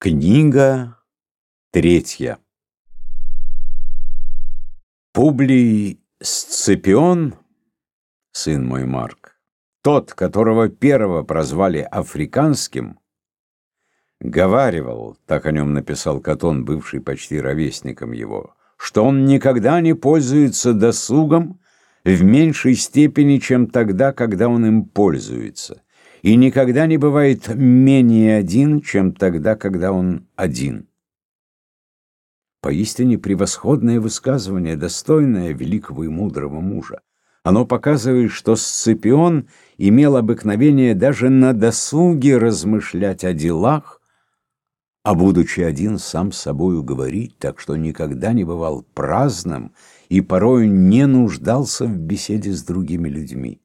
Книга третья. Публий Сципион, сын мой Марк, тот, которого первого прозвали Африканским, говаривал, так о нем написал Катон, бывший почти ровесником его, что он никогда не пользуется досугом в меньшей степени, чем тогда, когда он им пользуется, и никогда не бывает менее один, чем тогда, когда он один. Поистине превосходное высказывание, достойное великого и мудрого мужа. Оно показывает, что Сципион имел обыкновение даже на досуге размышлять о делах, а будучи один сам с собою говорить, так что никогда не бывал праздным и порою не нуждался в беседе с другими людьми.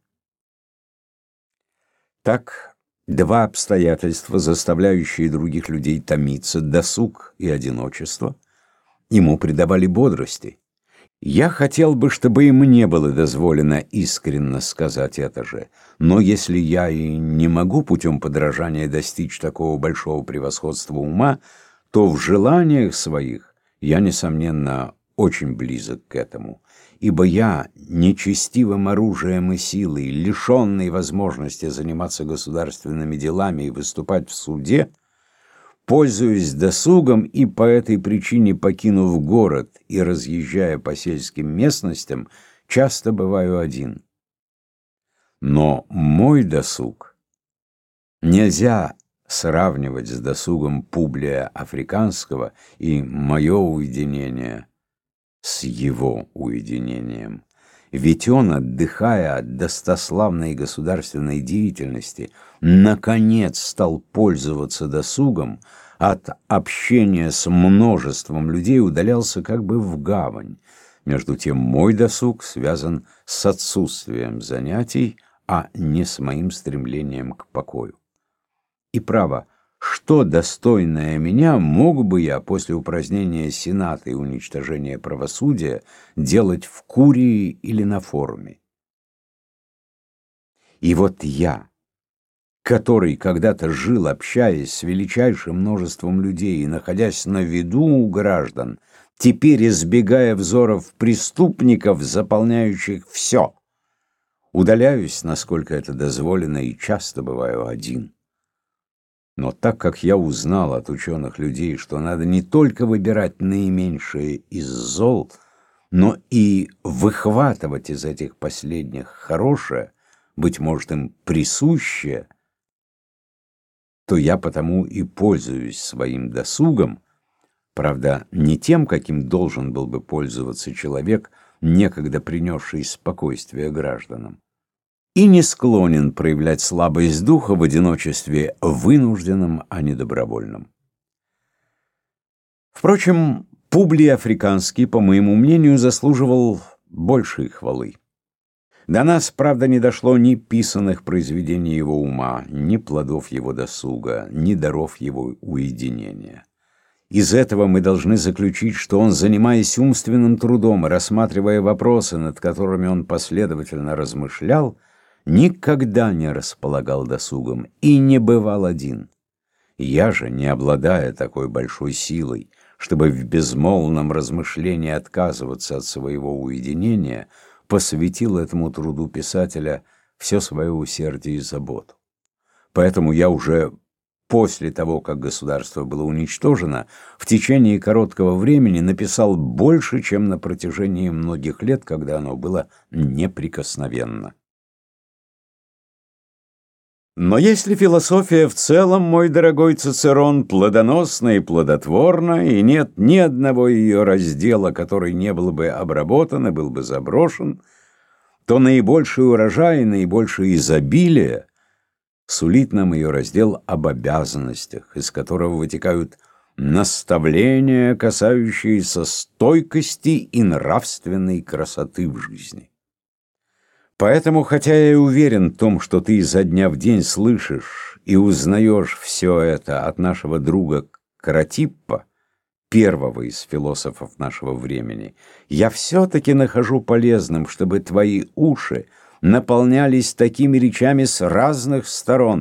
Так, два обстоятельства, заставляющие других людей томиться, досуг и одиночество, ему придавали бодрости. Я хотел бы, чтобы и мне было дозволено искренно сказать это же, но если я и не могу путем подражания достичь такого большого превосходства ума, то в желаниях своих я, несомненно, очень близок к этому, ибо я нечестивым оружием и силой, лишенный возможности заниматься государственными делами и выступать в суде, пользуясь досугом и по этой причине, покинув город и разъезжая по сельским местностям, часто бываю один. Но мой досуг нельзя сравнивать с досугом Публия Африканского, и мое уединение с его уединением. Ведь он, отдыхая от достославной государственной деятельности, наконец стал пользоваться досугом, от общения с множеством людей удалялся как бы в гавань. Между тем мой досуг связан с отсутствием занятий, а не с моим стремлением к покою. И право, что достойное меня мог бы я после упразднения Сената и уничтожения правосудия делать в Курии или на форуме? И вот я, который когда-то жил, общаясь с величайшим множеством людей и находясь на виду у граждан, теперь, избегая взоров преступников, заполняющих все, удаляюсь, насколько это дозволено, и часто бываю один. Но так как я узнал от ученых людей, что надо не только выбирать наименьшее из зол, но и выхватывать из этих последних хорошее, быть может, им присущее, то я потому и пользуюсь своим досугом, правда, не тем, каким должен был бы пользоваться человек, некогда принесший спокойствие гражданам, и не склонен проявлять слабость духа в одиночестве вынужденном, а не добровольном. Впрочем, Публий Африканский, по моему мнению, заслуживал большей хвалы. До нас, правда, не дошло ни писанных произведений его ума, ни плодов его досуга, ни даров его уединения. Из этого мы должны заключить, что он, занимаясь умственным трудом и рассматривая вопросы, над которыми он последовательно размышлял, никогда не располагал досугом и не бывал один. Я же, не обладая такой большой силой, чтобы в безмолвном размышлении отказываться от своего уединения, посвятил этому труду писателя все свое усердие и заботу. Поэтому я уже после того, как государство было уничтожено, в течение короткого времени написал больше, чем на протяжении многих лет, когда оно было неприкосновенно. Но если философия в целом, мой дорогой Цицерон, плодоносна и плодотворна, и нет ни одного ее раздела, который не был бы обработан и был бы заброшен, то наибольший урожай и наибольшее изобилие сулит нам ее раздел об обязанностях, из которого вытекают наставления, касающиеся стойкости и нравственной красоты в жизни. Поэтому, хотя я и уверен в том, что ты изо дня в день слышишь и узнаешь все это от нашего друга Кратиппа, первого из философов нашего времени, я все-таки нахожу полезным, чтобы твои уши наполнялись такими речами с разных сторон,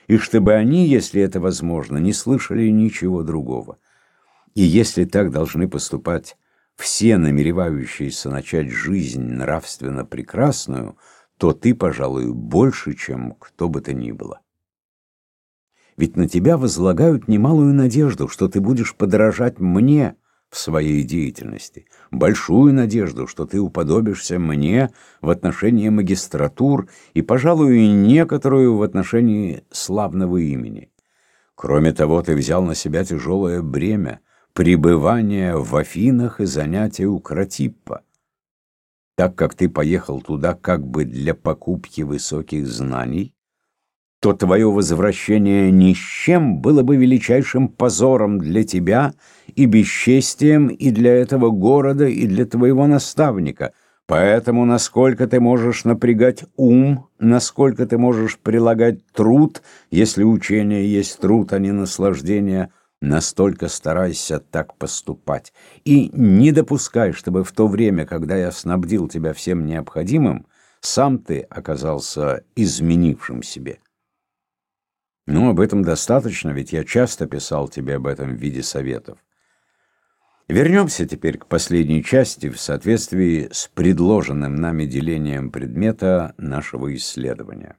и чтобы они, если это возможно, не слышали ничего другого. И если так должны поступать все намеревающиеся начать жизнь нравственно прекрасную, то ты, пожалуй, больше, чем кто бы то ни было. Ведь на тебя возлагают немалую надежду, что ты будешь подражать мне в своей деятельности, большую надежду, что ты уподобишься мне в отношении магистратур и, пожалуй, и некоторую в отношении славного имени. Кроме того, ты взял на себя тяжелое бремя пребывания в Афинах и занятия у Кратиппа. Так как ты поехал туда как бы для покупки высоких знаний, то твое возвращение ни с чем было бы величайшим позором для тебя и бесчестием и для этого города, и для твоего наставника. Поэтому, насколько ты можешь напрягать ум, насколько ты можешь прилагать труд, если учение есть труд, а не наслаждение, настолько старайся так поступать. И не допускай, чтобы в то время, когда я снабдил тебя всем необходимым, сам ты оказался изменившим себе. Ну, об этом достаточно, ведь я часто писал тебе об этом в виде советов. Вернемся теперь к последней части в соответствии с предложенным нами делением предмета нашего исследования.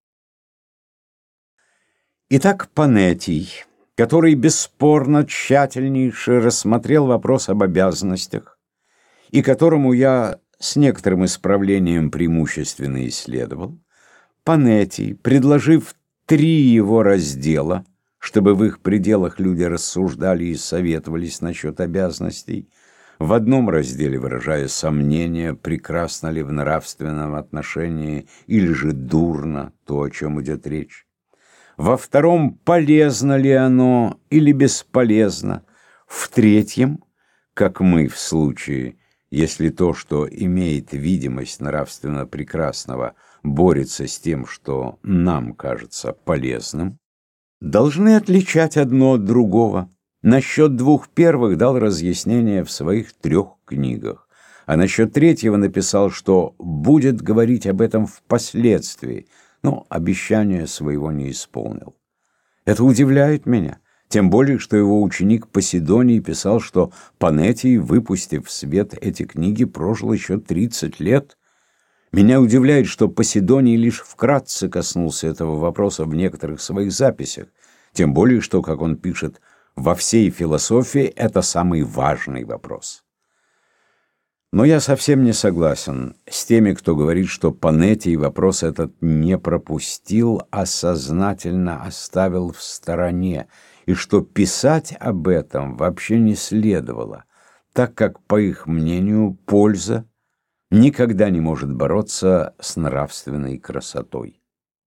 Итак, Панетий, который бесспорно тщательнейше рассмотрел вопрос об обязанностях, и которому я с некоторым исправлением преимущественно исследовал, Панетий, предложив 3 его раздела, чтобы в их пределах люди рассуждали и советовались насчет обязанностей, в одном разделе выражая сомнение, прекрасно ли в нравственном отношении или же дурно то, о чем идет речь, во втором, полезно ли оно или бесполезно, в третьем, как мы в случае, если то, что имеет видимость нравственно прекрасного, борется с тем, что нам кажется полезным, должны отличать одно от другого. Насчет 2 первых дал разъяснение в своих 3 книгах, а насчет 3-го написал, что будет говорить об этом впоследствии, но обещания своего не исполнил. Это удивляет меня. Тем более, что его ученик Поsidоний писал, что Панетий, выпустив в свет эти книги, прожил еще 30 лет. Меня удивляет, что Поsidоний лишь вкратце коснулся этого вопроса в некоторых своих записях. Тем более, что, как он пишет, во всей философии это самый важный вопрос. Но я совсем не согласен с теми, кто говорит, что Панетий вопрос этот не пропустил, а сознательно оставил в стороне, и что писать об этом вообще не следовало, так как, по их мнению, польза никогда не может бороться с нравственной красотой.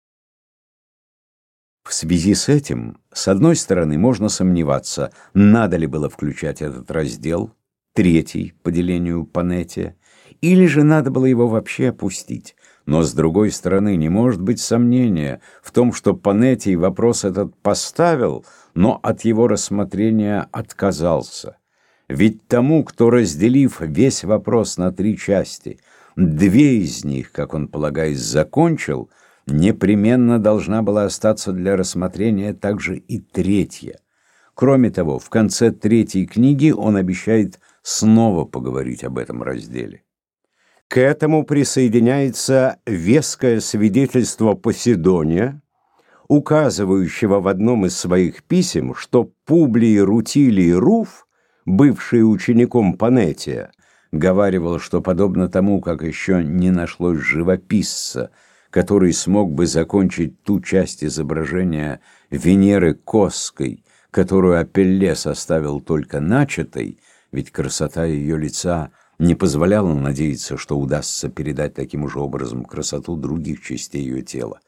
В связи с этим, с одной стороны, можно сомневаться, надо ли было включать этот раздел, 3 по делению Панетия, или же надо было его вообще опустить. Но, с другой стороны, не может быть сомнения в том, что Панетий вопрос этот поставил, но от его рассмотрения отказался. Ведь тому, кто, разделив весь вопрос на 3 части, 2 из них, как он полагает, закончил, непременно должна была остаться для рассмотрения также и 3-я. Кроме того, в конце 3-й книги он обещает снова поговорить об этом разделе. К этому присоединяется веское свидетельство Поsidония, указывающего в одном из своих писем, что Публий Рутилий Руф, бывший учеником Панетия, говаривал, что подобно тому, как еще не нашлось живописца, который смог бы закончить ту часть изображения Венеры Косской, которую Апеллес оставил только начатой, ведь красота ее лица не позволяла надеяться, что удастся передать таким же образом красоту других частей ее тела.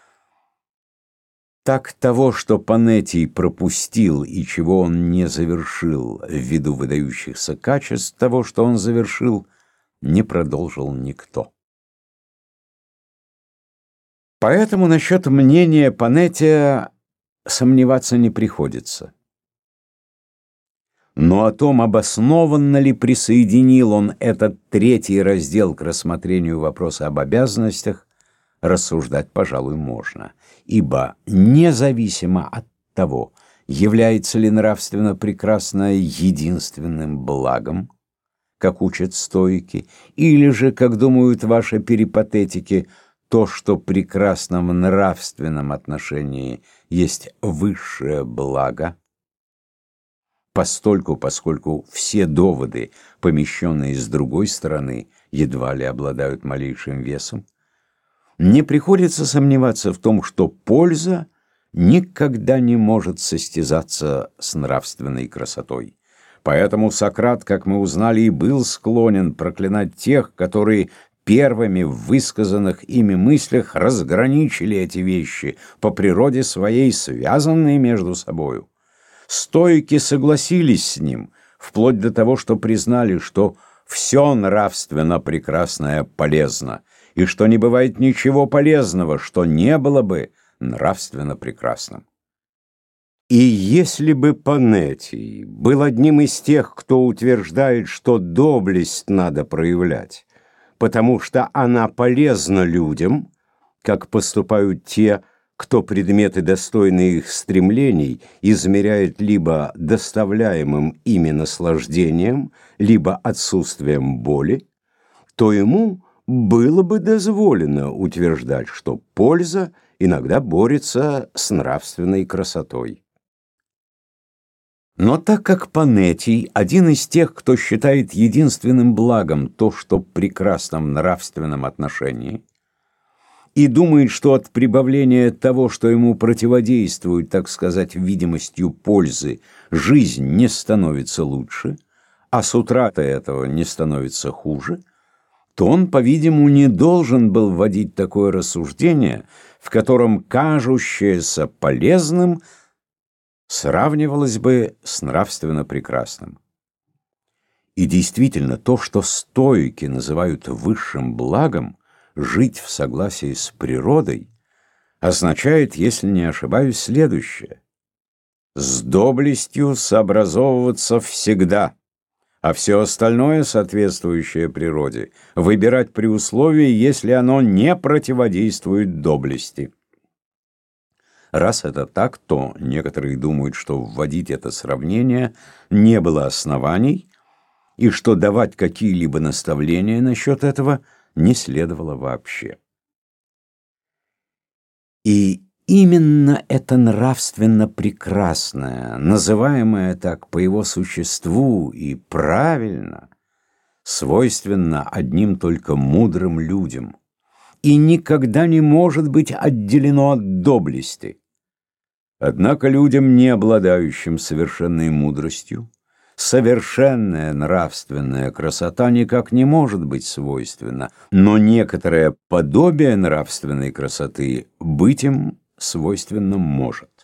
Так того, что Панетий пропустил и чего он не завершил ввиду выдающихся качеств того, что он завершил, не продолжил никто. Поэтому насчет мнения Панетия сомневаться не приходится. Но о том, обоснованно ли присоединил он этот 3-й раздел к рассмотрению вопроса об обязанностях, рассуждать, пожалуй, можно. ибо независимо от того, является ли нравственно прекрасное единственным благом, как учат стоики, или же, как думают ваши перипатетики, то, что прекрасно в нравственном отношении есть высшее благо, поскольку все доводы, помещенные с другой стороны, едва ли обладают малейшим весом, не приходится сомневаться в том, что польза никогда не может состязаться с нравственной красотой. Поэтому Сократ, как мы узнали, и был склонен проклинать тех, которые первыми в высказанных ими мыслях разграничили эти вещи, по природе своей связанные между собою. Стоики согласились с ним, вплоть до того, что признали, что все нравственно прекрасное полезно, и что не бывает ничего полезного, что не было бы нравственно прекрасным. И если бы Панетий был одним из тех, кто утверждает, что доблесть надо проявлять, потому что она полезна людям, как поступают те, кто предметы, достойные их стремлений, измеряет либо доставляемым ими наслаждением, либо отсутствием боли, то ему было бы дозволено утверждать, что польза иногда борется с нравственной красотой. Но так как Панетий один из тех, кто считает единственным благом то, что прекрасно в нравственном отношении, и думает, что от прибавления того, что ему противодействует, так сказать, видимостью пользы, жизнь не становится лучше, а с утраты этого не становится хуже, то он, по-видимому, не должен был вводить такое рассуждение, в котором кажущееся полезным сравнивалось бы с нравственно прекрасным. И действительно, то, что стоики называют высшим благом, жить в согласии с природой, означает, если не ошибаюсь, следующее: с доблестью сообразовываться всегда, а все остальное, соответствующее природе, выбирать при условии, если оно не противодействует доблести. Раз это так, то некоторые думают, что вводить это сравнение не было оснований, и что давать какие-либо наставления насчет этого не следовало вообще. И именно это нравственно прекрасное, называемое так по его существу и правильно, свойственно одним только мудрым людям и никогда не может быть отделено от доблести. Однако людям, не обладающим совершенной мудростью, совершенная нравственная красота никак не может быть свойственна, но некоторое подобие нравственной красоты быть им свойственным может.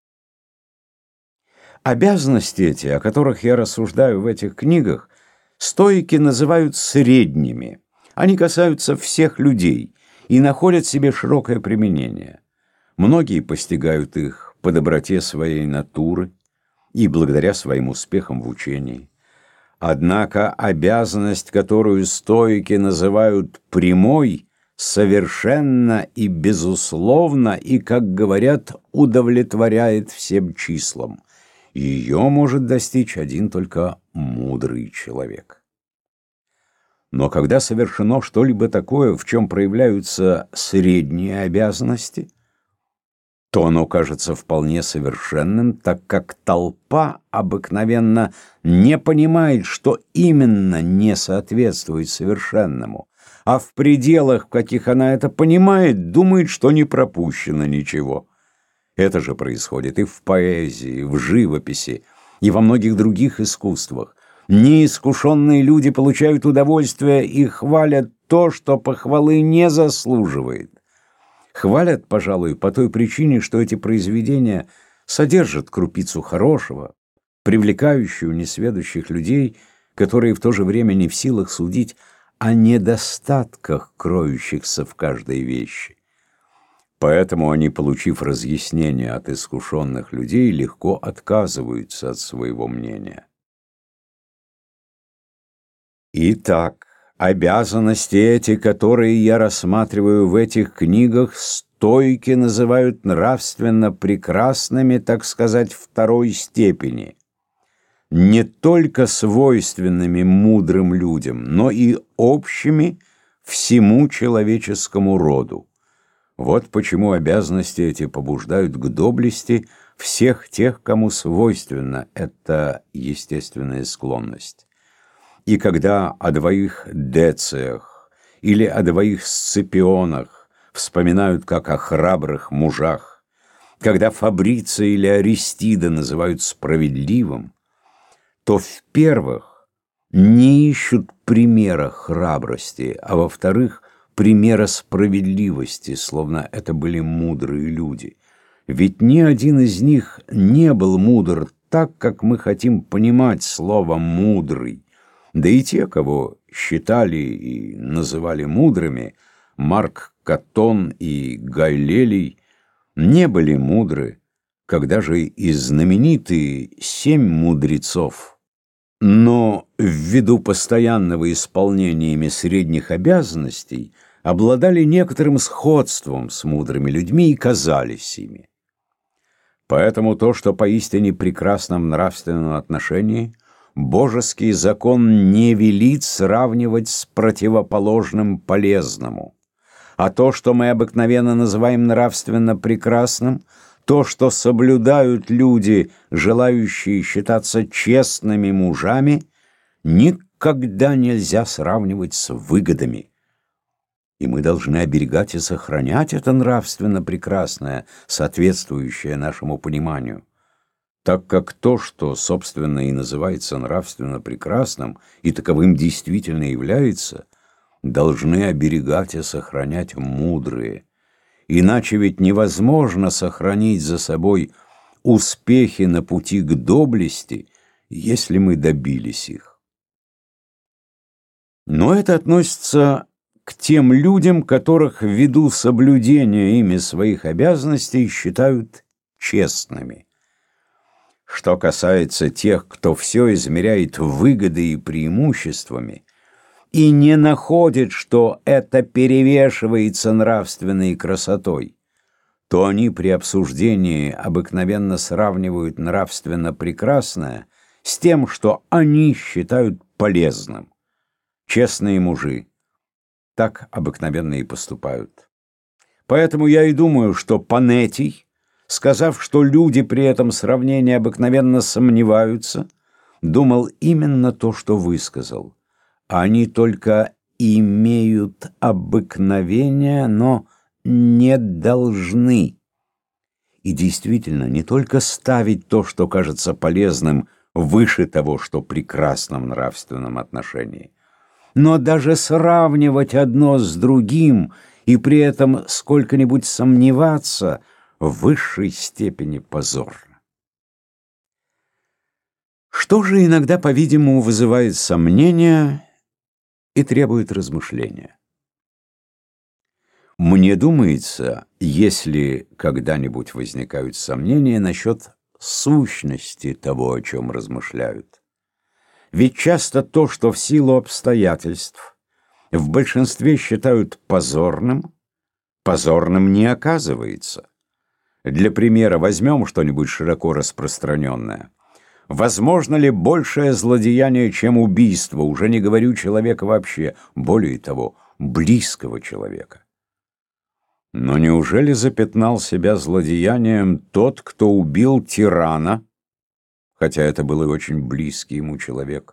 Обязанности эти, о которых я рассуждаю в этих книгах, стоики называют средними. Они касаются всех людей и находят себе широкое применение. Многие постигают их по доброте своей натуры и благодаря своим успехам в учении. Однако обязанность, которую стоики называют прямой, совершенно и безусловно, и, как говорят, удовлетворяет всем числам. Ее может достичь один только мудрый человек. Но когда совершено что-либо такое, в чем проявляются средние обязанности, то оно кажется вполне совершенным, так как толпа обыкновенно не понимает, что именно не соответствует совершенному, а в пределах, в каких она это понимает, думает, что не пропущено ничего. Это же происходит и в поэзии, в живописи, и во многих других искусствах. Неискушенные люди получают удовольствие и хвалят то, что похвалы не заслуживает. Хвалят, пожалуй, по той причине, что эти произведения содержат крупицу хорошего, привлекающую несведущих людей, которые в то же время не в силах судить о недостатках, кроющихся в каждой вещи. Поэтому они, получив разъяснение от искушенных людей, легко отказываются от своего мнения. Итак, обязанности эти, которые я рассматриваю в этих книгах, стойки называют нравственно прекрасными, так сказать, второй степени, не только свойственными мудрым людям, но и общими всему человеческому роду. Вот почему обязанности эти побуждают к доблести всех тех, кому свойственна эта естественная склонность. И когда о двоих Дециях или о двоих Сципионах вспоминают как о храбрых мужах, когда Фабриция или Аристида называют справедливым, то в первых не ищут примера храбрости, а во-вторых, примера справедливости, словно это были мудрые люди. Ведь ни один из них не был мудр так, как мы хотим понимать слово «мудрый». Да и те, кого считали и называли мудрыми, Марк Катон и Гай Лелий, не были мудры, когда же и знаменитые 7 мудрецов, но ввиду постоянного исполнения ими средних обязанностей обладали некоторым сходством с мудрыми людьми и казались ими. Поэтому то, что поистине прекрасно в нравственном отношении, божеский закон не велит сравнивать с противоположным полезному. А то, что мы обыкновенно называем нравственно прекрасным, то, что соблюдают люди, желающие считаться честными мужами, никогда нельзя сравнивать с выгодами. И мы должны оберегать и сохранять это нравственно прекрасное, соответствующее нашему пониманию, так как то, что, собственно, и называется нравственно прекрасным, и таковым действительно является, должны оберегать и сохранять мудрые. Иначе ведь невозможно сохранить за собой успехи на пути к доблести, если мы добились их. Но это относится к тем людям, которых ввиду соблюдения ими своих обязанностей считают честными. Что касается тех, кто все измеряет выгодой и преимуществами, и не находит, что это перевешивается нравственной красотой, то они при обсуждении обыкновенно сравнивают нравственно прекрасное с тем, что они считают полезным. Честные мужи так обыкновенно и поступают. Поэтому я и думаю, что Панетий, сказав, что люди при этом сравнении обыкновенно сомневаются, думал именно то, что высказал. Они только имеют обыкновение, но не должны. И действительно, не только ставить то, что кажется полезным, выше того, что прекрасно в нравственном отношении, но даже сравнивать одно с другим и при этом сколько-нибудь сомневаться в высшей степени позорно. Что же иногда, по-видимому, вызывает сомнения и требует размышления? Мне думается, если когда-нибудь возникают сомнения насчет сущности того, о чем размышляют. Ведь часто то, что в силу обстоятельств в большинстве считают позорным, позорным не оказывается. Для примера возьмем что-нибудь широко распространенное. Возможно ли большее злодеяние, чем убийство, уже не говорю человека вообще, более того, близкого человека? Но неужели запятнал себя злодеянием тот, кто убил тирана, хотя это был и очень близкий ему человек?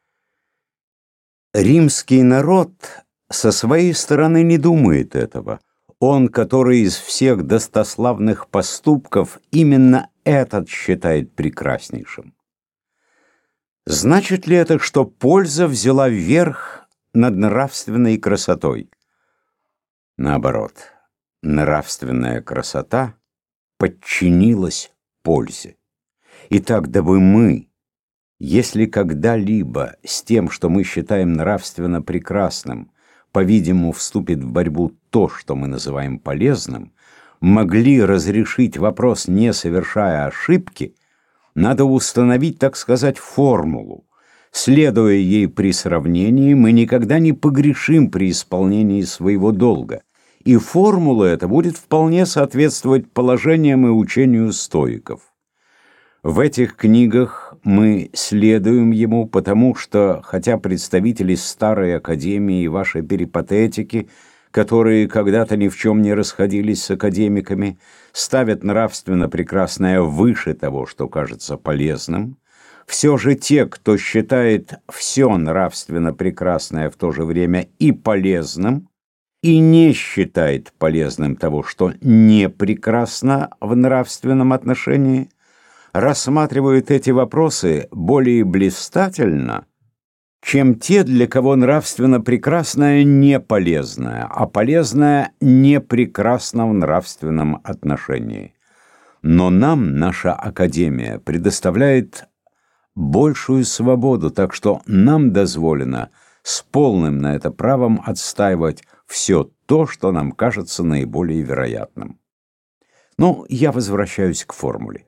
Римский народ со своей стороны не думает этого. Он, который из всех достославных поступков именно этот считает прекраснейшим. Значит ли это, что польза взяла верх над нравственной красотой? Наоборот, нравственная красота подчинилась пользе. Итак, дабы мы, если когда-либо с тем, что мы считаем нравственно прекрасным, по-видимому, вступит в борьбу то, что мы называем полезным, могли разрешить вопрос, не совершая ошибки, надо установить, так сказать, формулу. Следуя ей при сравнении, мы никогда не погрешим при исполнении своего долга. и формула эта будет вполне соответствовать положениям и учению стоиков. В этих книгах мы следуем ему, потому что, хотя представители старой академии и вашей перипатетики, которые когда-то ни в чем не расходились с академиками, ставят нравственно прекрасное выше того, что кажется полезным, все же те, кто считает все нравственно прекрасное в то же время и полезным, и не считает полезным того, что не прекрасно в нравственном отношении, рассматривают эти вопросы более блистательно, чем те, для кого нравственно прекрасное не полезное, а полезное не прекрасно в нравственном отношении. Но нам наша академия предоставляет большую свободу, так что нам дозволено с полным на это правом отстаивать все то, что нам кажется наиболее вероятным. Но я возвращаюсь к формуле.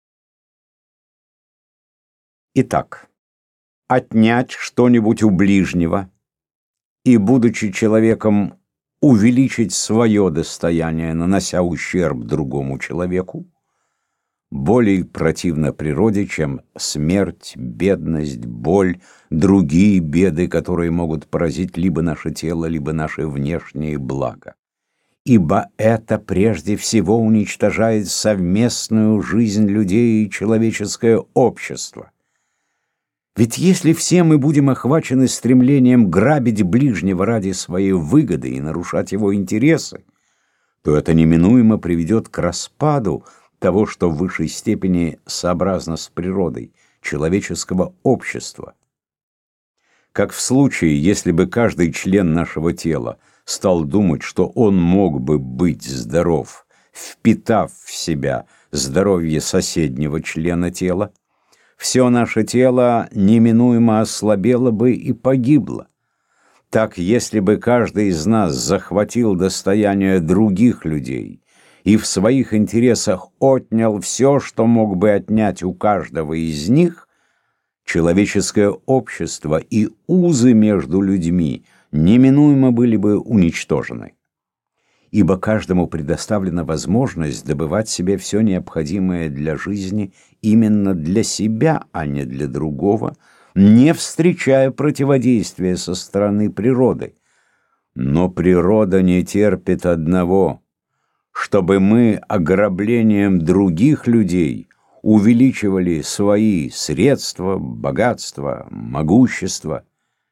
Итак, отнять что-нибудь у ближнего и, будучи человеком, увеличить свое достояние, нанося ущерб другому человеку, более противно природе, чем смерть, бедность, боль, другие беды, которые могут поразить либо наше тело, либо наши внешние блага. Ибо это прежде всего уничтожает совместную жизнь людей и человеческое общество. Ведь если все мы будем охвачены стремлением грабить ближнего ради своей выгоды и нарушать его интересы, то это неминуемо приведет к распаду того, что в высшей степени сообразно с природой человеческого общества. Как в случае, если бы каждый член нашего тела стал думать, что он мог бы быть здоров, впитав в себя здоровье соседнего члена тела, все наше тело неминуемо ослабело бы и погибло. Так, если бы каждый из нас захватил достояние других людей и в своих интересах отнял все, что мог бы отнять у каждого из них, человеческое общество и узы между людьми неминуемо были бы уничтожены. Ибо каждому предоставлена возможность добывать себе все необходимое для жизни именно для себя, а не для другого, не встречая противодействия со стороны природы. Но природа не терпит одного, чтобы мы ограблением других людей увеличивали свои средства, богатство, могущество.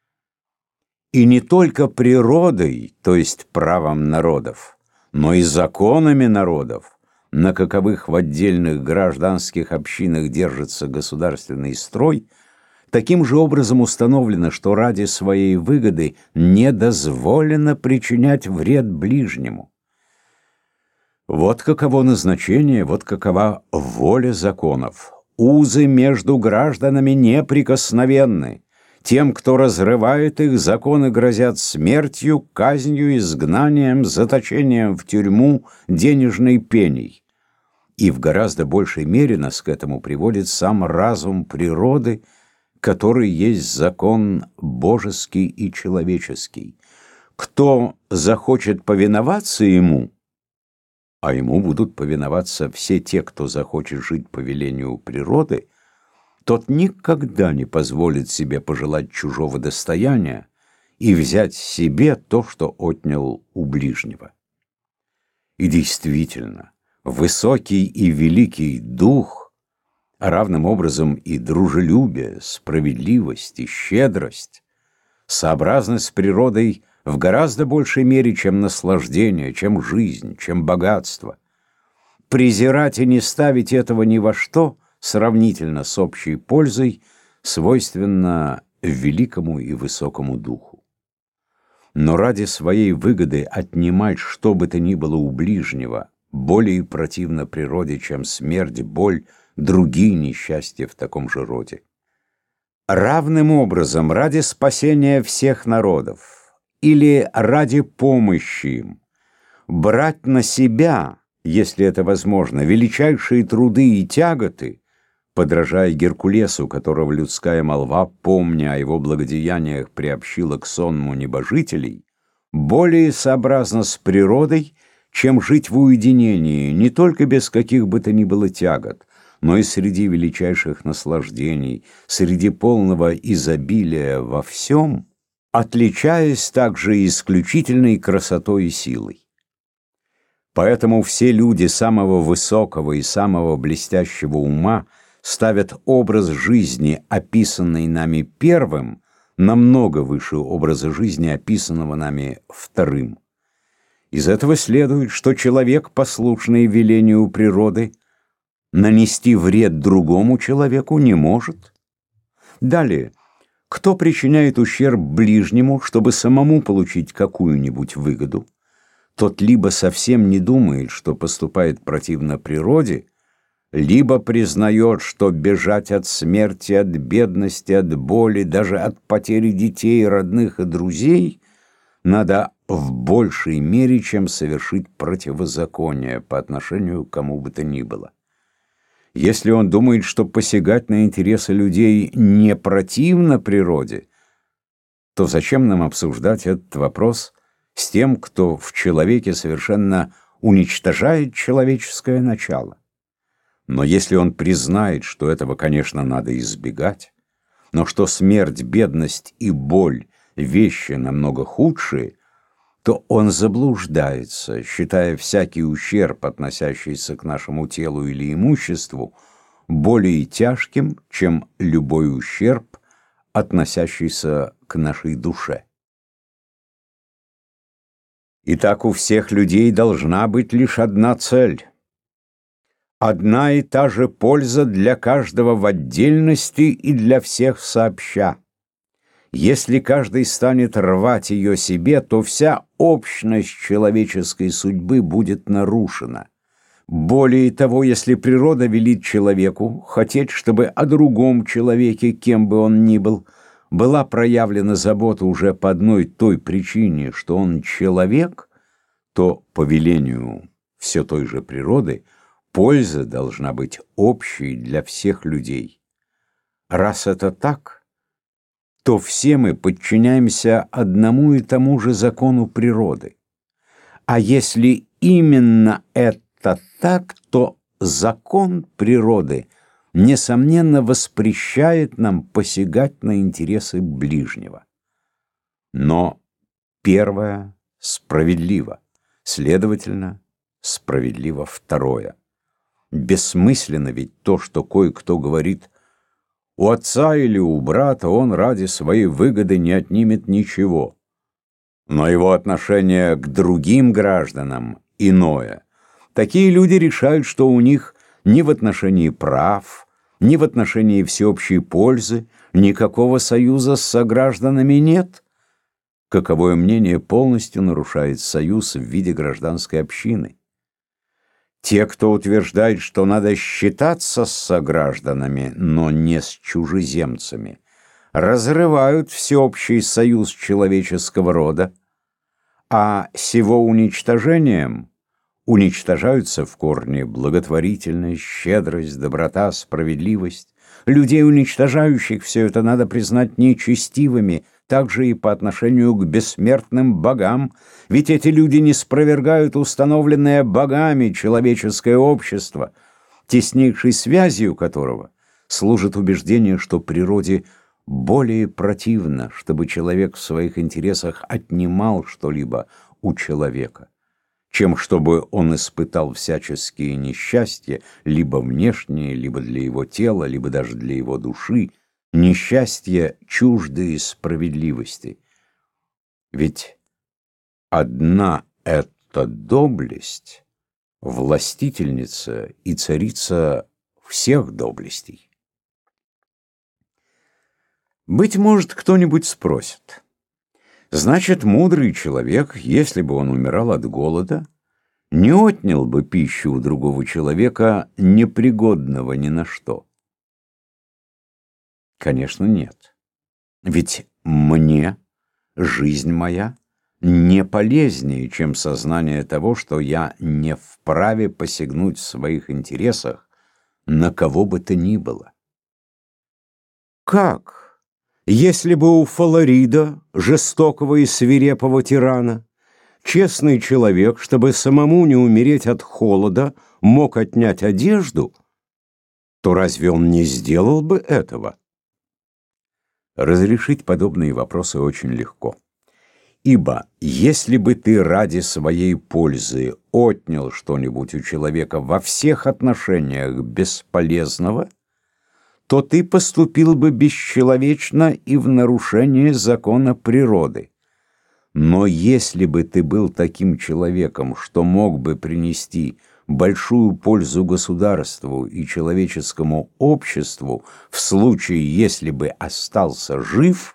И не только природой, то есть правом народов, но и законами народов, на каковых в отдельных гражданских общинах держится государственный строй, таким же образом установлено, что ради своей выгоды не дозволено причинять вред ближнему. Вот каково назначение, вот какова воля законов. Узы между гражданами неприкосновенны. Тем, кто разрывает их, законы грозят смертью, казнью, изгнанием, заточением в тюрьму, денежной пеней. И в гораздо большей мере нас к этому приводит сам разум природы, который есть закон божеский и человеческий. Кто захочет повиноваться ему, а ему будут повиноваться все те, кто захочет жить по велению природы, тот никогда не позволит себе пожелать чужого достояния и взять себе то, что отнял у ближнего. И действительно, высокий и великий дух, а равным образом и дружелюбие, справедливость и щедрость, сообразны с природой в гораздо большей мере, чем наслаждение, чем жизнь, чем богатство. Презирать и не ставить этого ни во что сравнительно с общей пользой свойственно великому и высокому духу. Но ради своей выгоды отнимать что бы то ни было у ближнего более противно природе, чем смерть, боль, другие несчастья в таком же роде. Равным образом ради спасения всех народов или ради помощи им брать на себя, если это возможно, величайшие труды и тяготы, подражая Геркулесу, которого людская молва, помня о его благодеяниях, приобщила к сонму небожителей, более сообразно с природой, чем жить в уединении, не только без каких бы то ни было тягот, но и среди величайших наслаждений, среди полного изобилия во всем, отличаясь также исключительной красотой и силой. Поэтому все люди самого высокого и самого блестящего ума ставят образ жизни, описанный нами первым, намного выше образа жизни, описанного нами вторым. Из этого следует, что человек, послушный велению природы, нанести вред другому человеку не может. Далее, кто причиняет ущерб ближнему, чтобы самому получить какую-нибудь выгоду, тот либо совсем не думает, что поступает противно природе, либо признает, что бежать от смерти, от бедности, от боли, даже от потери детей, родных и друзей надо в большей мере, чем совершить противозаконие по отношению к кому бы то ни было. Если он думает, что посягать на интересы людей не противно природе, то зачем нам обсуждать этот вопрос с тем, кто в человеке совершенно уничтожает человеческое начало? Но если он признает, что этого, конечно, надо избегать, но что смерть, бедность и боль – вещи намного худшие, то он заблуждается, считая всякий ущерб, относящийся к нашему телу или имуществу, более тяжким, чем любой ущерб, относящийся к нашей душе. Итак, у всех людей должна быть лишь одна цель. Одна и та же польза для каждого в отдельности и для всех сообща. Если каждый станет рвать ее себе, то вся общность человеческой судьбы будет нарушена. Более того, если природа велит человеку хотеть, чтобы о другом человеке, кем бы он ни был, была проявлена забота уже по одной той причине, что он человек, то по велению все той же природы польза должна быть общей для всех людей. Раз это так, то все мы подчиняемся одному и тому же закону природы. А если именно это так, то закон природы, несомненно, воспрещает нам посягать на интересы ближнего. Но первое справедливо, следовательно, справедливо второе. Бессмысленно ведь то, что кое-кто говорит: у отца или у брата он ради своей выгоды не отнимет ничего. Но его отношение к другим гражданам иное. Такие люди решают, что у них ни в отношении прав, ни в отношении всеобщей пользы никакого союза с согражданами нет. Каковое мнение полностью нарушает союз в виде гражданской общины. Те, кто утверждает, что надо считаться с согражданами, но не с чужеземцами, разрывают всеобщий союз человеческого рода, а сего уничтожением уничтожаются в корне благотворительность, щедрость, доброта, справедливость. Людей, уничтожающих все это, надо признать нечестивыми, также и по отношению к бессмертным богам, ведь эти люди не спровергают установленное богами человеческое общество, теснейшей связью которого служит убеждение, что природе более противно, чтобы человек в своих интересах отнимал что-либо у человека, чем чтобы он испытал всяческие несчастья, либо внешние, либо для его тела, либо даже для его души, несчастья, чуждые справедливости. Ведь одна эта доблесть — властительница и царица всех доблестей. Быть может, кто-нибудь спросит: значит, мудрый человек, если бы он умирал от голода, не отнял бы пищу у другого человека, непригодного ни на что? Конечно, нет. Ведь мне жизнь моя не полезнее, чем сознание того, что я не вправе посягнуть в своих интересах на кого бы то ни было. Как? Если бы у Фаларида, жестокого и свирепого тирана, честный человек, чтобы самому не умереть от холода, мог отнять одежду, то разве он не сделал бы этого? Разрешить подобные вопросы очень легко. Ибо если бы ты ради своей пользы отнял что-нибудь у человека во всех отношениях бесполезного, то ты поступил бы бесчеловечно и в нарушение закона природы. Но если бы ты был таким человеком, что мог бы принести большую пользу государству и человеческому обществу в случае, если бы остался жив,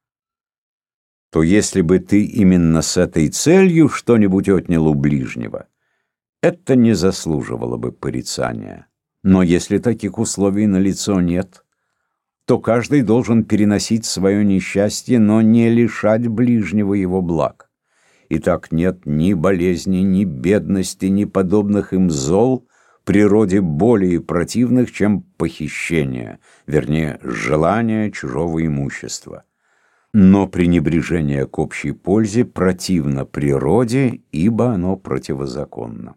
то если бы ты именно с этой целью что-нибудь отнял у ближнего, это не заслуживало бы порицания. Но если таких условий налицо нет, то каждый должен переносить свое несчастье, но не лишать ближнего его благ. Итак, нет ни болезни, ни бедности, ни подобных им зол природе более противных, чем похищение, вернее, желание чужого имущества. Но пренебрежение к общей пользе противно природе, ибо оно противозаконно.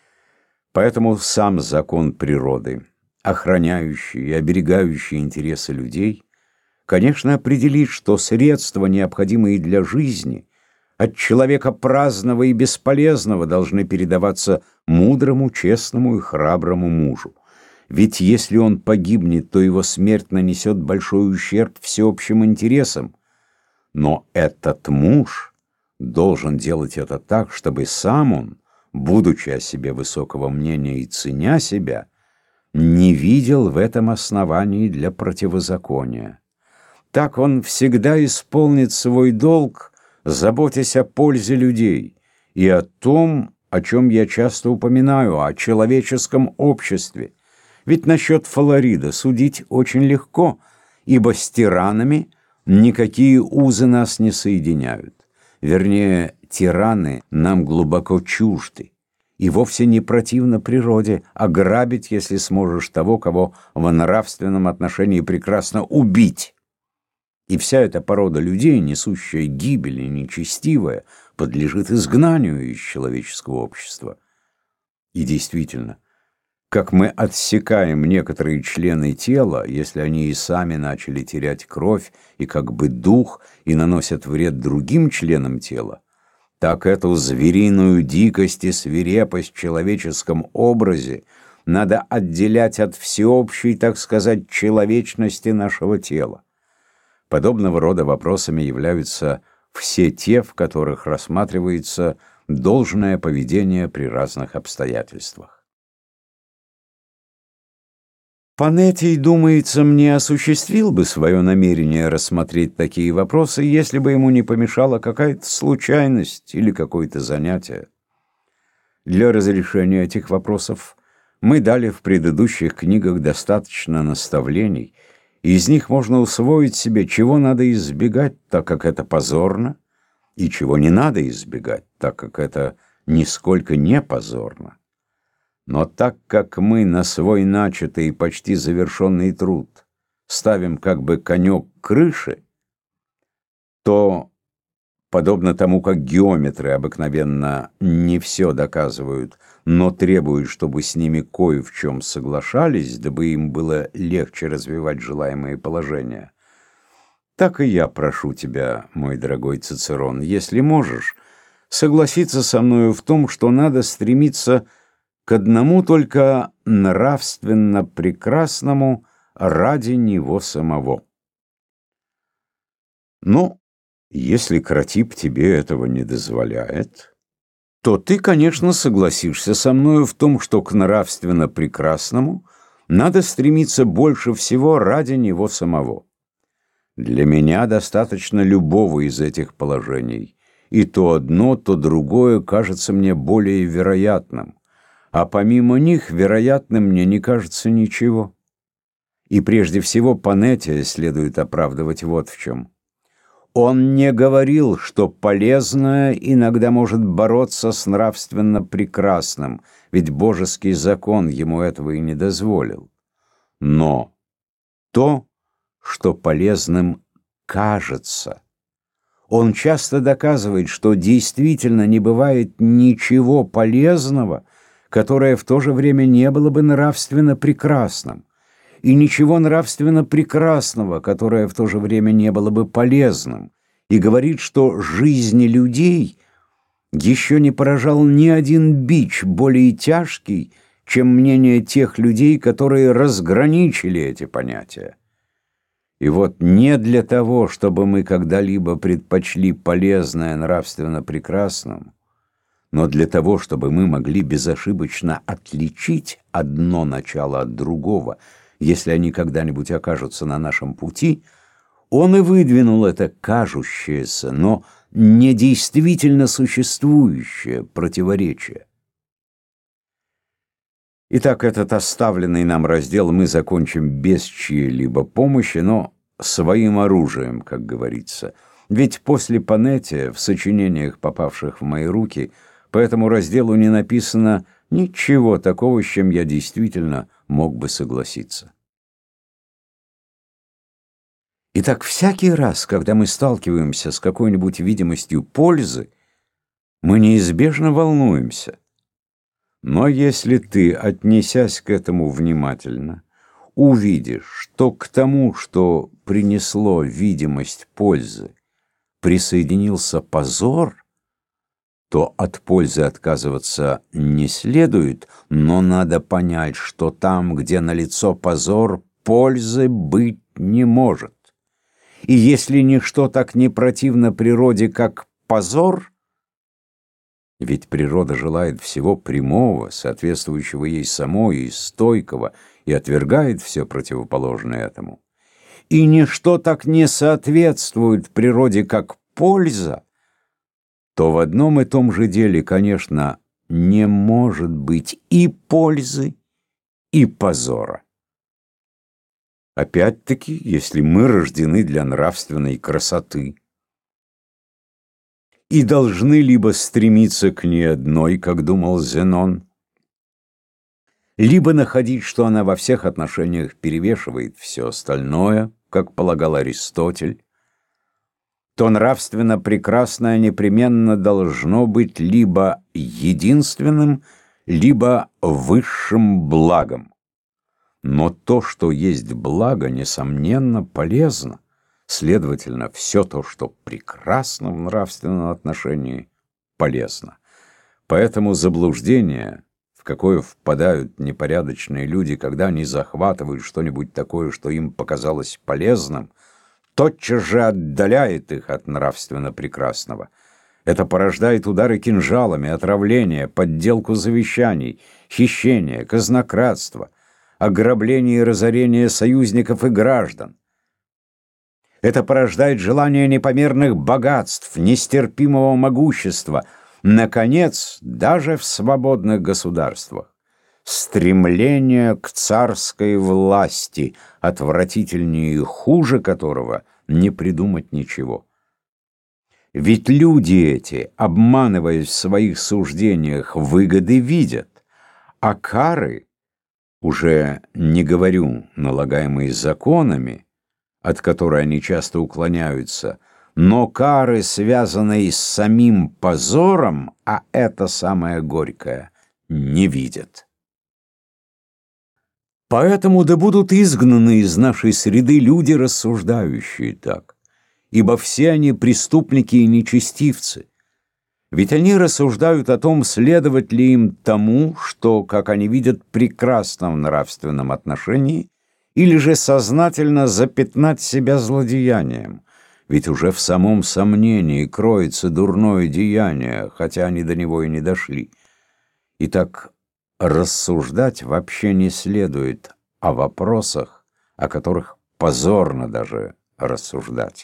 Поэтому сам закон природы, охраняющий и оберегающий интересы людей, конечно, определит, что средства, необходимые для жизни, от человека праздного и бесполезного должны передаваться мудрому, честному и храброму мужу. Ведь если он погибнет, то его смерть нанесет большой ущерб всеобщим интересам. Но этот муж должен делать это так, чтобы сам он, будучи о себе высокого мнения и ценя себя, не видел в этом оснований для противозакония. Так он всегда исполнит свой долг, заботясь о пользе людей и о том, о чем я часто упоминаю, о человеческом обществе. Ведь насчет Фаларида судить очень легко, ибо с тиранами никакие узы нас не соединяют. Вернее, тираны нам глубоко чужды, и вовсе не противно природе ограбить, если сможешь, того, кого в нравственном отношении прекрасно убить. И вся эта порода людей, несущая гибель и нечестивая, подлежит изгнанию из человеческого общества. И действительно, как мы отсекаем некоторые члены тела, если они и сами начали терять кровь и как бы дух, и наносят вред другим членам тела, так эту звериную дикость и свирепость в человеческом образе надо отделять от всеобщей, так сказать, человечности нашего тела. Подобного рода вопросами являются все те, в которых рассматривается должное поведение при разных обстоятельствах. Панетий, думается, мне осуществил бы свое намерение рассмотреть такие вопросы, если бы ему не помешала какая-то случайность или какое-то занятие. Для разрешения этих вопросов мы дали в предыдущих книгах достаточно наставлений, и из них можно усвоить себе, чего надо избегать, так как это позорно, и чего не надо избегать, так как это нисколько не позорно. Но так как мы на свой начатый и почти завершенный труд ставим как бы конек к крыше, то, подобно тому, как геометры обыкновенно не все доказывают, но требуют, чтобы с ними кое в чем соглашались, дабы им было легче развивать желаемые положения, так и я прошу тебя, мой дорогой Цицерон, если можешь, согласиться со мною в том, что надо стремиться к одному только нравственно прекрасному ради него самого. Но если Кратип тебе этого не дозволяет, то ты, конечно, согласишься со мною в том, что к нравственно прекрасному надо стремиться больше всего ради него самого. Для меня достаточно любого из этих положений, и то одно, то другое кажется мне более вероятным. А помимо них, вероятным мне не кажется ничего. И прежде всего Панетия следует оправдывать вот в чем. Он не говорил, что полезное иногда может бороться с нравственно прекрасным, ведь божеский закон ему этого и не дозволил. Но то, что полезным кажется. Он часто доказывает, что действительно не бывает ничего полезного, которое в то же время не было бы нравственно прекрасным, и ничего нравственно прекрасного, которое в то же время не было бы полезным, и говорит, что жизни людей еще не поражал ни один бич более тяжкий, чем мнение тех людей, которые разграничили эти понятия. И вот не для того, чтобы мы когда-либо предпочли полезное нравственно прекрасному, но для того, чтобы мы могли безошибочно отличить одно начало от другого, если они когда-нибудь окажутся на нашем пути, он и выдвинул это кажущееся, но не действительно существующее противоречие. Итак, этот оставленный нам раздел мы закончим без чьей-либо помощи, но своим оружием, как говорится. Ведь после Панетти, в сочинениях, попавших в мои руки, по этому разделу не написано ничего такого, с чем я действительно мог бы согласиться. Итак, всякий раз, когда мы сталкиваемся с какой-нибудь видимостью пользы, мы неизбежно волнуемся. Но если ты, отнесясь к этому внимательно, увидишь, что к тому, что принесло видимость пользы, присоединился позор, то от пользы отказываться не следует, но надо понять, что там, где налицо позор, пользы быть не может. И если ничто так не противно природе, как позор, ведь природа желает всего прямого, соответствующего ей самой, и стойкого, и отвергает все противоположное этому, и ничто так не соответствует природе, как польза, то в одном и том же деле, конечно, не может быть и пользы, и позора. Опять-таки, если мы рождены для нравственной красоты и должны либо стремиться к ней одной, как думал Зенон, либо находить, что она во всех отношениях перевешивает все остальное, как полагал Аристотель, то нравственно прекрасное непременно должно быть либо единственным, либо высшим благом. Но то, что есть благо, несомненно, полезно. Следовательно, все то, что прекрасно в нравственном отношении, полезно. Поэтому заблуждение, в какое впадают непорядочные люди, когда они захватывают что-нибудь такое, что им показалось полезным, тотчас же отдаляет их от нравственно прекрасного. Это порождает удары кинжалами, отравление, подделку завещаний, хищение, казнократство, ограбление и разорение союзников и граждан. Это порождает желание непомерных богатств, нестерпимого могущества. Наконец, даже в свободных государствах, стремление к царской власти, отвратительнее и хуже которого не придумать ничего. Ведь люди эти, обманываясь в своих суждениях, выгоды видят, а кары, уже не говорю налагаемые законами, от которой они часто уклоняются, но кары, связанные с самим позором, а это самое горькое, не видят. Поэтому да будут изгнаны из нашей среды люди, рассуждающие так, ибо все они преступники и нечестивцы. Ведь они рассуждают о том, следовать ли им тому, что, как они видят, прекрасно в нравственном отношении, или же сознательно запятнать себя злодеянием. Ведь уже в самом сомнении кроется дурное деяние, хотя они до него и не дошли. Итак, рассуждать вообще не следует о вопросах, о которых позорно даже рассуждать.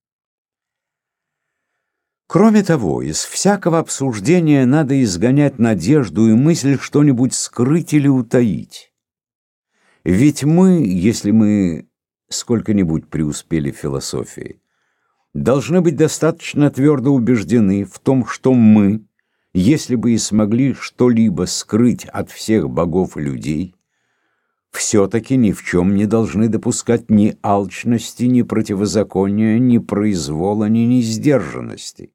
Кроме того, из всякого обсуждения надо изгонять надежду и мысль что-нибудь скрыть или утаить. Ведь мы, если мы сколько-нибудь преуспели в философии, должны быть достаточно твердо убеждены в том, что мы, если бы и смогли что-либо скрыть от всех богов и людей, все-таки ни в чем не должны допускать ни алчности, ни противозакония, ни произвола, ни несдержанности.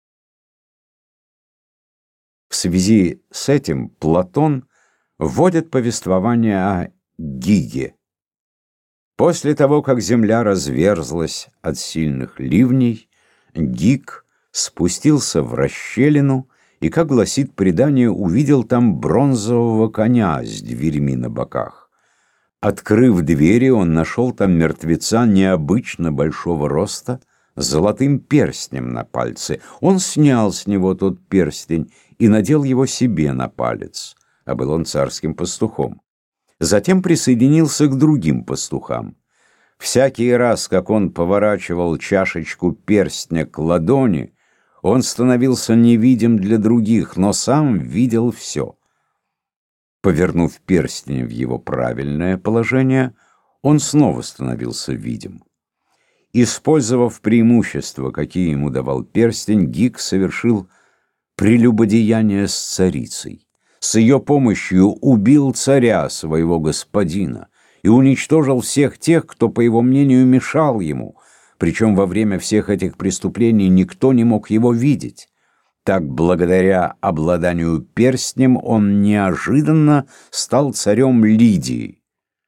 В связи с этим Платон вводит повествование о Гиге. После того, как земля разверзлась от сильных ливней, Гиг спустился в расщелину и, как гласит предание, увидел там бронзового коня с дверьми на боках. Открыв двери, он нашел там мертвеца необычно большого роста, с золотым перстнем на пальце. Он снял с него тот перстень и надел его себе на палец, а был он царским пастухом. Затем присоединился к другим пастухам. Всякий раз, как он поворачивал чашечку перстня к ладони, он становился невидим для других, но сам видел все. Повернув перстень в его правильное положение, он снова становился видим. Использовав преимущества, какие ему давал перстень, Гиг совершил прелюбодеяние с царицей. С ее помощью убил царя, своего господина, и уничтожил всех тех, кто, по его мнению, мешал ему, причем во время всех этих преступлений никто не мог его видеть. Так, благодаря обладанию перстнем, он неожиданно стал царем Лидии.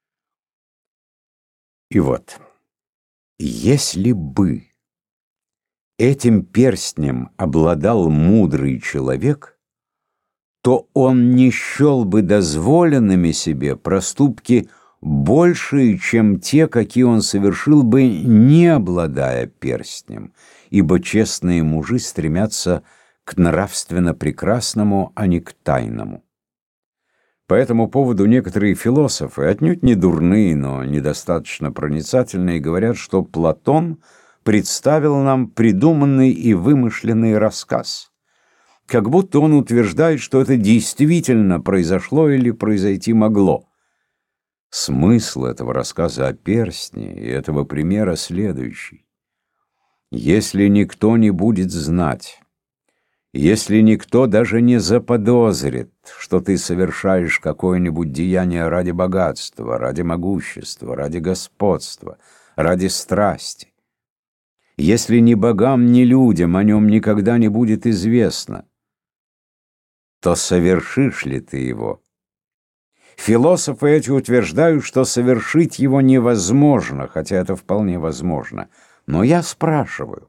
И вот, если бы этим перстнем обладал мудрый человек, то он не счел бы дозволенными себе проступки большие, чем те, какие он совершил бы, не обладая перстнем, ибо честные мужи стремятся к нравственно прекрасному, а не к тайному. По этому поводу некоторые философы, отнюдь не дурные, но недостаточно проницательные, говорят, что Платон представил нам придуманный и вымышленный рассказ, как будто он утверждает, что это действительно произошло или произойти могло. Смысл этого рассказа о перстне и этого примера следующий. Если никто не будет знать, если никто даже не заподозрит, что ты совершаешь какое-нибудь деяние ради богатства, ради могущества, ради господства, ради страсти, если ни богам, ни людям о нем никогда не будет известно, то совершишь ли ты его? Философы эти утверждают, что совершить его невозможно, хотя это вполне возможно. Но я спрашиваю,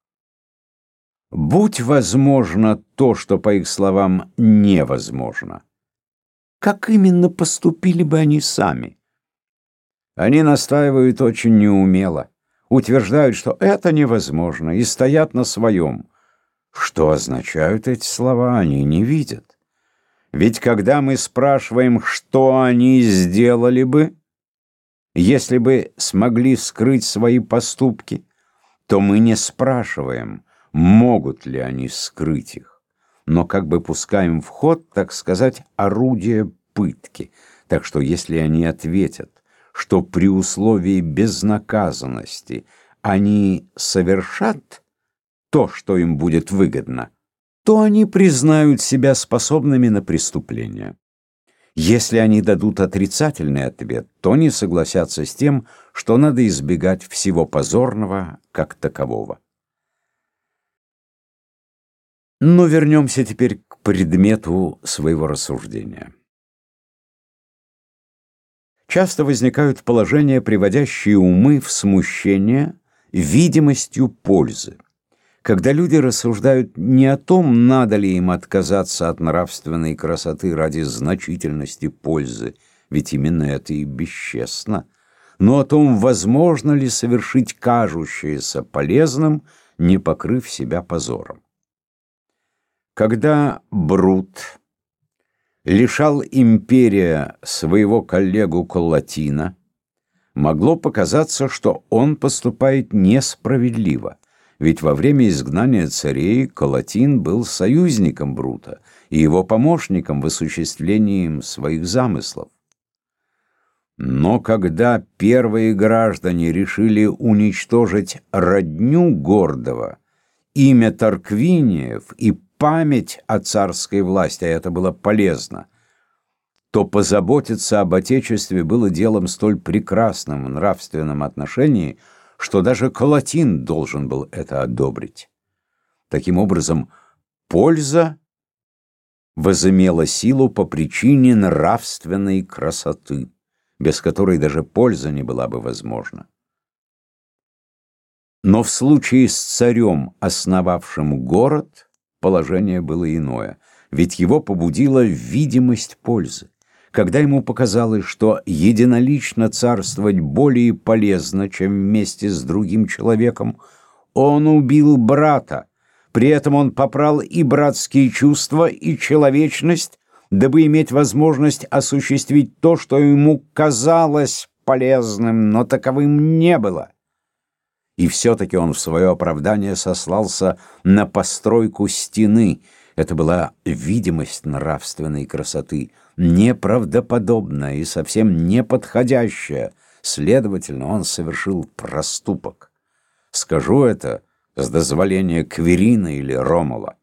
будь возможно то, что, по их словам, невозможно, как именно поступили бы они сами? Они настаивают очень неумело, утверждают, что это невозможно, и стоят на своем. Что означают эти слова, они не видят. Ведь когда мы спрашиваем, что они сделали бы, если бы смогли скрыть свои поступки, то мы не спрашиваем, могут ли они скрыть их, но как бы пускаем в ход, так сказать, орудие пытки. Так что если они ответят, что при условии безнаказанности они совершат то, что им будет выгодно, то они признают себя способными на преступление. Если они дадут отрицательный ответ, то не согласятся с тем, что надо избегать всего позорного как такового. Но вернемся теперь к предмету своего рассуждения. Часто возникают положения, приводящие умы в смущение видимостью пользы. Когда люди рассуждают не о том, надо ли им отказаться от нравственной красоты ради значительности пользы, ведь именно это и бесчестно, но о том, возможно ли совершить кажущееся полезным, не покрыв себя позором. Когда Брут лишал империя своего коллегу Коллатина, могло показаться, что он поступает несправедливо. Ведь во время изгнания царей Коллатин был союзником Брута и его помощником в осуществлении своих замыслов. Но когда первые граждане решили уничтожить родню Гордого, имя Тарквиниев и память о царской власти, а это было полезно, то позаботиться об Отечестве было делом столь прекрасным в нравственном отношении, что даже Калатин должен был это одобрить. Таким образом, польза возымела силу по причине нравственной красоты, без которой даже польза не была бы возможна. Но в случае с царем, основавшим город, положение было иное, ведь его побудила видимость пользы. Когда ему показалось, что единолично царствовать более полезно, чем вместе с другим человеком, он убил брата. При этом он попрал и братские чувства, и человечность, дабы иметь возможность осуществить то, что ему казалось полезным, но таковым не было. И все-таки он в свое оправдание сослался на постройку стены. Это была видимость нравственной красоты, неправдоподобная и совсем неподходящая. Следовательно, он совершил проступок. Скажу это с дозволения Кверина или Ромула.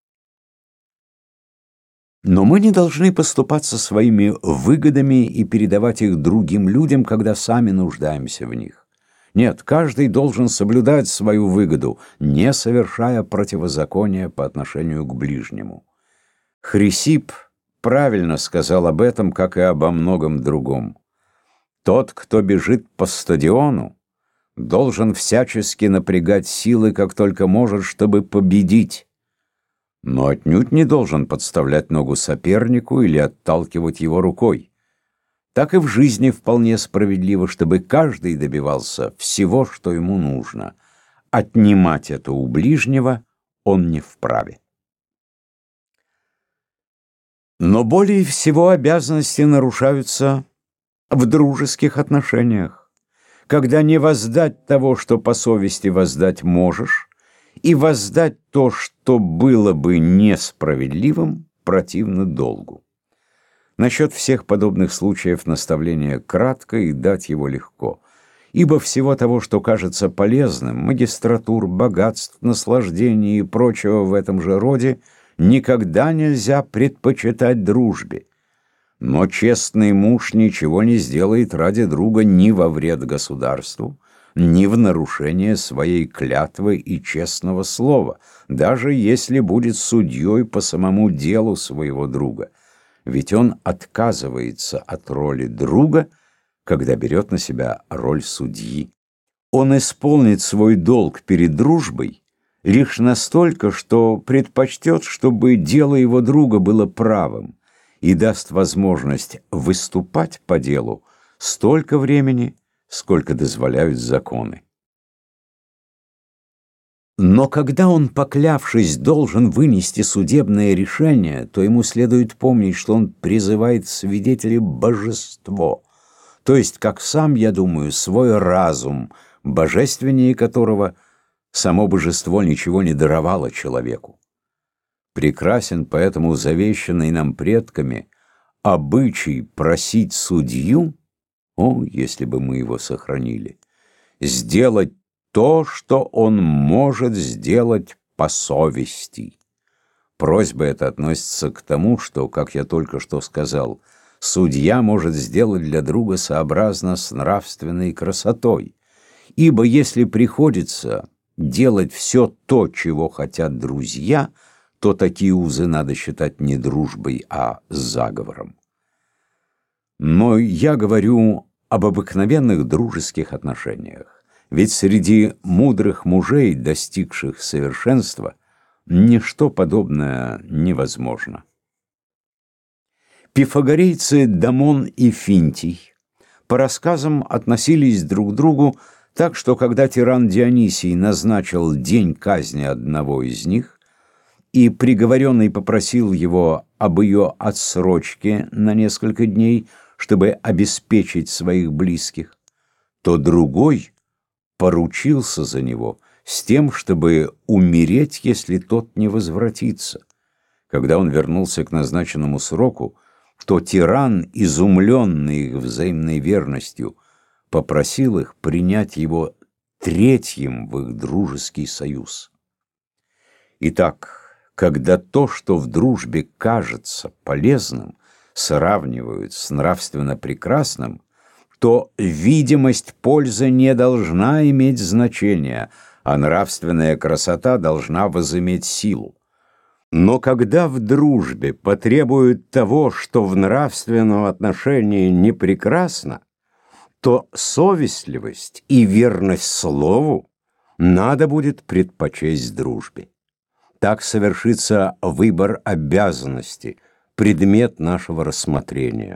Но мы не должны поступаться своими выгодами и передавать их другим людям, когда сами нуждаемся в них. Нет, каждый должен соблюдать свою выгоду, не совершая противозакония по отношению к ближнему. Хрисип правильно сказал об этом, как и обо многом другом. Тот, кто бежит по стадиону, должен всячески напрягать силы, как только может, чтобы победить, но отнюдь не должен подставлять ногу сопернику или отталкивать его рукой. Так и в жизни вполне справедливо, чтобы каждый добивался всего, что ему нужно. Отнимать это у ближнего он не вправе. Но более всего обязанности нарушаются в дружеских отношениях, когда не воздать того, что по совести воздать можешь, и воздать то, что было бы несправедливым, противно долгу. Насчет всех подобных случаев наставление кратко и дать его легко, ибо всего того, что кажется полезным, магистратур, богатств, наслаждений и прочего в этом же роде, никогда нельзя предпочитать дружбе. Но честный муж ничего не сделает ради друга ни во вред государству, ни в нарушение своей клятвы и честного слова, даже если будет судьей по самому делу своего друга. Ведь он отказывается от роли друга, когда берет на себя роль судьи. Он исполнит свой долг перед дружбой лишь настолько, что предпочтет, чтобы дело его друга было правым, и даст возможность выступать по делу столько времени, сколько дозволяют законы. Но когда он, поклявшись, должен вынести судебное решение, то ему следует помнить, что он призывает в свидетели божество, то есть, как сам, я думаю, свой разум, божественнее которого само божество ничего не даровало человеку. Прекрасен поэтому завещанный нам предками обычай просить судью, о, если бы мы его сохранили, сделать то, что он может сделать по совести. Просьба эта относится к тому, что, как я только что сказал, судья может сделать для друга сообразно с нравственной красотой. Ибо если приходится делать все то, чего хотят друзья, то такие узы надо считать не дружбой, а заговором. Но я говорю об обыкновенных дружеских отношениях. Ведь среди мудрых мужей, достигших совершенства, ничто подобное невозможно. Пифагорейцы Дамон и Финтий по рассказам относились друг к другу так, что когда тиран Дионисий назначил день казни одного из них, и приговоренный попросил его об ее отсрочке на несколько дней, чтобы обеспечить своих близких, то другой поручился за него с тем, чтобы умереть, если тот не возвратится. Когда он вернулся к назначенному сроку, то тиран, изумленный их взаимной верностью, попросил их принять его третьим в их дружеский союз. Итак, когда то, что в дружбе кажется полезным, сравнивают с нравственно прекрасным, то видимость пользы не должна иметь значения, а нравственная красота должна возыметь силу. Но когда в дружбе потребуют того, что в нравственном отношении не прекрасно, то совестливость и верность слову надо будет предпочесть дружбе. Так совершится выбор обязанности, предмет нашего рассмотрения.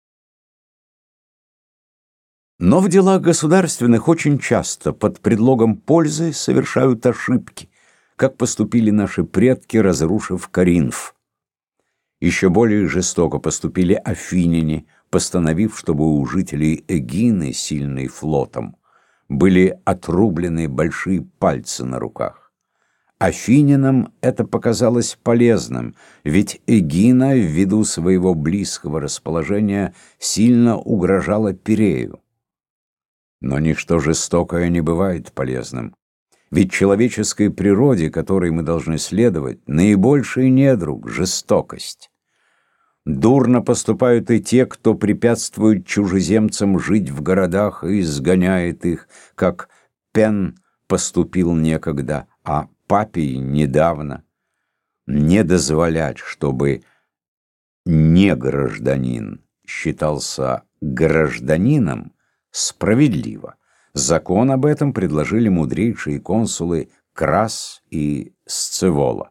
Но в делах государственных очень часто под предлогом пользы совершают ошибки, как поступили наши предки, разрушив Коринф. Еще более жестоко поступили афиняне, постановив, чтобы у жителей Эгины, сильной флотом, были отрублены большие пальцы на руках. Афинянам это показалось полезным, ведь Эгина, ввиду своего близкого расположения, сильно угрожала Пирею. Но ничто жестокое не бывает полезным. Ведь человеческой природе, которой мы должны следовать, наибольший недруг — жестокость. Дурно поступают и те, кто препятствует чужеземцам жить в городах и изгоняет их, как Пен поступил некогда, а Папий недавно. Не дозволять, чтобы негражданин считался гражданином, справедливо. Закон об этом предложили мудрейшие консулы Крас и Сцевола.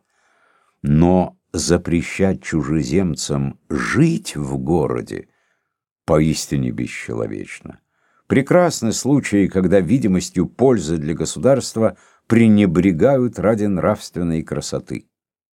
Но запрещать чужеземцам жить в городе поистине бесчеловечно. Прекрасны случаи, когда видимостью пользы для государства пренебрегают ради нравственной красоты.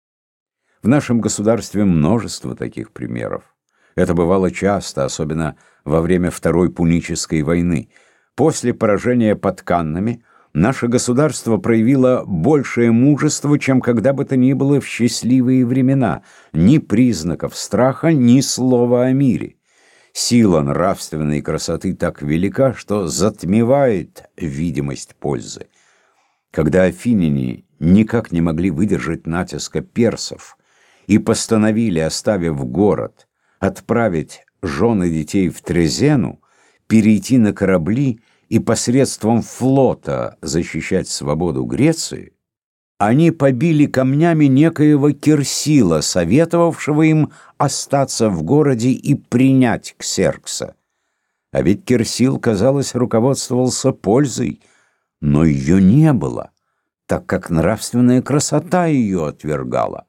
В нашем государстве множество таких примеров. Это бывало часто, особенно во время Второй Пунической войны. После поражения под Каннами наше государство проявило большее мужество, чем когда бы то ни было в счастливые времена. Ни признаков страха, ни слова о мире. Сила нравственной красоты так велика, что затмевает видимость пользы. Когда афиняне никак не могли выдержать натиска персов и постановили, оставив город, отправить жен и детей в Трезену, перейти на корабли и посредством флота защищать свободу Греции, они побили камнями некоего Кирсила, советовавшего им остаться в городе и принять Ксеркса. А ведь Кирсил, казалось, руководствовался пользой, но ее не было, так как нравственная красота ее отвергала.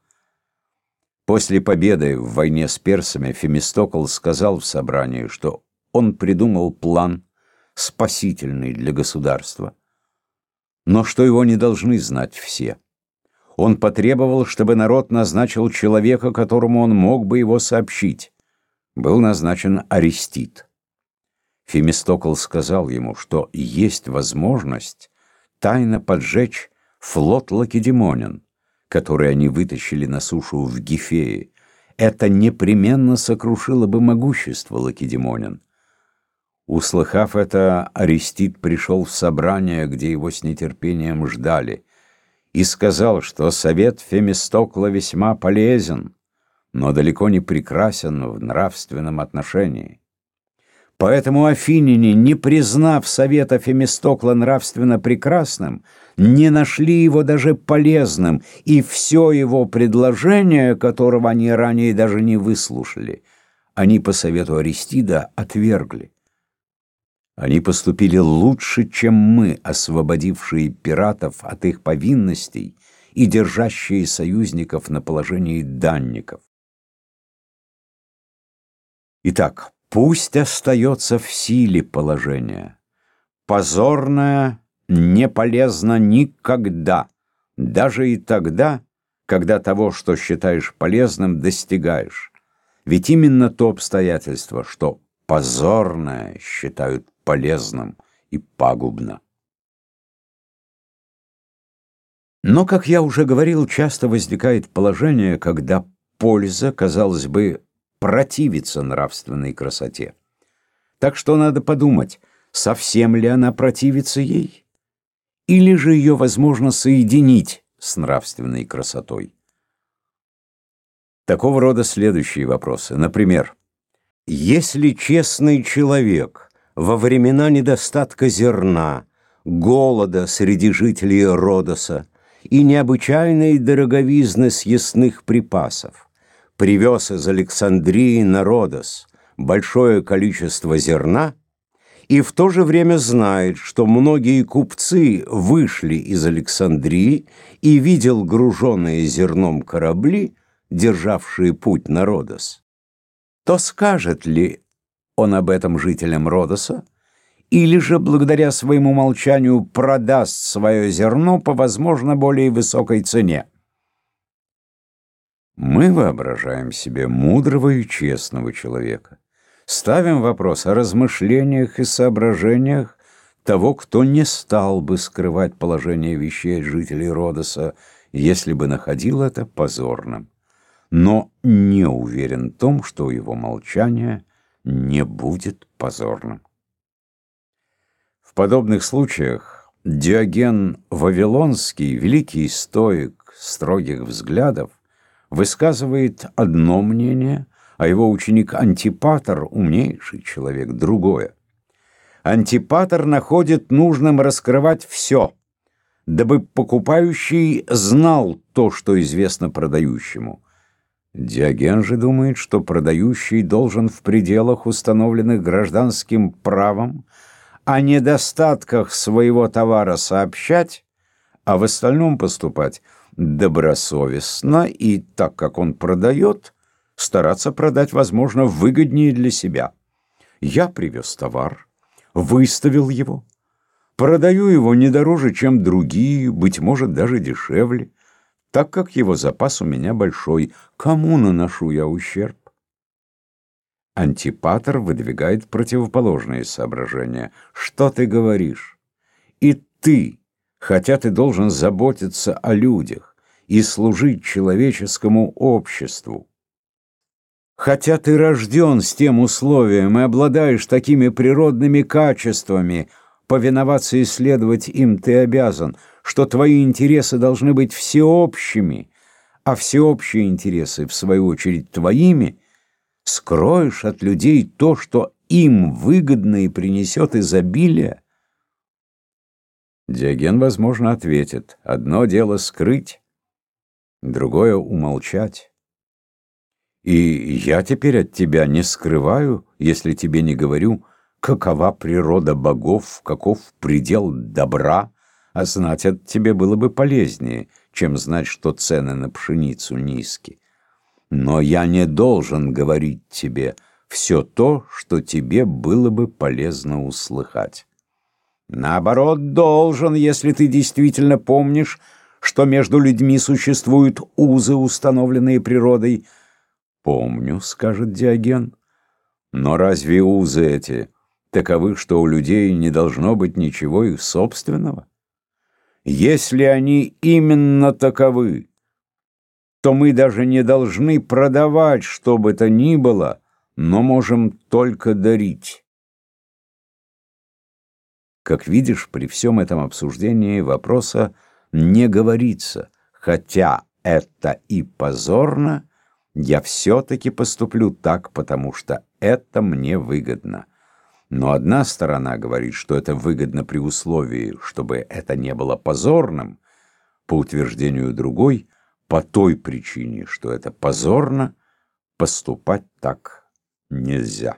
После победы в войне с персами Фемистокл сказал в собрании, что он придумал план, спасительный для государства, но что его не должны знать все. Он потребовал, чтобы народ назначил человека, которому он мог бы его сообщить. Был назначен Арестит. Фемистокл сказал ему, что есть возможность тайно поджечь флот Лакедемонян, который они вытащили на сушу в Гифее. Это непременно сокрушило бы могущество Лакедемонян. Услыхав это, Арестит пришел в собрание, где его с нетерпением ждали, и сказал, что совет Фемистокла весьма полезен, но далеко не прекрасен в нравственном отношении. Поэтому афиняне, не признав совета Фемистокла нравственно прекрасным, не нашли его даже полезным, и все его предложение, которого они ранее даже не выслушали, они по совету Аристида отвергли. Они поступили лучше, чем мы, освободившие пиратов от их повинностей и держащие союзников на положении данников. Итак, пусть остается в силе положение. Позорное не полезно никогда, даже и тогда, когда того, что считаешь полезным, достигаешь. Ведь именно то обстоятельство, что позорное считают полезным и пагубно. Но, как я уже говорил, часто возникает положение, когда польза, казалось бы, противится нравственной красоте. Так что надо подумать, совсем ли она противится ей, или же ее возможно соединить с нравственной красотой. Такого рода следующие вопросы. Например, Если честный человек во времена недостатка зерна, голода среди жителей Родоса и необычайной дороговизны съестных припасов привез из Александрии на Родос большое количество зерна и в то же время знает, что многие купцы вышли из Александрии и видел груженные зерном корабли, державшие путь на Родос, то скажет ли он об этом жителям Родоса, или же благодаря своему молчанию продаст свое зерно по, возможно, более высокой цене? Мы воображаем себе мудрого и честного человека, ставим вопрос о размышлениях и соображениях того, кто не стал бы скрывать положение вещей от жителей Родоса, если бы находил это позорным, но не уверен в том, что его молчание не будет позорным. В подобных случаях Диоген Вавилонский, великий стоик строгих взглядов, высказывает одно мнение, а его ученик Антипатр, умнейший человек, другое. Антипатр находит нужным раскрывать все, дабы покупающий знал то, что известно продающему. Диоген же думает, что продающий должен в пределах, установленных гражданским правом, о недостатках своего товара сообщать, а в остальном поступать добросовестно и, так как он продает, стараться продать, возможно, выгоднее для себя. Я привез товар, выставил его, продаю его не дороже, чем другие, быть может, даже дешевле, так как его запас у меня большой. Кому наношу я ущерб? Антипатр выдвигает противоположные соображения. Что ты говоришь? И ты, хотя ты должен заботиться о людях и служить человеческому обществу, хотя ты рожден с тем условием и обладаешь такими природными качествами, повиноваться и следовать им ты обязан, что твои интересы должны быть всеобщими, а всеобщие интересы, в свою очередь, твоими, скроешь от людей то, что им выгодно и принесет изобилие? Диоген, возможно, ответит: одно дело скрыть, другое умолчать. И я теперь от тебя не скрываю, если тебе не говорю, какова природа богов, каков предел добра, а знать это тебе было бы полезнее, чем знать, что цены на пшеницу низки. Но я не должен говорить тебе все то, что тебе было бы полезно услыхать. Наоборот, должен, если ты действительно помнишь, что между людьми существуют узы, установленные природой. «Помню», — скажет Диоген, — «но разве узы эти таковы, что у людей не должно быть ничего их собственного? Если они именно таковы, то мы даже не должны продавать что бы то ни было, но можем только дарить». Как видишь, при всем этом обсуждении вопроса не говорится, хотя это и позорно, я все-таки поступлю так, потому что это мне выгодно. Но одна сторона говорит, что это выгодно при условии, чтобы это не было позорным, по утверждению другой, по той причине, что это позорно, поступать так нельзя.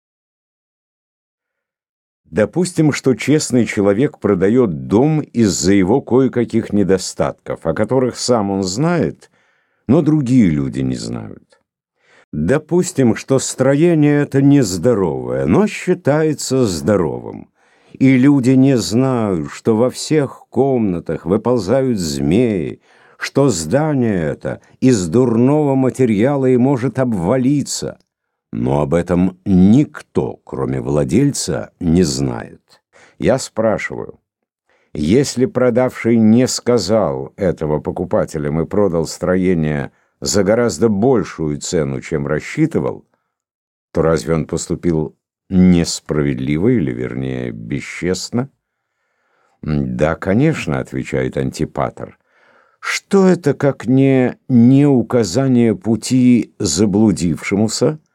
Допустим, что честный человек продает дом из-за его кое-каких недостатков, о которых сам он знает, но другие люди не знают. Допустим, что строение это нездоровое, но считается здоровым, и люди не знают, что во всех комнатах выползают змеи, что здание это из дурного материала и может обвалиться, но об этом никто, кроме владельца, не знает. Я спрашиваю, если продавший не сказал этого покупателям и продал строение за гораздо большую цену, чем рассчитывал, то разве он поступил несправедливо или, вернее, бесчестно? «Да, конечно», — отвечает Антипатр. «Что это, как не указание пути заблудившемуся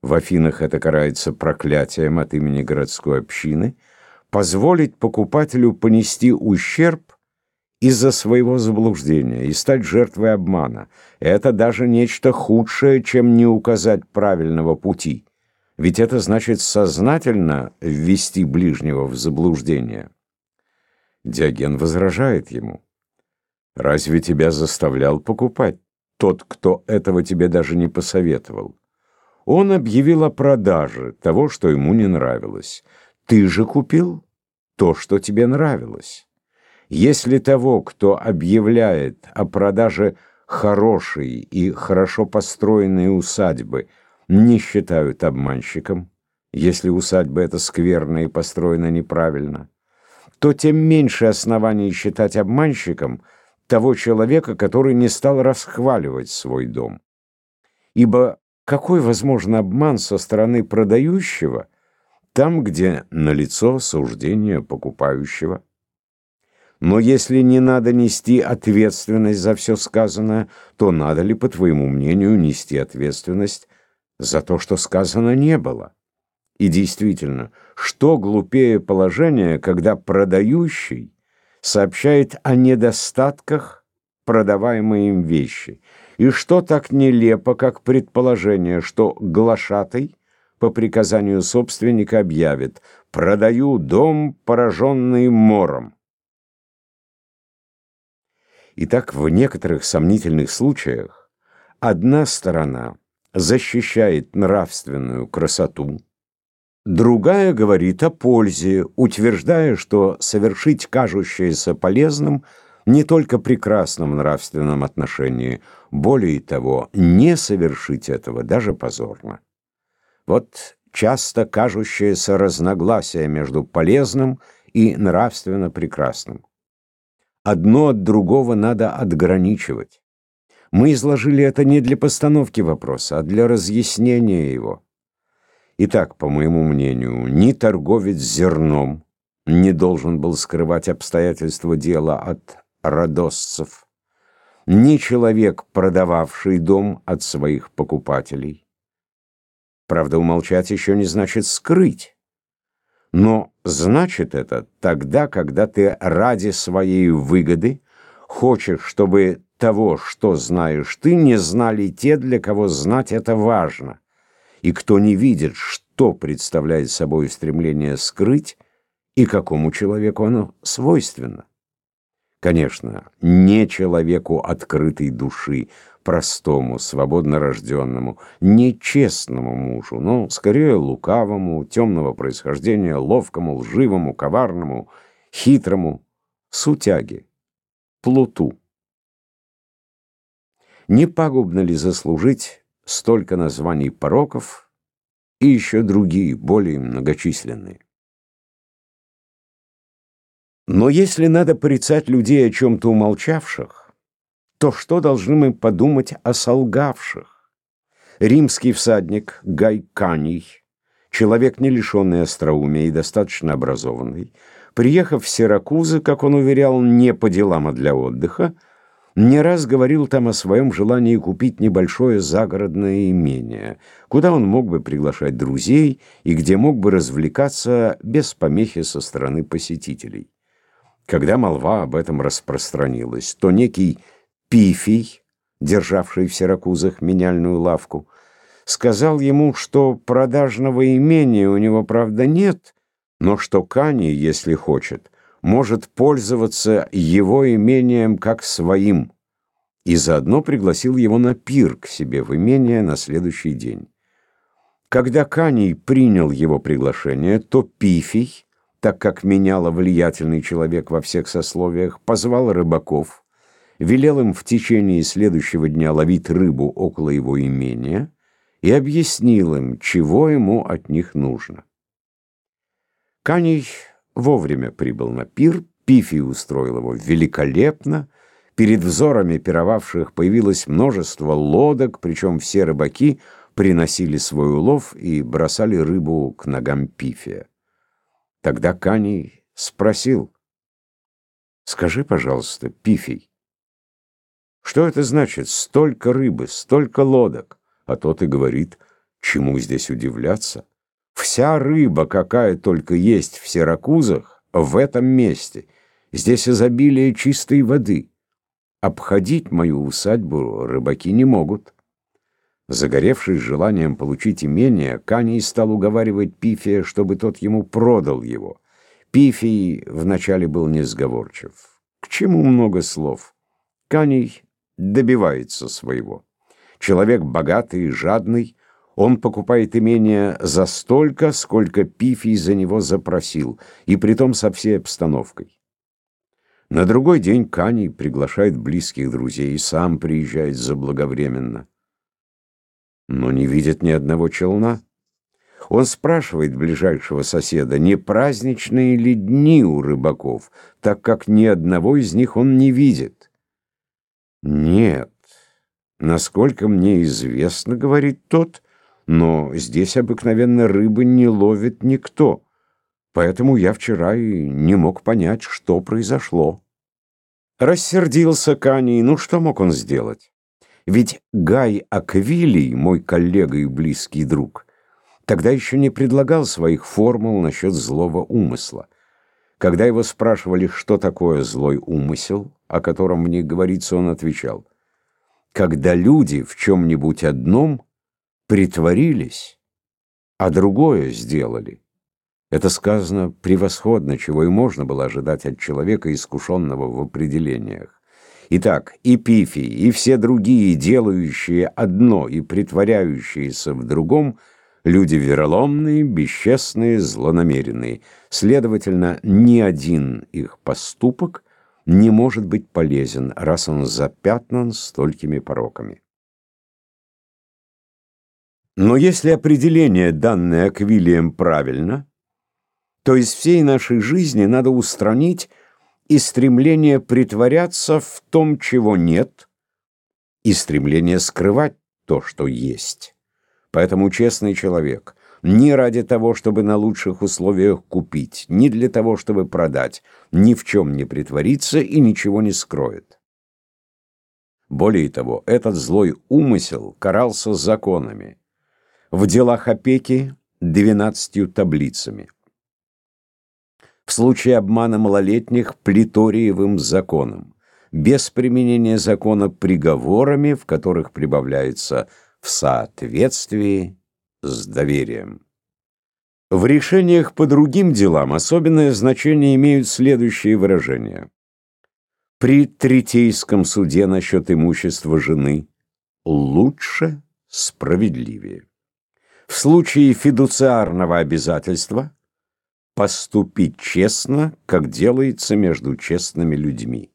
в Афинах это карается проклятием от имени городской общины, позволить покупателю понести ущерб из-за своего заблуждения и стать жертвой обмана. Это даже нечто худшее, чем не указать правильного пути. Ведь это значит сознательно ввести ближнего в заблуждение. Диоген возражает ему: «Разве тебя заставлял покупать тот, кто этого тебе даже не посоветовал? Он объявил о продаже того, что ему не нравилось. Ты же купил то, что тебе нравилось. Если того, кто объявляет о продаже хорошей и хорошо построенной усадьбы, не считают обманщиком, если усадьба эта скверная и построена неправильно, то тем меньше оснований считать обманщиком того человека, который не стал расхваливать свой дом. Ибо какой возможен обман со стороны продающего там, где налицо суждение покупающего? Но если не надо нести ответственность за все сказанное, то надо ли, по твоему мнению, нести ответственность за то, что сказано не было? И действительно, что глупее положение, когда продающий сообщает о недостатках продаваемой им вещи? И что так нелепо, как предположение, что глашатай по приказанию собственника объявит: «Продаю дом, пораженный мором». Итак, в некоторых сомнительных случаях одна сторона защищает нравственную красоту, другая говорит о пользе, утверждая, что совершить кажущееся полезным не только прекрасном нравственном отношении, более того, не совершить этого даже позорно. Вот часто кажущееся разногласие между полезным и нравственно прекрасным. Одно от другого надо отграничивать. Мы изложили это не для постановки вопроса, а для разъяснения его. Итак, по моему мнению, ни торговец зерном не должен был скрывать обстоятельства дела от родосцев, ни человек, продававший дом, от своих покупателей. Правда, умолчать еще не значит скрыть. Но значит это тогда, когда ты ради своей выгоды хочешь, чтобы того, что знаешь ты, не знали те, для кого знать это важно, и кто не видит, что представляет собой стремление скрыть и какому человеку оно свойственно. Конечно, не человеку открытой души, простому, свободно рожденному, нечестному мужу, но скорее лукавому, темного происхождения, ловкому, лживому, коварному, хитрому, сутяге, плуту. Не пагубно ли заслужить столько названий пороков и еще другие, более многочисленные? Но если надо порицать людей, о чем-то умолчавших, то что должны мы подумать о солгавших? Римский всадник Гай Каний, человек, не лишенный остроумия и достаточно образованный, приехав в Сиракузы, как он уверял, не по делам, а для отдыха, не раз говорил там о своем желании купить небольшое загородное имение, куда он мог бы приглашать друзей и где мог бы развлекаться без помехи со стороны посетителей. Когда молва об этом распространилась, то некий Пифий, державший в Сиракузах меняльную лавку, сказал ему, что продажного имения у него, правда, нет, но что Каний, если хочет, может пользоваться его имением как своим, и заодно пригласил его на пир к себе в имение на следующий день. Когда Каний принял его приглашение, то Пифий, так как меняло влиятельный человек во всех сословиях, позвал рыбаков, велел им в течение следующего дня ловить рыбу около его имения и объяснил им, чего ему от них нужно. Каний вовремя прибыл на пир, Пифий устроил его великолепно, перед взорами пировавших появилось множество лодок, причем все рыбаки приносили свой улов и бросали рыбу к ногам Пифия. Тогда Каний спросил: «Скажи, пожалуйста, Пифий, что это значит столько рыбы, столько лодок?» А тот и говорит: Чему здесь удивляться? Вся рыба, какая только есть в Сиракузах, в этом месте. Здесь изобилие чистой воды. Обходить мою усадьбу рыбаки не могут. Загоревшись желанием получить имение, Каний стал уговаривать Пифия, чтобы тот ему продал его. Пифий вначале был несговорчив. К чему много слов? Каний добивается своего. Человек богатый и жадный, он покупает имение за столько, сколько Пифий за него запросил, и притом со всей обстановкой. На другой день Каний приглашает близких друзей и сам приезжает заблаговременно. Но не видит ни одного челна. Он спрашивает ближайшего соседа, не праздничные ли дни у рыбаков, так как ни одного из них он не видит. «Нет, насколько мне известно, — говорит тот, — но здесь обыкновенно рыбы не ловит никто, поэтому я вчера и не мог понять, что произошло». Рассердился Каний, ну что мог он сделать? Ведь Гай Аквилий, мой коллега и близкий друг, тогда еще не предлагал своих формул насчет злого умысла. Когда его спрашивали, что такое злой умысел, о котором мне говорится, он отвечал: когда люди в чем-нибудь одном притворились, а другое сделали. Это сказано превосходно, чего и можно было ожидать от человека, искушенного в определениях. Итак, и Пифий, и все другие, делающие одно и притворяющиеся в другом, люди вероломные, бесчестные, злонамеренные. Следовательно, ни один их поступок не может быть полезен, раз он запятнан столькими пороками. Но если определение, данное Аквилием, правильно, то из всей нашей жизни надо устранить и стремление притворяться в том, чего нет, и стремление скрывать то, что есть. Поэтому честный человек ни ради того, чтобы на лучших условиях купить, ни для того, чтобы продать, ни в чем не притворится и ничего не скроет. Более того, этот злой умысел карался законами. В делах опеки 12 таблицами. В случае обмана малолетних Плиториевым законом, без применения закона приговорами, в которых прибавляется «в соответствии с доверием». В решениях по другим делам особенное значение имеют следующие выражения. При третейском суде насчет имущества жены лучше, справедливее. В случае фидуциарного обязательства поступить честно, как делается между честными людьми.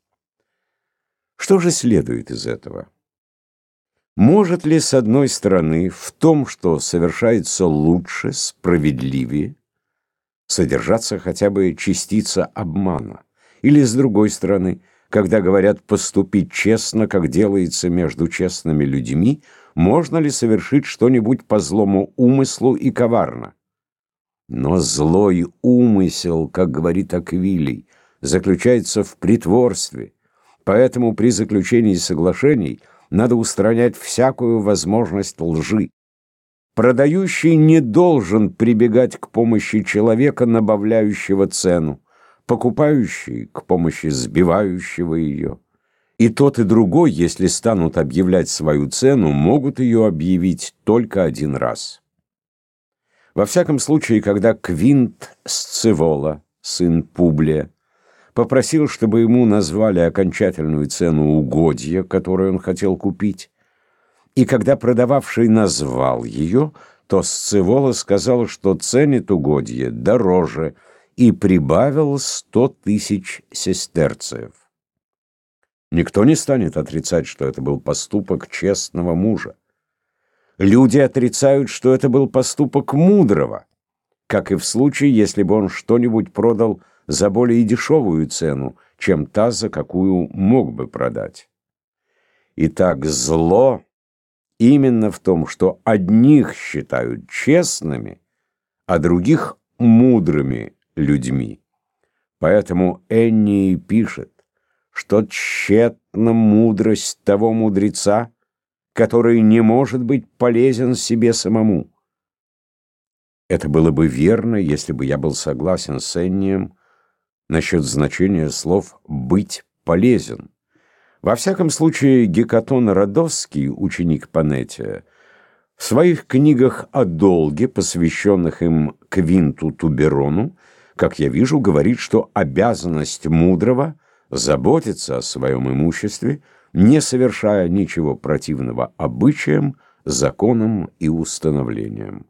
Что же следует из этого? Может ли, с одной стороны, в том, что совершается лучше, справедливее, содержаться хотя бы частица обмана? Или, с другой стороны, когда говорят поступить честно, как делается между честными людьми, можно ли совершить что-нибудь по злому умыслу и коварно? Но злой умысел, как говорит Аквилий, заключается в притворстве, поэтому при заключении соглашений надо устранять всякую возможность лжи. Продающий не должен прибегать к помощи человека, набавляющего цену, покупающий к помощи сбивающего ее. И тот, и другой, если станут объявлять свою цену, могут ее объявить только один раз. Во всяком случае, когда Квинт Сцевола, сын Публия, попросил, чтобы ему назвали окончательную цену угодья, которую он хотел купить, и когда продававший назвал ее, то Сцевола сказал, что ценит угодье дороже, и прибавил 100 000 сестерцев. Никто не станет отрицать, что это был поступок честного мужа. Люди отрицают, что это был поступок мудрого, как и в случае, если бы он что-нибудь продал за более дешевую цену, чем та, за какую мог бы продать. Итак, зло именно в том, что одних считают честными, а других мудрыми людьми. Поэтому Энний пишет, что тщетна мудрость того мудреца, который не может быть полезен себе самому, Это было бы верно, если бы я был согласен с Эннием насчет значения слов «быть полезен». Во всяком случае, Гекатон Родосский, ученик Панетия, в своих книгах о долге, посвященных им Квинту Туберону, как я вижу, говорит, что обязанность мудрого заботиться о своем имуществе, не совершая ничего противного обычаям, законам и установлениям.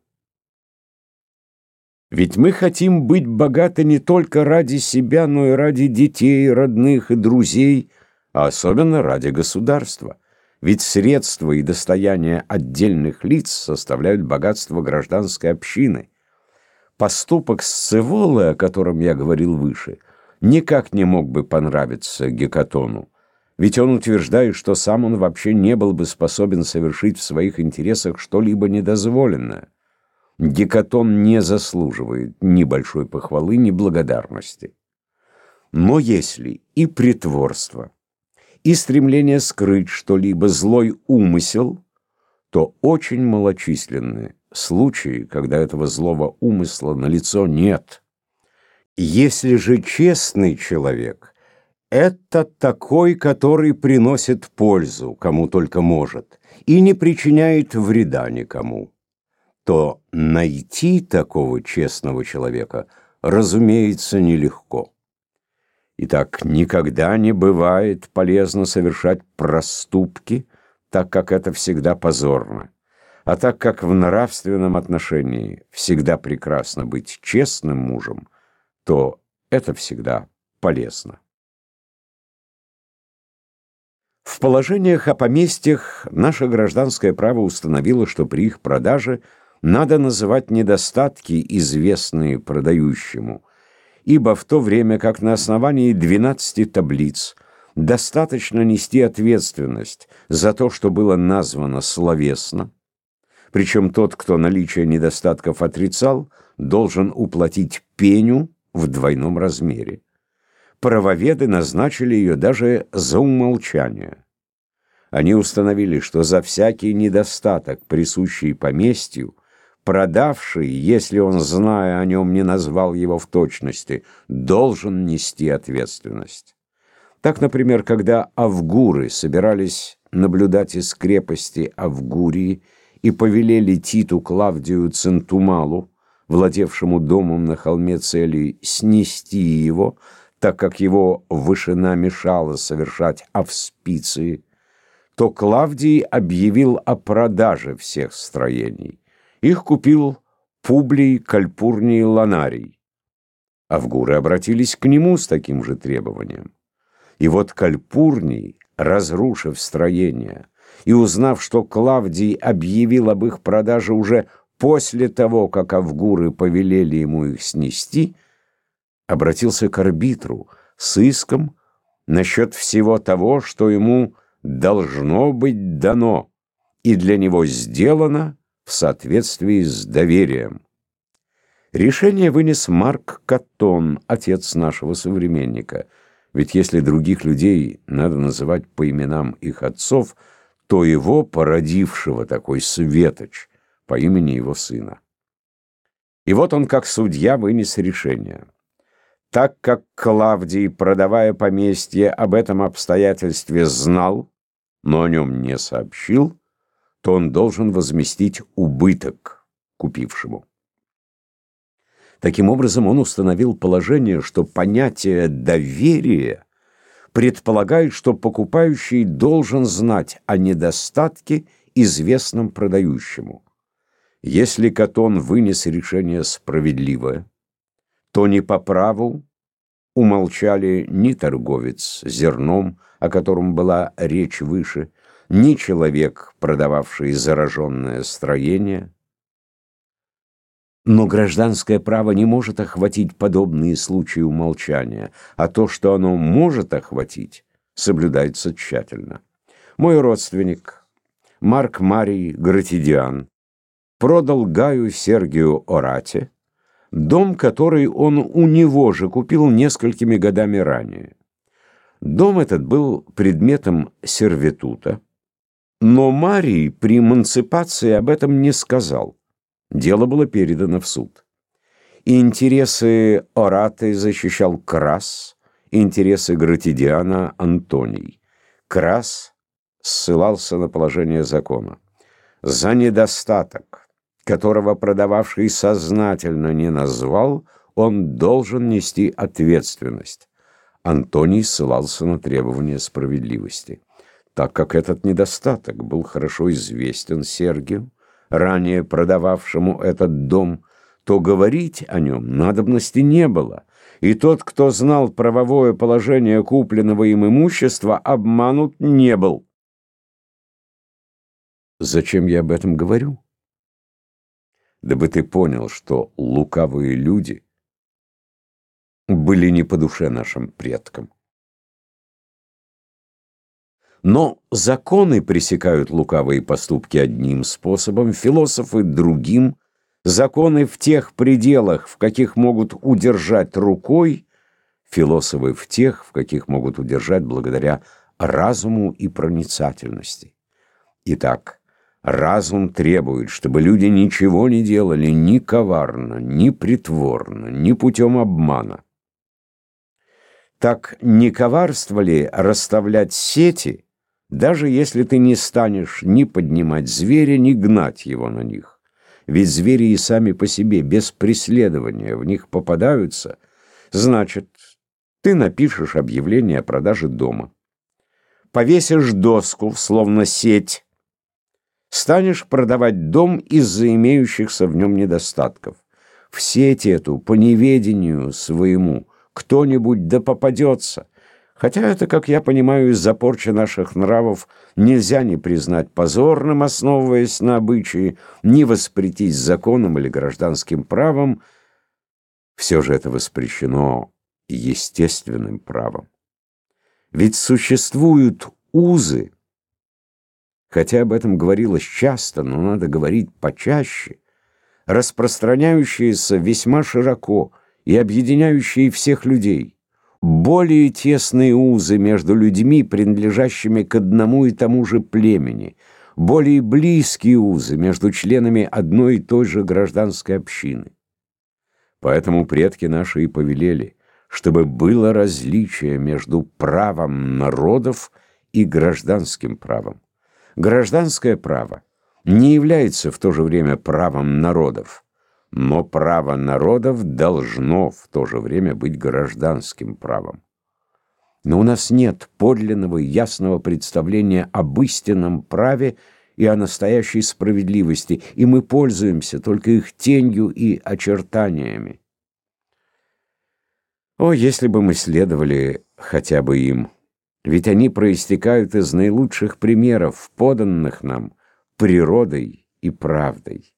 Ведь мы хотим быть богаты не только ради себя, но и ради детей, родных и друзей, а особенно ради государства. Ведь средства и достояние отдельных лиц составляют богатство гражданской общины. Поступок Сцеволы, о котором я говорил выше, никак не мог бы понравиться Гекатону. Ведь он утверждает, что сам он вообще не был бы способен совершить в своих интересах что-либо недозволенное. Гекатон не заслуживает ни большой похвалы, ни благодарности. Но если и притворство, и стремление скрыть что-либо, злой умысел, то очень малочисленны случаи, когда этого злого умысла налицо нет. Если же честный человек — это такой, который приносит пользу, кому только может, и не причиняет вреда никому, то найти такого честного человека, разумеется, нелегко. Итак, никогда не бывает полезно совершать проступки, так как это всегда позорно. А так как в нравственном отношении всегда прекрасно быть честным мужем, то это всегда полезно. В положениях о поместьях наше гражданское право установило, что при их продаже надо называть недостатки, известные продающему, ибо в то время как на основании 12 таблиц достаточно нести ответственность за то, что было названо словесно, причем тот, кто наличие недостатков отрицал, должен уплатить пеню в двойном размере. Правоведы назначили ее даже за умолчание. Они установили, что за всякий недостаток, присущий поместью, продавший, если он, зная о нем, не назвал его в точности, должен нести ответственность. Так, например, когда авгуры собирались наблюдать из крепости Авгурии и повелели Титу Клавдию Центумалу, владевшему домом на холме Целий, снести его, так как его вышина мешала совершать авспиции, то Клавдий объявил о продаже всех строений. Их купил Публий Кальпурний Ланарий. Авгуры обратились к нему с таким же требованием. И вот Кальпурний, разрушив строения и узнав, что Клавдий объявил об их продаже уже после того, как авгуры повелели ему их снести, обратился к арбитру с иском насчет всего того, что ему должно быть дано и для него сделано в соответствии с доверием. Решение вынес Марк Каттон, отец нашего современника. Ведь если других людей надо называть по именам их отцов, то его, породившего такой светоч, по имени его сына. И вот он, как судья, вынес решение. Так как Клавдий, продавая поместье, об этом обстоятельстве знал, но о нем не сообщил, то он должен возместить убыток купившему. Таким образом, он установил положение, что понятие доверия предполагает, что покупающий должен знать о недостатке, известном продающему. Если Катон вынес решение справедливое, то не по праву умолчали ни торговец зерном, о котором была речь выше, ни человек, продававший зараженное строение. Но гражданское право не может охватить подобные случаи умолчания, а то, что оно может охватить, соблюдается тщательно. Мой родственник, Марк Марий Гратидиан, продал Гаю Сергию Орате дом, который он у него же купил несколькими годами ранее. Дом этот был предметом сервитута, но Марий при эмансипации об этом не сказал. Дело было передано в суд. Интересы Ораты защищал Крас, интересы Гратидиана — Антоний. Крас ссылался на положение закона. За недостаток, которого продававший сознательно не назвал, он должен нести ответственность. Антоний ссылался на требования справедливости. Так как этот недостаток был хорошо известен Сергию, ранее продававшему этот дом, то говорить о нем надобности не было, и тот, кто знал правовое положение купленного им имущества, обманут не был. Зачем я об этом говорю? Дабы ты понял, что лукавые люди были не по душе нашим предкам. Но законы пресекают лукавые поступки одним способом, философы — другим. Законы в тех пределах, в каких могут удержать рукой, философы в тех, в каких могут удержать благодаря разуму и проницательности. Итак, разум требует, чтобы люди ничего не делали ни коварно, ни притворно, ни путем обмана. Так не коварство ли расставлять сети, даже если ты не станешь ни поднимать зверя, ни гнать его на них? Ведь звери и сами по себе, без преследования, в них попадаются. Значит, ты напишешь объявление о продаже дома, повесишь доску, словно сеть, станешь продавать дом из-за имеющихся в нем недостатков. В сеть эту, по неведению своему, кто-нибудь да попадется. Хотя это, как я понимаю, из-за порчи наших нравов нельзя не признать позорным, основываясь на обычае, не воспретить законом или гражданским правом, все же это воспрещено естественным правом. Ведь существуют узы, хотя об этом говорилось часто, но надо говорить почаще, распространяющиеся весьма широко и объединяющие всех людей. Более тесные узы между людьми, принадлежащими к одному и тому же племени, более близкие узы между членами одной и той же гражданской общины. Поэтому предки наши и повелели, чтобы было различие между правом народов и гражданским правом. Гражданское право не является в то же время правом народов, но право народов должно в то же время быть гражданским правом. Но у нас нет подлинного и ясного представления об истинном праве и о настоящей справедливости, и мы пользуемся только их тенью и очертаниями. О, если бы мы следовали хотя бы им! Ведь они проистекают из наилучших примеров, поданных нам природой и правдой.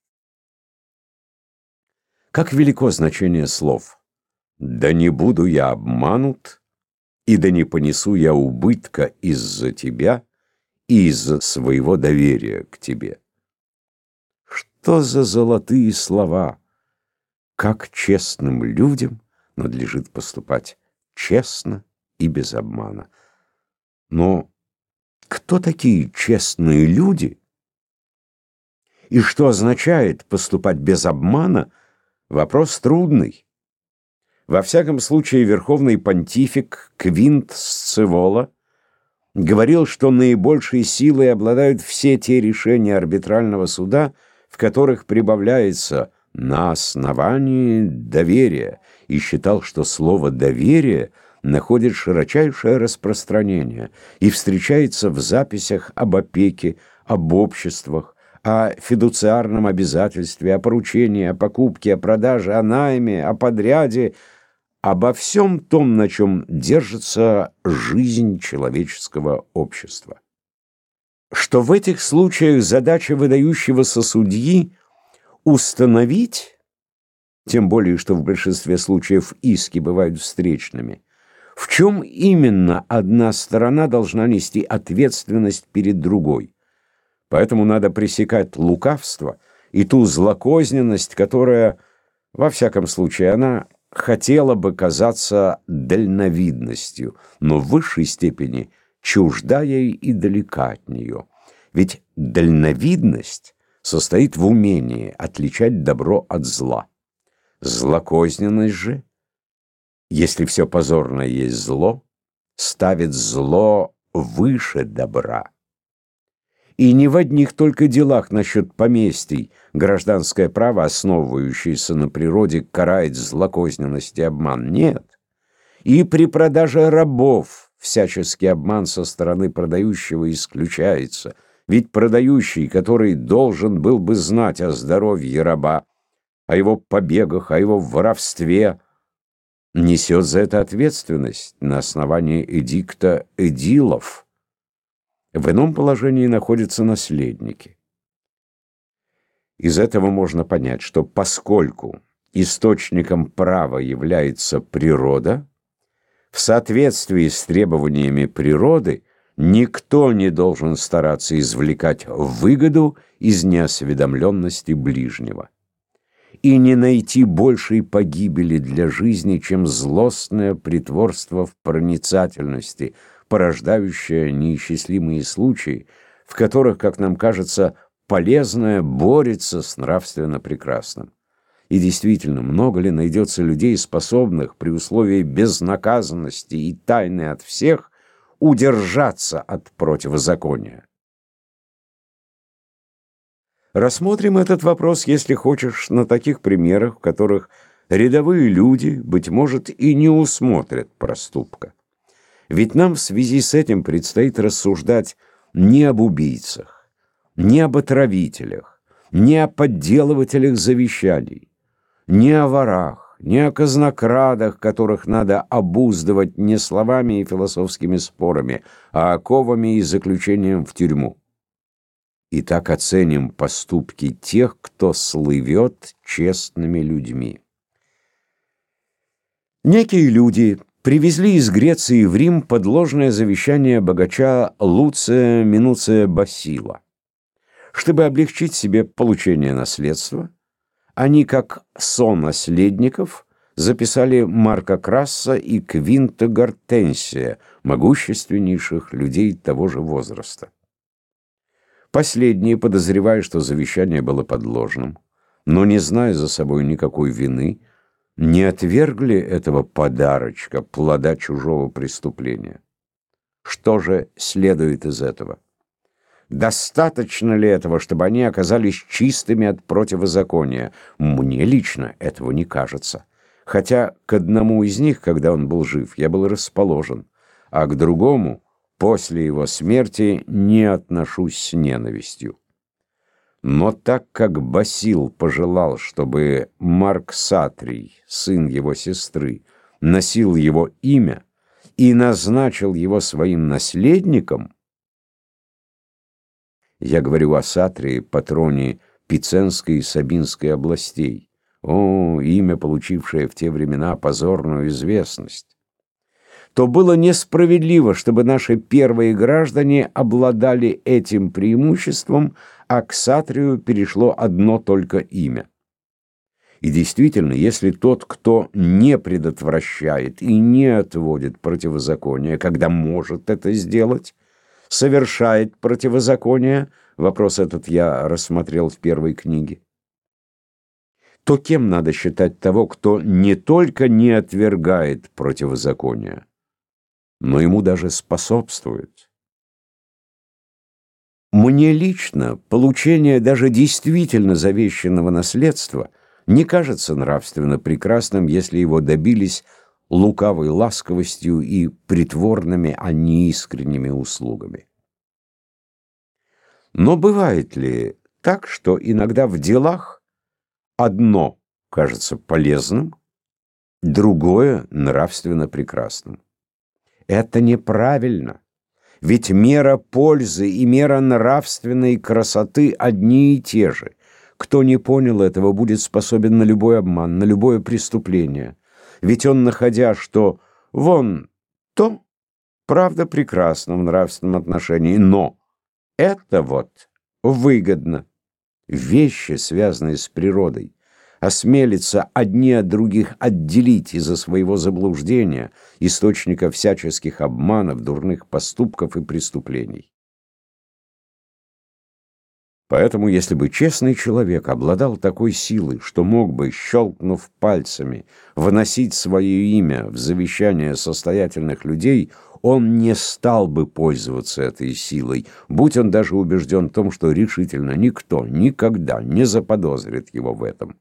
Как велико значение слов «Да не буду я обманут, и да не понесу я убытка из-за тебя и из-за своего доверия к тебе». Что за золотые слова! Как честным людям надлежит поступать честно и без обмана. Но кто такие честные люди? И что означает поступать без обмана? Вопрос трудный. Во всяком случае, верховный понтифик Квинт Сцевола говорил, что наибольшей силой обладают все те решения арбитрального суда, в которых прибавляется «на основании доверия», и считал, что слово «доверие» находит широчайшее распространение и встречается в записях об опеке, об обществах, о фидуциарном обязательстве, о поручении, о покупке, о продаже, о найме, о подряде, обо всем том, на чем держится жизнь человеческого общества. Что в этих случаях задача выдающегося судьи установить, тем более, что в большинстве случаев иски бывают встречными, в чем именно одна сторона должна нести ответственность перед другой. Поэтому надо пресекать лукавство и ту злокозненность, которая, во всяком случае, она хотела бы казаться дальновидностью, но в высшей степени чужда ей и далека от нее. Ведь дальновидность состоит в умении отличать добро от зла. Злокозненность же, если все позорное есть зло, ставит зло выше добра. И не в одних только делах насчет поместий гражданское право, основывающееся на природе, карает злокозненность и обман. Нет. И при продаже рабов всяческий обман со стороны продающего исключается. Ведь продающий, который должен был бы знать о здоровье раба, о его побегах, о его воровстве, несет за это ответственность на основании эдикта эдилов. В ином положении находятся наследники. Из этого можно понять, что поскольку источником права является природа, в соответствии с требованиями природы никто не должен стараться извлекать выгоду из неосведомленности ближнего. И не найти большей погибели для жизни, чем злостное притворство в проницательности, порождающее неисчислимые случаи, в которых, как нам кажется, полезное борется с нравственно прекрасным. И действительно, много ли найдется людей, способных при условии безнаказанности и тайны от всех удержаться от противозакония? Рассмотрим этот вопрос, если хочешь, на таких примерах, в которых рядовые люди, быть может, и не усмотрят проступка. Ведь нам в связи с этим предстоит рассуждать не об убийцах, не об отравителях, не о подделывателях завещаний, не о ворах, не о казнокрадах, которых надо обуздывать не словами и философскими спорами, а оковами и заключением в тюрьму. И так оценим поступки тех, кто слывет честными людьми. Некие люди привезли из Греции в Рим подложное завещание богача Луция Минуция Басила. Чтобы облегчить себе получение наследства, они, как сонаследников, записали Марка Красса и Квинта Гортенсия, могущественнейших людей того же возраста. Последние, подозревая, что завещание было подложным, но не зная за собой никакой вины, не отвергли этого подарочка, плода чужого преступления. Что же следует из этого? Достаточно ли этого, чтобы они оказались чистыми от противозакония? Мне лично этого не кажется. Хотя к одному из них, когда он был жив, я был расположен, а к другому, после его смерти, не отношусь с ненавистью. Но так как Басил пожелал, чтобы Марк Сатрий, сын его сестры, носил его имя и назначил его своим наследником, я говорю о Сатрии, патроне Пиценской и Сабинской областей, имя, получившее в те времена позорную известность, то было несправедливо, чтобы наши первые граждане обладали этим преимуществом, а к Сатрию перешло одно только имя. И действительно, если тот, кто не предотвращает и не отводит противозаконие, когда может это сделать, совершает противозаконие, вопрос этот я рассмотрел в первой книге, то кем надо считать того, кто не только не отвергает противозаконие, но ему даже способствует? Мне лично получение даже действительно завещанного наследства не кажется нравственно прекрасным, если его добились лукавой ласковостью и притворными, а не искренними услугами. Но бывает ли так, что иногда в делах одно кажется полезным, другое нравственно прекрасным? Это неправильно, ведь мера пользы и мера нравственной красоты одни и те же. Кто не понял этого, будет способен на любой обман, на любое преступление. Ведь он, находя, что вон то, правда, прекрасно в нравственном отношении, но это вот выгодно. Вещи, связанные с природой, осмелится одни от других отделить из-за своего заблуждения, источника всяческих обманов, дурных поступков и преступлений. Поэтому, если бы честный человек обладал такой силой, что мог бы, щелкнув пальцами, вносить свое имя в завещание состоятельных людей, он не стал бы пользоваться этой силой, будь он даже убежден в том, что решительно никто никогда не заподозрит его в этом.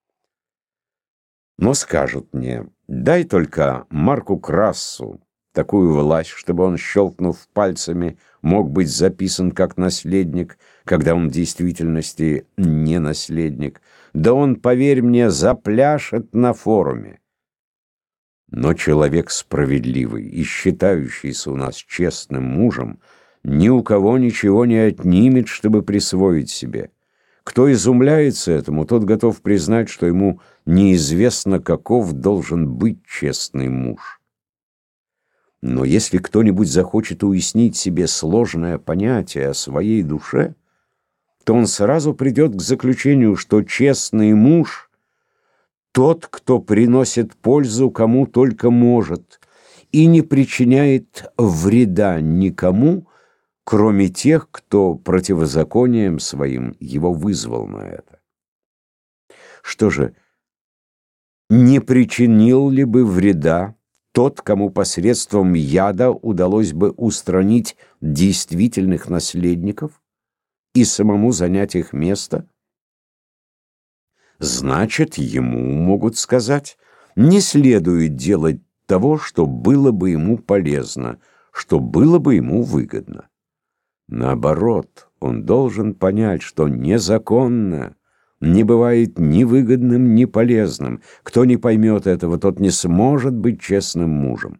Но скажут мне: дай только Марку Крассу такую власть, чтобы он, щелкнув пальцами, мог быть записан как наследник, когда он в действительности не наследник. Да он, поверь мне, запляшет на форуме. Но человек справедливый и считающийся у нас честным мужем ни у кого ничего не отнимет, чтобы присвоить себе. Кто изумляется этому, тот готов признать, что ему неизвестно, каков должен быть честный муж. Но если кто-нибудь захочет уяснить себе сложное понятие о своей душе, то он сразу придет к заключению, что честный муж — тот, кто приносит пользу кому только может и не причиняет вреда никому, кроме тех, кто противозаконием своим его вызвал на это. Что же, не причинил ли бы вреда тот, кому посредством яда удалось бы устранить действительных наследников и самому занять их место? Значит, ему могут сказать: не следует делать того, что было бы ему полезно, что было бы ему выгодно. Наоборот, он должен понять, что незаконно не бывает ни выгодным, ни полезным. Кто не поймет этого, тот не сможет быть честным мужем.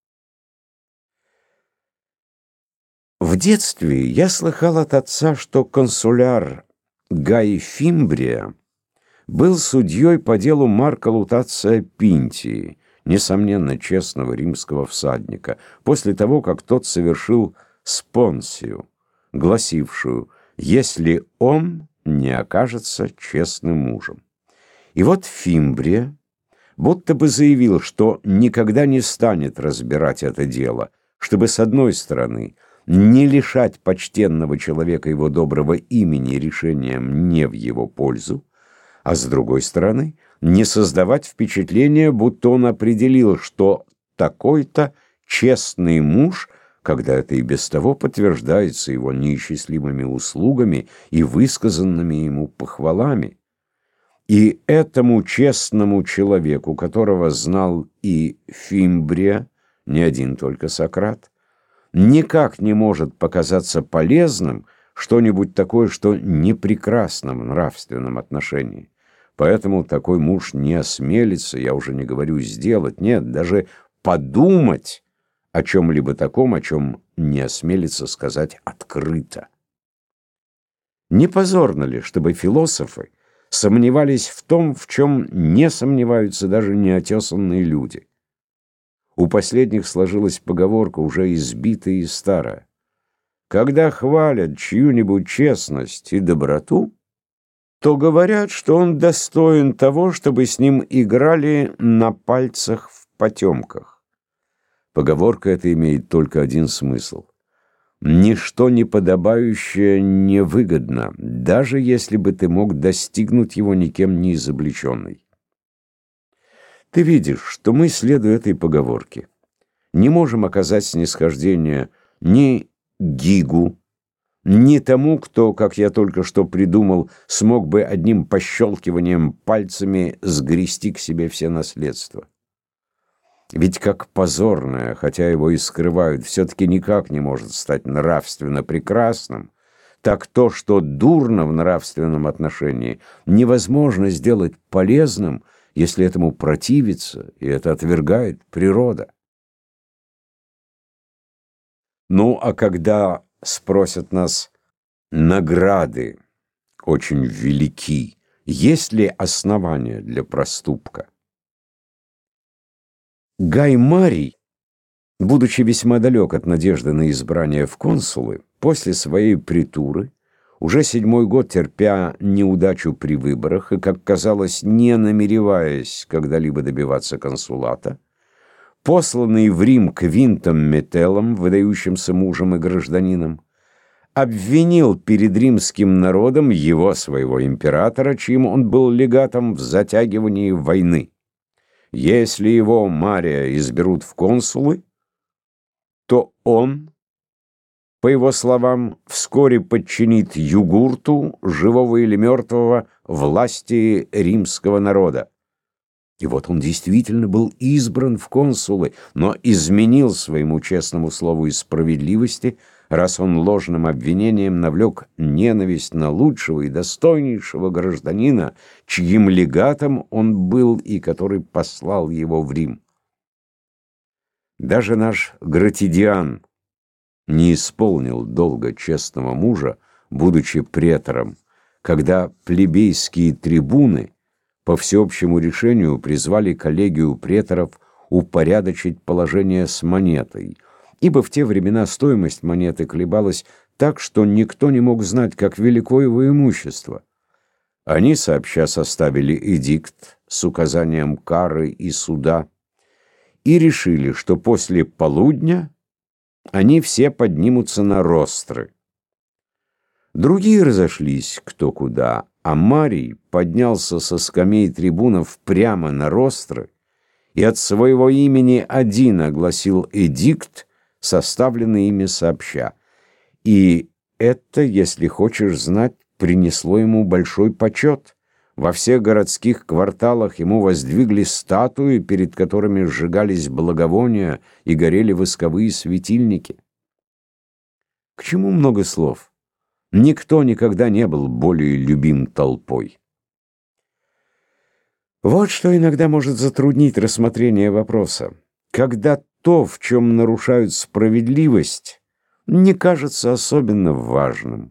В детстве я слыхал от отца, что консуляр Гай Фимбрия был судьей по делу Марка Лутация Пинтии, несомненно честного римского всадника, после того, как тот совершил спонсию, гласившую: если он не окажется честным мужем. И вот Фимбрия будто бы заявил, что никогда не станет разбирать это дело, чтобы, с одной стороны, не лишать почтенного человека его доброго имени решением не в его пользу, а с другой стороны, не создавать впечатления, будто он определил, что такой-то честный муж, когда это и без того подтверждается его неисчислимыми услугами и высказанными ему похвалами. И этому честному человеку, которого знал и Фимбрия, не один только Сократ, никак не может показаться полезным что-нибудь такое, что не прекрасно в нравственном отношении. Поэтому такой муж не осмелится, я уже не говорю сделать, нет, даже подумать о чем-либо таком, о чем не осмелится сказать открыто. Не позорно ли, чтобы философы сомневались в том, в чем не сомневаются даже неотесанные люди? У последних сложилась поговорка, уже избитая и старая: когда хвалят чью-нибудь честность и доброту, то говорят, что он достоин того, чтобы с ним играли на пальцах в потемках. Поговорка эта имеет только один смысл: ничто неподобающее невыгодно, даже если бы ты мог достигнуть его никем не изобличенный. Ты видишь, что мы, следуя этой поговорке, не можем оказать снисхождение ни Гигу, ни тому, кто, как я только что придумал, смог бы одним пощелкиванием пальцами сгрести к себе все наследства. Ведь как позорное, хотя его и скрывают, все-таки никак не может стать нравственно прекрасным, так то, что дурно в нравственном отношении, невозможно сделать полезным, если этому противится, и это отвергает природа. Ну, а когда спросят нас: награды очень велики, есть ли основания для проступка? Гай Марий, будучи весьма далек от надежды на избрание в консулы, после своей притуры, уже 7-й год терпя неудачу при выборах и, как казалось, не намереваясь когда-либо добиваться консулата, посланный в Рим Квинтом Метеллом, выдающимся мужем и гражданином, обвинил перед римским народом его, своего императора, чьим он был легатом, в затягивании войны. Если его, Мария, изберут в консулы, то он, по его словам, вскоре подчинит Югурту, живого или мертвого, власти римского народа. И вот он действительно был избран в консулы, но изменил своему честному слову и справедливости, раз он ложным обвинением навлек ненависть на лучшего и достойнейшего гражданина, чьим легатом он был и который послал его в Рим. Даже наш Гратидиан не исполнил долга честного мужа, будучи претором, когда плебейские трибуны по всеобщему решению призвали коллегию преторов упорядочить положение с монетой, ибо в те времена стоимость монеты колебалась так, что никто не мог знать, как велико его имущество. Они сообща составили эдикт с указанием кары и суда и решили, что после полудня они все поднимутся на ростры. Другие разошлись кто куда, а Марий поднялся со скамей трибунов прямо на ростры и от своего имени один огласил эдикт, составленный ими сообща. И это, если хочешь знать, принесло ему большой почет. Во всех городских кварталах ему воздвигли статуи, перед которыми сжигались благовония и горели восковые светильники. К чему много слов? Никто никогда не был более любим толпой. Вот что иногда может затруднить рассмотрение вопроса. Когда то, в чем нарушают справедливость, не кажется особенно важным,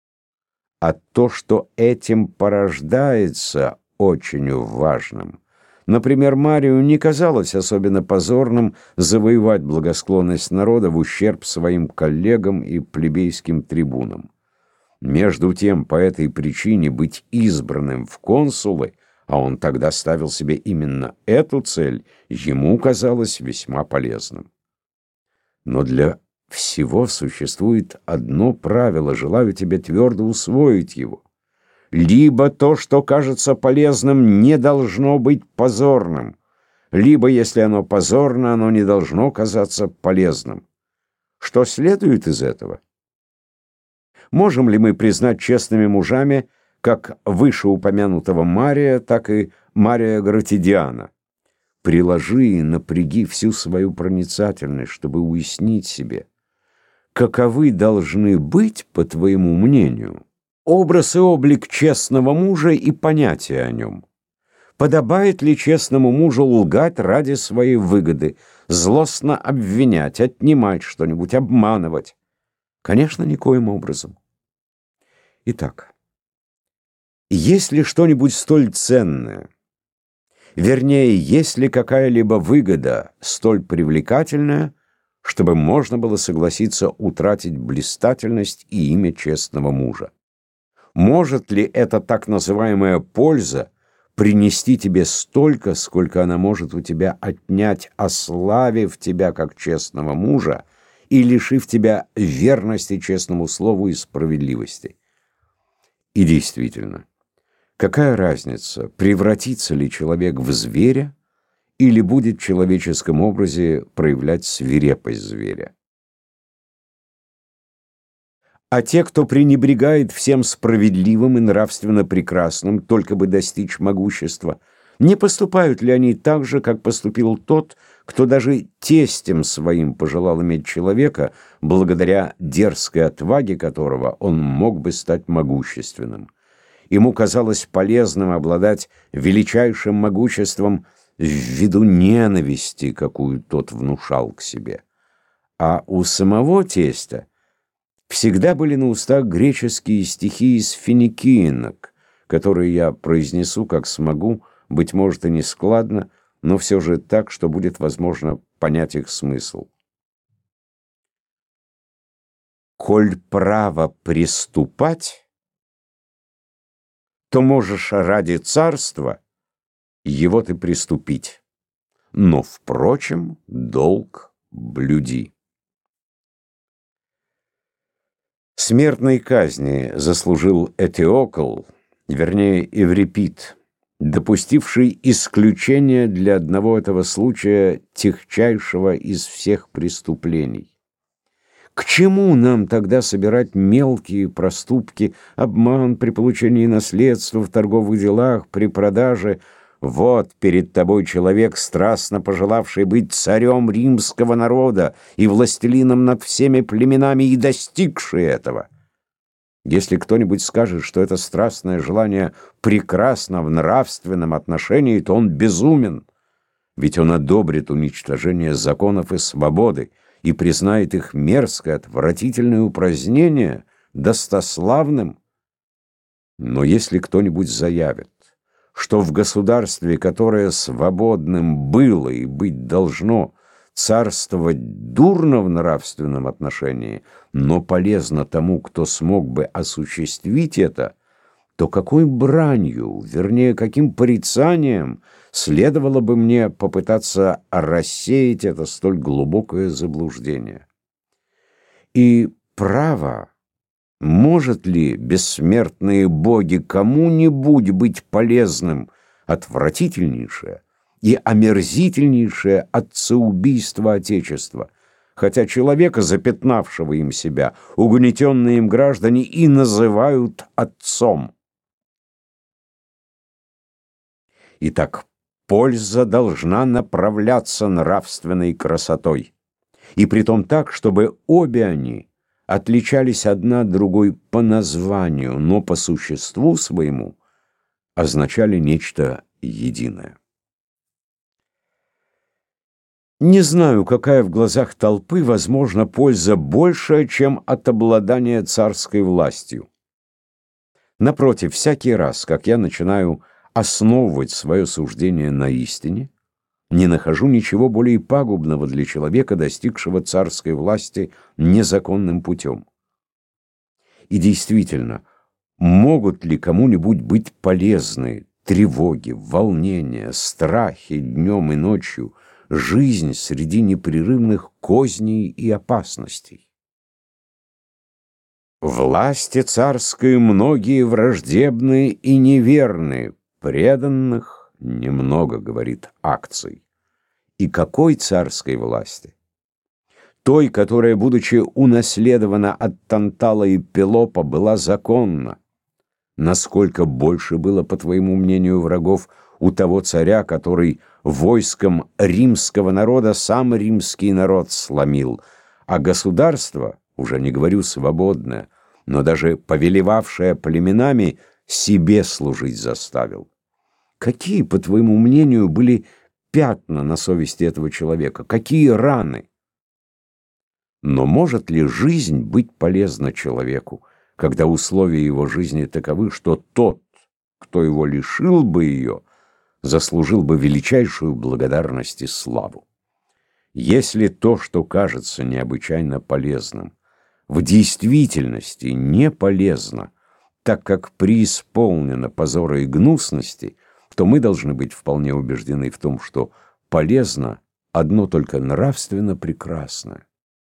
а то, что этим порождается, очень важным. Например, Марию не казалось особенно позорным завоевать благосклонность народа в ущерб своим коллегам и плебейским трибунам. Между тем, по этой причине быть избранным в консулы, а он тогда ставил себе именно эту цель, ему казалось весьма полезным. Но для всего существует одно правило, желаю тебе твердо усвоить его. Либо то, что кажется полезным, не должно быть позорным, либо, если оно позорно, оно не должно казаться полезным. Что следует из этого? Можем ли мы признать честными мужами как вышеупомянутого Мария, так и Мария Гратидиана? Приложи и напряги всю свою проницательность, чтобы уяснить себе, каковы должны быть, по твоему мнению, образ и облик честного мужа и понятие о нем. Подобает ли честному мужу лгать ради своей выгоды, злостно обвинять, отнимать что-нибудь, обманывать? Конечно, никоим образом. Итак, есть ли что-нибудь столь ценное, вернее, есть ли какая-либо выгода столь привлекательная, чтобы можно было согласиться утратить блистательность и имя честного мужа? Может ли эта так называемая польза принести тебе столько, сколько она может у тебя отнять, ославив тебя как честного мужа и лишив тебя верности честному слову и справедливости? И действительно, какая разница, превратится ли человек в зверя или будет в человеческом образе проявлять свирепость зверя? А те, кто пренебрегает всем справедливым и нравственно прекрасным, только бы достичь могущества, не поступают ли они так же, как поступил тот, кто даже тестем своим пожелал иметь человека, благодаря дерзкой отваге которого он мог бы стать могущественным? Ему казалось полезным обладать величайшим могуществом ввиду ненависти, какую тот внушал к себе. А у самого тестя всегда были на устах греческие стихи из финикиинок, которые я произнесу, как смогу, быть может и не складно, но все же так, что будет возможно понять их смысл. «Коль право приступать, то можешь ради царства его ты приступить, но, впрочем, долг блюди». Смертной казни заслужил Этиокл, вернее Эврипид, допустивший исключение для одного этого случая, тягчайшего из всех преступлений. К чему нам тогда собирать мелкие проступки, обман при получении наследства в торговых делах, при продаже? Вот перед тобой человек, страстно пожелавший быть царем римского народа и властелином над всеми племенами и достигший этого. Если кто-нибудь скажет, что это страстное желание прекрасно в нравственном отношении, то он безумен, ведь он одобрит уничтожение законов и свободы и признает их мерзкое, отвратительное упразднение достославным. Но если кто-нибудь заявит, что в государстве, которое свободным было и быть должно, царствовать дурно в нравственном отношении, но полезно тому, кто смог бы осуществить это, то какой бранью, вернее, каким порицанием следовало бы мне попытаться рассеять это столь глубокое заблуждение? И право, может ли бессмертные боги кому-нибудь быть полезным, отвратительнейшее и омерзительнейшее отцеубийство Отечества, хотя человека, запятнавшего им себя, угнетенные им граждане и называют отцом? Итак, польза должна направляться нравственной красотой, и притом так, чтобы обе они отличались одна от другой по названию, но по существу своему означали нечто единое. Не знаю, какая в глазах толпы, возможно, польза большая, чем от обладания царской властью. Напротив, всякий раз, как я начинаю основывать свое суждение на истине, не нахожу ничего более пагубного для человека, достигшего царской власти незаконным путем. И действительно, могут ли кому-нибудь быть полезны тревоги, волнения, страхи днем и ночью, жизнь среди непрерывных козней и опасностей? Власти царской многие враждебные и неверные, преданных немного, говорит Акций. И какой царской власти? Той, которая, будучи унаследована от Тантала и Пелопа, была законна. Насколько больше было, по твоему мнению, врагов у того царя, который войском римского народа сам римский народ сломил, а государство, уже не говорю свободное, но даже повелевавшее племенами, себе служить заставил. Какие, по твоему мнению, были пятна на совести этого человека? Какие раны? Но может ли жизнь быть полезна человеку, когда условия его жизни таковы, что тот, кто его лишил бы ее, заслужил бы величайшую благодарность и славу? Если то, что кажется необычайно полезным, в действительности не полезно, так как преисполнено позора и гнусности, то мы должны быть вполне убеждены в том, что полезно одно только нравственно прекрасное.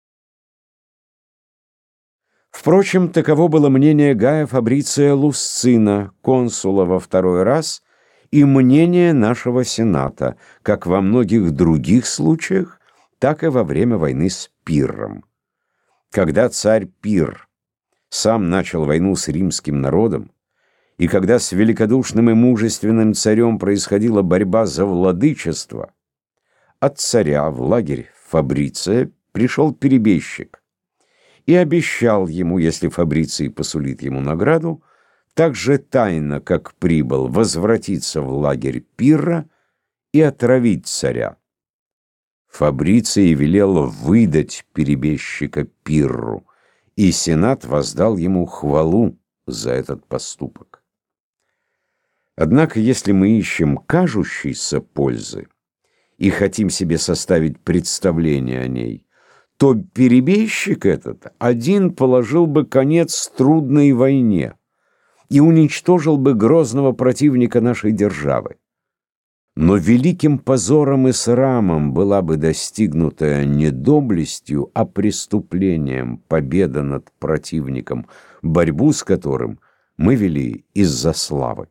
Впрочем, таково было мнение Гая Фабриция Лусцина, консула во второй раз, и мнение нашего Сената, как во многих других случаях, так и во время войны с Пирром. Когда царь Пирр сам начал войну с римским народом, и когда с великодушным и мужественным царем происходила борьба за владычество, от царя в лагерь Фабриция пришел перебежчик и обещал ему, если Фабриций посулит ему награду, так же тайно, как прибыл, возвратиться в лагерь Пирра и отравить царя. Фабриций велел выдать перебежчика Пирру, и Сенат воздал ему хвалу за этот поступок. Однако, если мы ищем кажущейся пользы и хотим себе составить представление о ней, то перебежчик этот один положил бы конец трудной войне и уничтожил бы грозного противника нашей державы. Но великим позором и срамом была бы достигнутая не доблестью, а преступлением победа над противником, борьбу с которым мы вели из-за славы.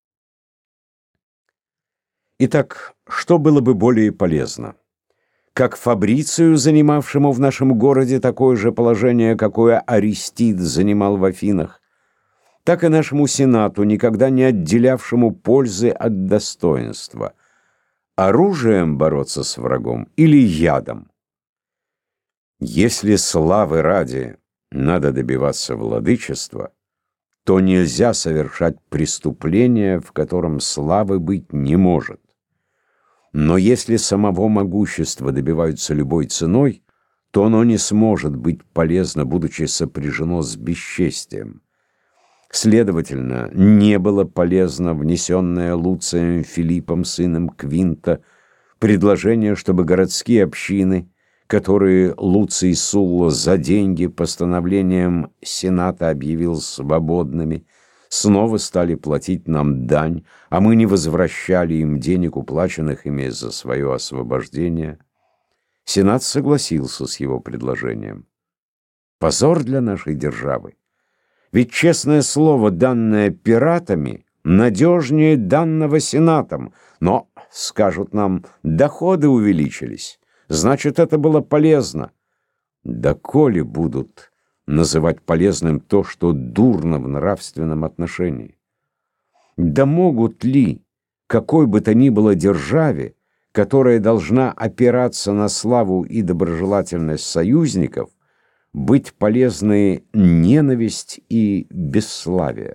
Итак, что было бы более полезно? Как Фабрицию, занимавшему в нашем городе такое же положение, какое Аристид занимал в Афинах, так и нашему Сенату, никогда не отделявшему пользы от достоинства. Оружием бороться с врагом или ядом? Если славы ради надо добиваться владычества, то нельзя совершать преступление, в котором славы быть не может. Но если самого могущества добиваются любой ценой, то оно не сможет быть полезно, будучи сопряжено с бесчестием. Следовательно, не было полезно внесенное Луцием Филиппом, сыном Квинта, предложение, чтобы городские общины, которые Луций Сулла за деньги постановлением Сената объявил свободными, снова стали платить нам дань, а мы не возвращали им денег, уплаченных ими за свое освобождение. Сенат согласился с его предложением. Позор для нашей державы. Ведь честное слово, данное пиратами, надежнее данного Сенатом. Но, скажут нам, доходы увеличились. Значит, это было полезно. Доколе будут называть полезным то, что дурно в нравственном отношении? Да могут ли какой бы то ни было державе, которая должна опираться на славу и доброжелательность союзников, быть полезны ненависть и бесславие?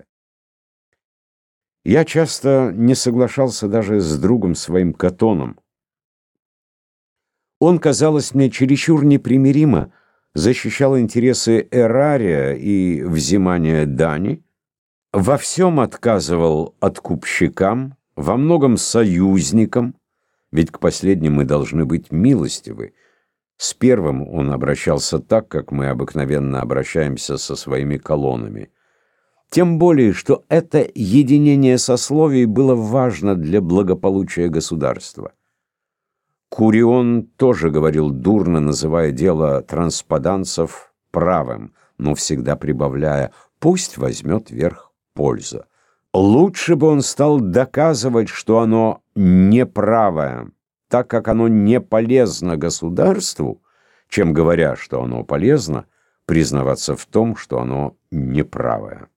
Я часто не соглашался даже с другом своим Катоном. Он, казалось мне, чересчур непримиримо защищал интересы эрария и взимания дани, во всем отказывал откупщикам, во многом союзникам, ведь к последним мы должны быть милостивы. С первым он обращался так, как мы обыкновенно обращаемся со своими колоннами. Тем более, что это единение сословий было важно для благополучия государства. Курион тоже говорил дурно, называя дело транспаданцев правым, но всегда прибавляя: пусть возьмет верх польза. Лучше бы он стал доказывать, что оно неправое, так как оно не полезно государству, чем, говоря, что оно полезно, признаваться в том, что оно неправое.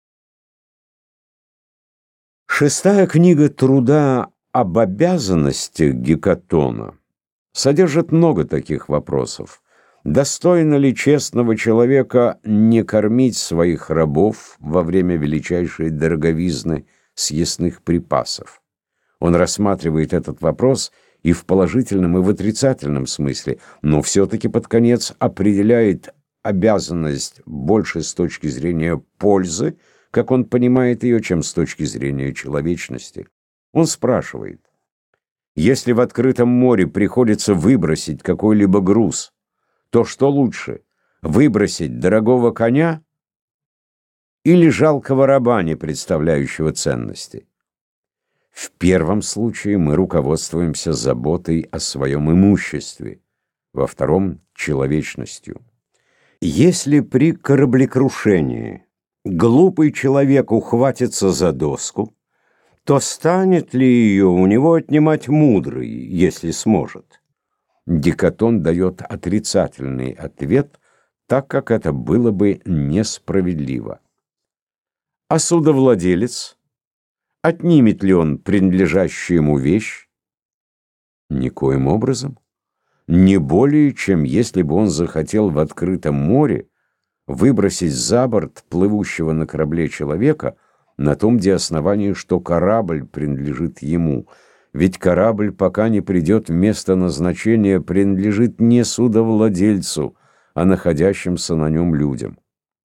Шестая книга труда об обязанностях Гекатона содержит много таких вопросов. Достойно ли честного человека не кормить своих рабов во время величайшей дороговизны съестных припасов? Он рассматривает этот вопрос и в положительном, и в отрицательном смысле, но все-таки под конец определяет обязанность больше с точки зрения пользы, как он понимает ее, чем с точки зрения человечности. Он спрашивает: если в открытом море приходится выбросить какой-либо груз, то что лучше, выбросить дорогого коня или жалкого раба, не представляющего ценности? В первом случае мы руководствуемся заботой о своем имуществе, во втором — человечностью. Если при кораблекрушении глупый человек ухватится за доску, то станет ли ее у него отнимать мудрый, если сможет? Гекатон дает отрицательный ответ, так как это было бы несправедливо. А судовладелец, отнимет ли он принадлежащую ему вещь? Никоим образом. Не более, чем если бы он захотел в открытом море выбросить за борт плывущего на корабле человека на том основании, что корабль принадлежит ему. Ведь корабль, пока не придет в место назначения, принадлежит не судовладельцу, а находящимся на нем людям.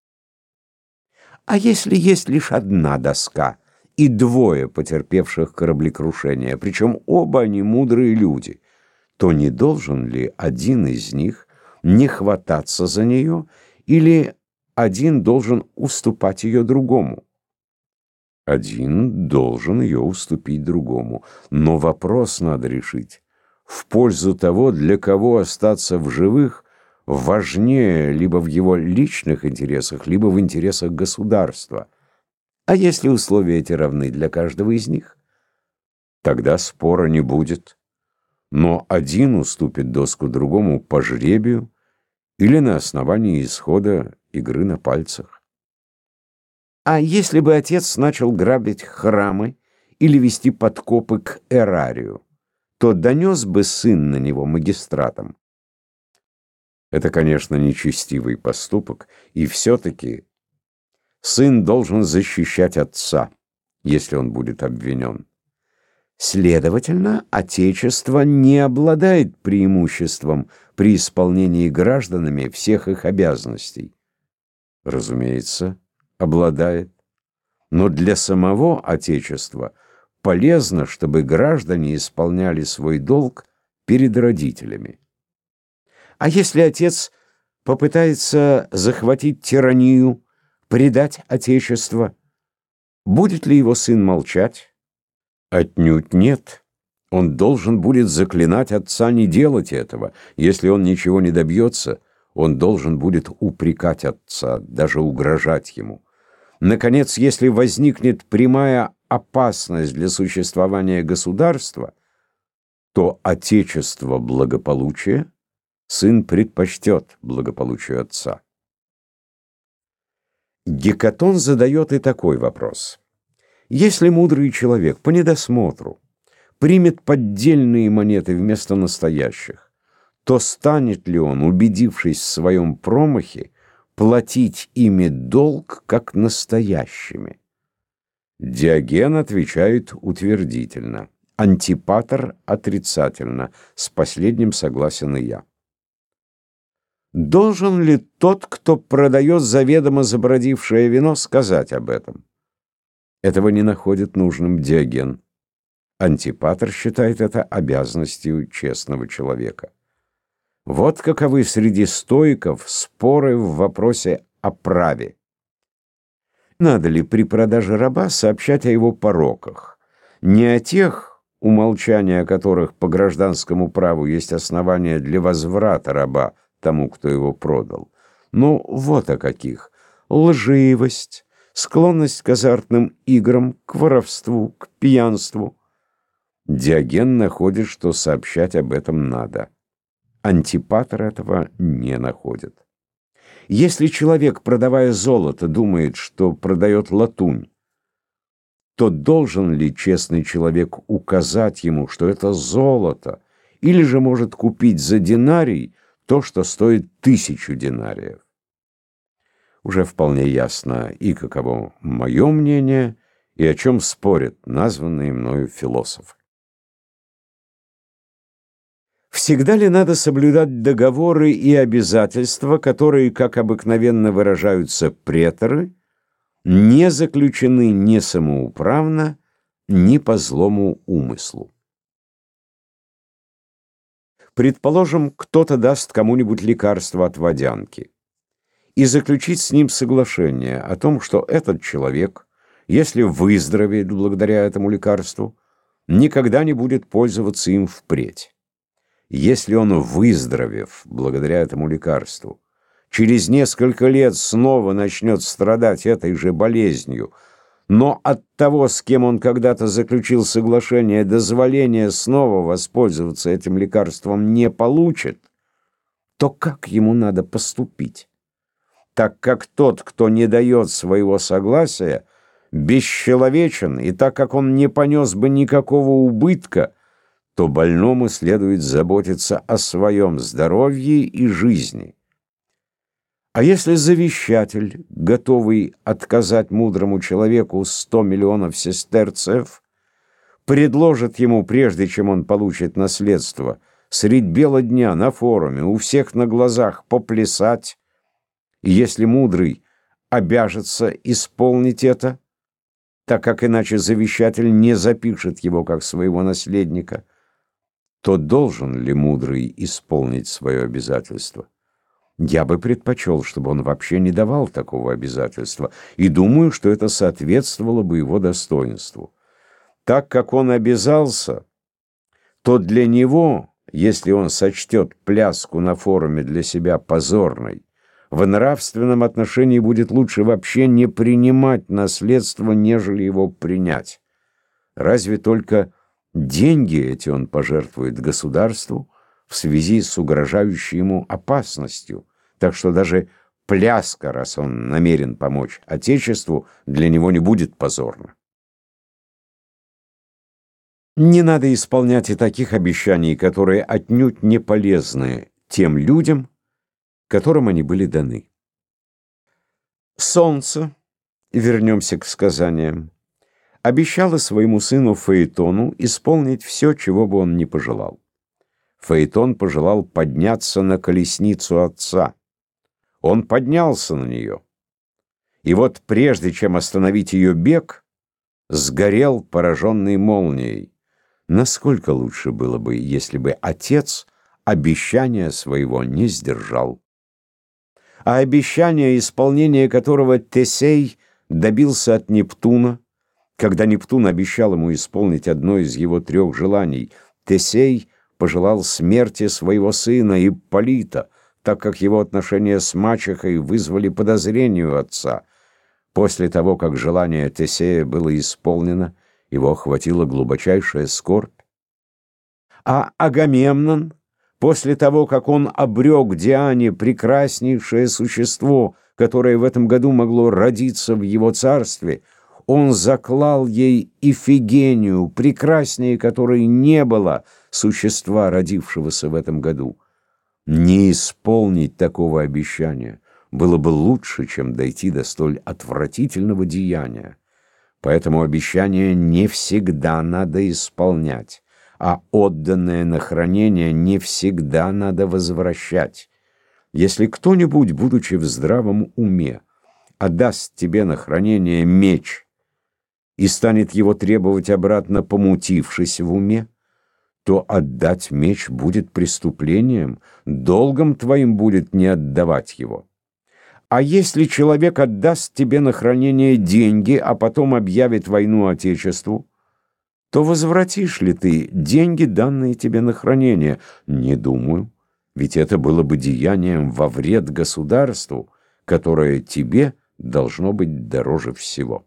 А если есть лишь одна доска и двое потерпевших кораблекрушение, причем оба они мудрые люди, то не должен ли один из них не хвататься за нее, или один должен уступать ее другому? Один должен ее уступить другому. Но вопрос надо решить в пользу того, для кого остаться в живых важнее либо в его личных интересах, либо в интересах государства. А если условия эти равны для каждого из них, тогда спора не будет. Но один уступит доску другому по жребию или на основании исхода игры на пальцах. А если бы отец начал грабить храмы или вести подкопы к эрарию, то донес бы сын на него магистратам. Это, конечно, нечестивый поступок, и все-таки сын должен защищать отца, если он будет обвинен. Следовательно, отечество не обладает преимуществом при исполнении гражданами всех их обязанностей. Разумеется, обладает. Но для самого отечества полезно, чтобы граждане исполняли свой долг перед родителями. А если отец попытается захватить тиранию, предать отечество, будет ли его сын молчать? Отнюдь нет. Он должен будет заклинать отца не делать этого. Если он ничего не добьется, он должен будет упрекать отца, даже угрожать ему. Наконец, если возникнет прямая опасность для существования государства, то отечество благополучия сын предпочтет благополучию отца. Гекатон задает и такой вопрос. Если мудрый человек по недосмотру примет поддельные монеты вместо настоящих, то станет ли он, убедившись в своем промахе, платить ими долг как настоящими? Диоген отвечает утвердительно, Антипатр отрицательно, с последним согласен и я. Должен ли тот, кто продает заведомо забродившее вино, сказать об этом? Этого не находит нужным Диоген. Антипатр считает это обязанностью честного человека. Вот каковы среди стоиков споры в вопросе о праве. Надо ли при продаже раба сообщать о его пороках? Не о тех, умолчания которых по гражданскому праву есть основания для возврата раба тому, кто его продал. Но вот о каких: лживость, склонность к азартным играм, к воровству, к пьянству. Диоген находит, что сообщать об этом надо. Антипатр этого не находит. Если человек, продавая золото, думает, что продает латунь, то должен ли честный человек указать ему, что это золото, или же может купить за динарий то, что стоит 1000 динариев? Уже вполне ясно и каково мое мнение, и о чем спорят названные мною философы. Всегда ли надо соблюдать договоры и обязательства, которые, как обыкновенно выражаются преторы, не заключены ни самоуправно, ни по злому умыслу? Предположим, кто-то даст кому-нибудь лекарство от водянки и заключить с ним соглашение о том, что этот человек, если выздоровеет благодаря этому лекарству, никогда не будет пользоваться им впредь. Если он, выздоровев благодаря этому лекарству, через несколько лет снова начнет страдать этой же болезнью, но от того, с кем он когда-то заключил соглашение, дозволения снова воспользоваться этим лекарством не получит, то как ему надо поступить? Так как тот, кто не дает своего согласия, бесчеловечен, и так как он не понес бы никакого убытка, то больному следует заботиться о своем здоровье и жизни. А если завещатель, готовый отказать мудрому человеку 100 миллионов сестерцев, предложит ему, прежде чем он получит наследство, средь бела дня на форуме у всех на глазах поплясать, и если мудрый обяжется исполнить это, так как иначе завещатель не запишет его как своего наследника, то должен ли мудрый исполнить свое обязательство? Я бы предпочел, чтобы он вообще не давал такого обязательства, и думаю, что это соответствовало бы его достоинству. Так как он обязался, то для него, если он сочтет пляску на форуме для себя позорной, в нравственном отношении будет лучше вообще не принимать наследство, нежели его принять. Разве только деньги эти он пожертвует государству в связи с угрожающей ему опасностью, так что даже пляска, раз он намерен помочь Отечеству, для него не будет позорна. Не надо исполнять и таких обещаний, которые отнюдь не полезны тем людям, которым они были даны. Солнце, вернемся к сказаниям, обещало своему сыну Фаэтону исполнить все, чего бы он ни пожелал. Фаэтон пожелал подняться на колесницу отца. Он поднялся на нее. И вот прежде чем остановить ее бег, сгорел, пораженный молнией. Насколько лучше было бы, если бы отец обещания своего не сдержал. А обещание, исполнение которого Тесей добился от Нептуна, когда Нептун обещал ему исполнить одно из его 3 желаний, Тесей пожелал смерти своего сына Ипполита, так как его отношения с мачехой вызвали подозрение у отца. После того, как желание Тесея было исполнено, его охватила глубочайшая скорбь. А Агамемнон, после того, как он обрек Диане прекраснейшее существо, которое в этом году могло родиться в его царстве, он заклал ей Ифигению, прекраснее которой не было существа, родившегося в этом году. Не исполнить такого обещания было бы лучше, чем дойти до столь отвратительного деяния. Поэтому обещание не всегда надо исполнять, а отданное на хранение не всегда надо возвращать. Если кто-нибудь, будучи в здравом уме, отдаст тебе на хранение меч и станет его требовать обратно, помутившись в уме, то отдать меч будет преступлением, долгом твоим будет не отдавать его. А если человек отдаст тебе на хранение деньги, а потом объявит войну Отечеству, то возвратишь ли ты деньги, данные тебе на хранение? Не думаю, ведь это было бы деянием во вред государству, которое тебе должно быть дороже всего.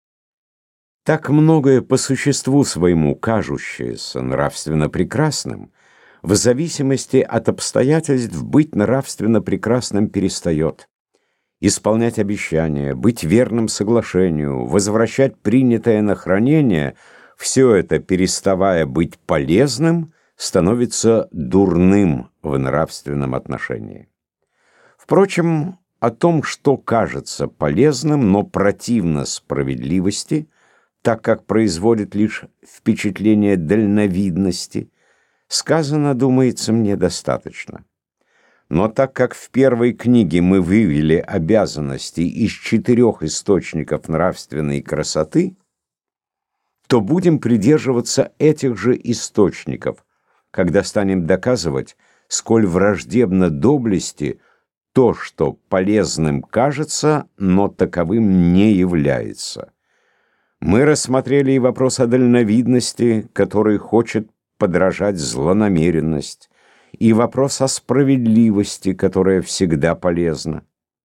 Так многое по существу своему кажущееся нравственно прекрасным, в зависимости от обстоятельств быть нравственно прекрасным перестает. Исполнять обещания, быть верным соглашению, возвращать принятое на хранение — все это, переставая быть полезным, становится дурным в нравственном отношении. Впрочем, о том, что кажется полезным, но противно справедливости, так как производит лишь впечатление дальновидности, сказано, думается мне, достаточно. Но так как в первой книге мы вывели обязанности из 4 источников нравственной красоты, то будем придерживаться этих же источников, когда станем доказывать, сколь враждебно доблести то, что полезным кажется, но таковым не является. Мы рассмотрели и вопрос о дальновидности, который хочет подражать злонамеренность, и вопрос о справедливости, которая всегда полезна.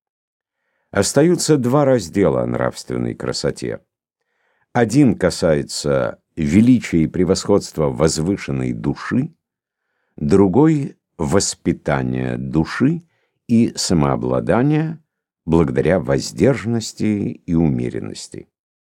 Остаются 2 раздела о нравственной красоте. Один касается величия и превосходства возвышенной души, другой — воспитания души и самообладания благодаря воздержанности и умеренности.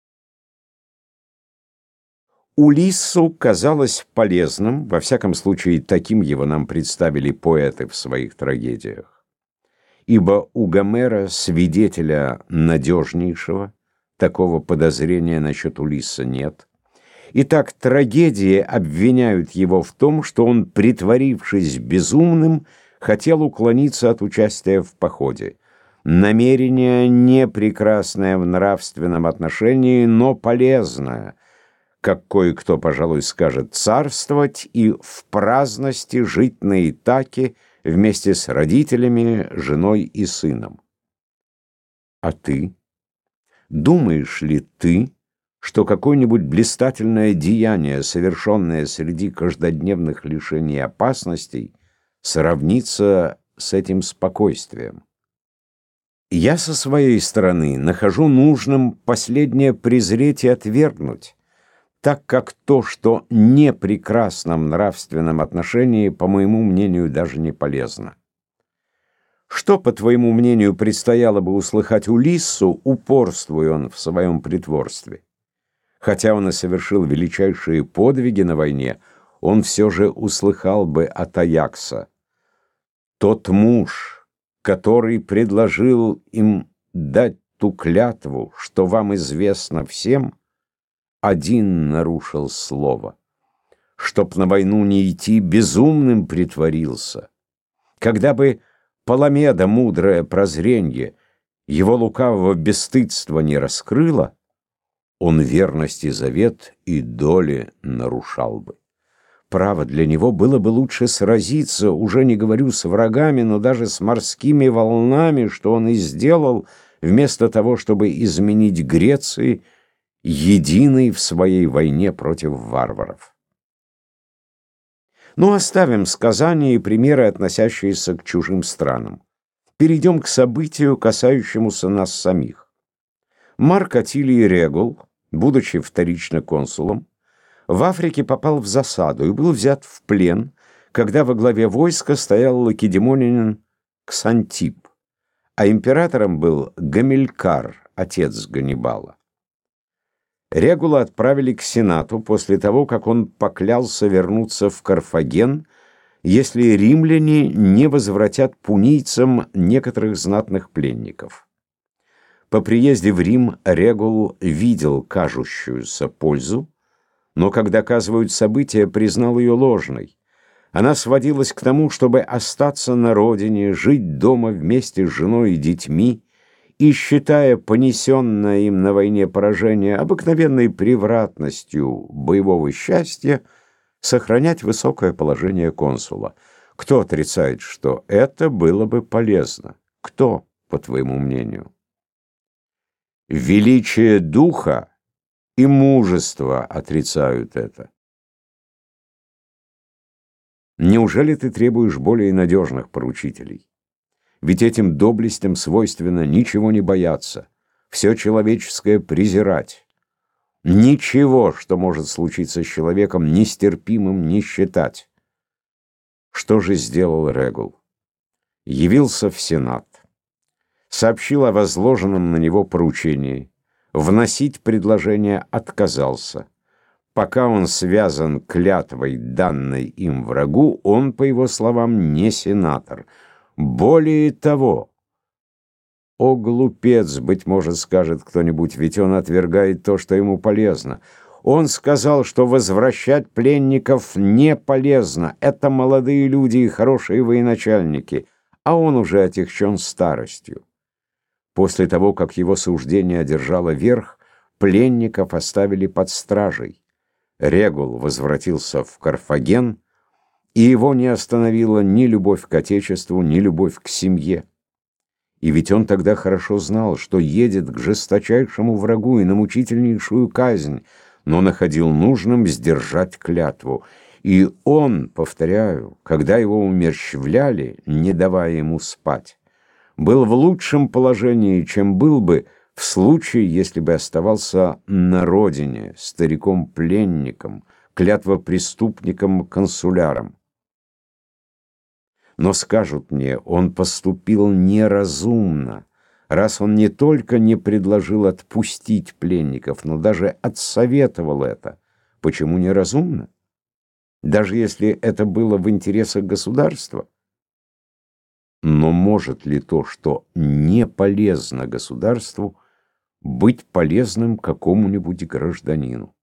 Улиссу казалось полезным, во всяком случае таким его нам представили поэты в своих трагедиях, ибо у Гомера, свидетеля надежнейшего, такого подозрения насчет Улисса нет. Итак, трагедии обвиняют его в том, что он, притворившись безумным, хотел уклониться от участия в походе. Намерение не прекрасное в нравственном отношении, но полезное, как кое-кто, пожалуй, скажет, царствовать и в праздности жить на Итаке, вместе с родителями, женой и сыном. А ты? Думаешь ли ты, что какое-нибудь блистательное деяние, совершенное среди каждодневных лишений и опасностей, сравнится с этим спокойствием? Я со своей стороны нахожу нужным последнее презреть и отвергнуть, так как то, что не при красном нравственном отношении, по моему мнению, даже не полезно. Что, по твоему мнению, предстояло бы услыхать Улиссу, упорствуя он в своем притворстве? Хотя он и совершил величайшие подвиги на войне, он все же услыхал бы от Аякса: «Тот муж, который предложил им дать ту клятву, что вам известно всем, один нарушил слово. Чтоб на войну не идти, безумным притворился. Когда бы Паламеда, мудрое прозренье, его лукавого бесстыдства не раскрыло, он верность и завет и доли нарушал бы. Право, для него было бы лучше сразиться, уже не говорю с врагами, но даже с морскими волнами, что он и сделал, вместо того, чтобы изменить Греции, единой в своей войне против варваров. Но оставим сказания и примеры, относящиеся к чужим странам. Перейдем к событию, касающемуся нас самих. Марк Атилий Регул, будучи вторично консулом, в Африке попал в засаду и был взят в плен, когда во главе войска стоял лакедемонянин Ксантип, а императором был Гамилькар, отец Ганнибала. Регула отправили к Сенату после того, как он поклялся вернуться в Карфаген, если римляне не возвратят пунийцам некоторых знатных пленников. По приезде в Рим Регул видел кажущуюся пользу, но, как доказывают события, признал ее ложной. Она сводилась к тому, чтобы остаться на родине, жить дома вместе с женой и детьми, и, считая понесенное им на войне поражение обыкновенной превратностью боевого счастья, сохранять высокое положение консула. Кто отрицает, что это было бы полезно? Кто, по твоему мнению? Величие духа и мужество отрицают это. Неужели ты требуешь более надежных поручителей? Ведь этим доблестям свойственно ничего не бояться, все человеческое презирать. Ничего, что может случиться с человеком, нестерпимым не считать. Что же сделал Регул? Явился в Сенат, сообщил о возложенном на него поручении, вносить предложение отказался. Пока он связан клятвой, данной им врагу, он, по его словам, не сенатор. Более того, «О, глупец!» — быть может, скажет кто-нибудь, ведь он отвергает то, что ему полезно. Он сказал, что возвращать пленников не полезно. Это молодые люди и хорошие военачальники, а он уже отягчен старостью. После того, как его суждение одержало верх, пленников оставили под стражей. Регул возвратился в Карфаген, и его не остановила ни любовь к отечеству, ни любовь к семье. И ведь он тогда хорошо знал, что едет к жесточайшему врагу и на мучительнейшую казнь, но находил нужным сдержать клятву. И он, повторяю, когда его умерщвляли, не давая ему спать, был в лучшем положении, чем был бы в случае, если бы оставался на родине, стариком-пленником, клятвопреступником-консуляром. Но скажут мне, он поступил неразумно, раз он не только не предложил отпустить пленников, но даже отсоветовал это. Почему неразумно? Даже если это было в интересах государства. Но может ли то, что не полезно государству, быть полезным какому-нибудь гражданину?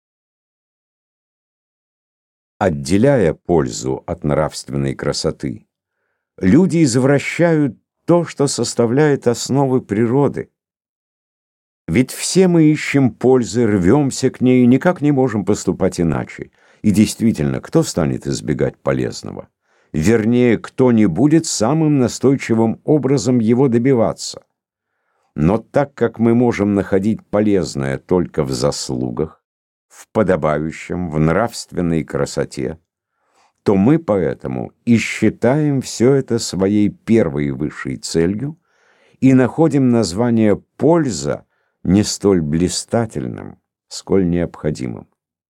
Отделяя пользу от нравственной красоты, люди извращают то, что составляет основы природы. Ведь все мы ищем пользы, рвемся к ней и никак не можем поступать иначе. И действительно, кто станет избегать полезного? вернее, кто не будет самым настойчивым образом его добиваться. Но так как мы можем находить полезное только в заслугах, в подобающем, в нравственной красоте, то мы поэтому и считаем все это своей первой высшей целью и находим название «польза» не столь блистательным, сколь необходимым.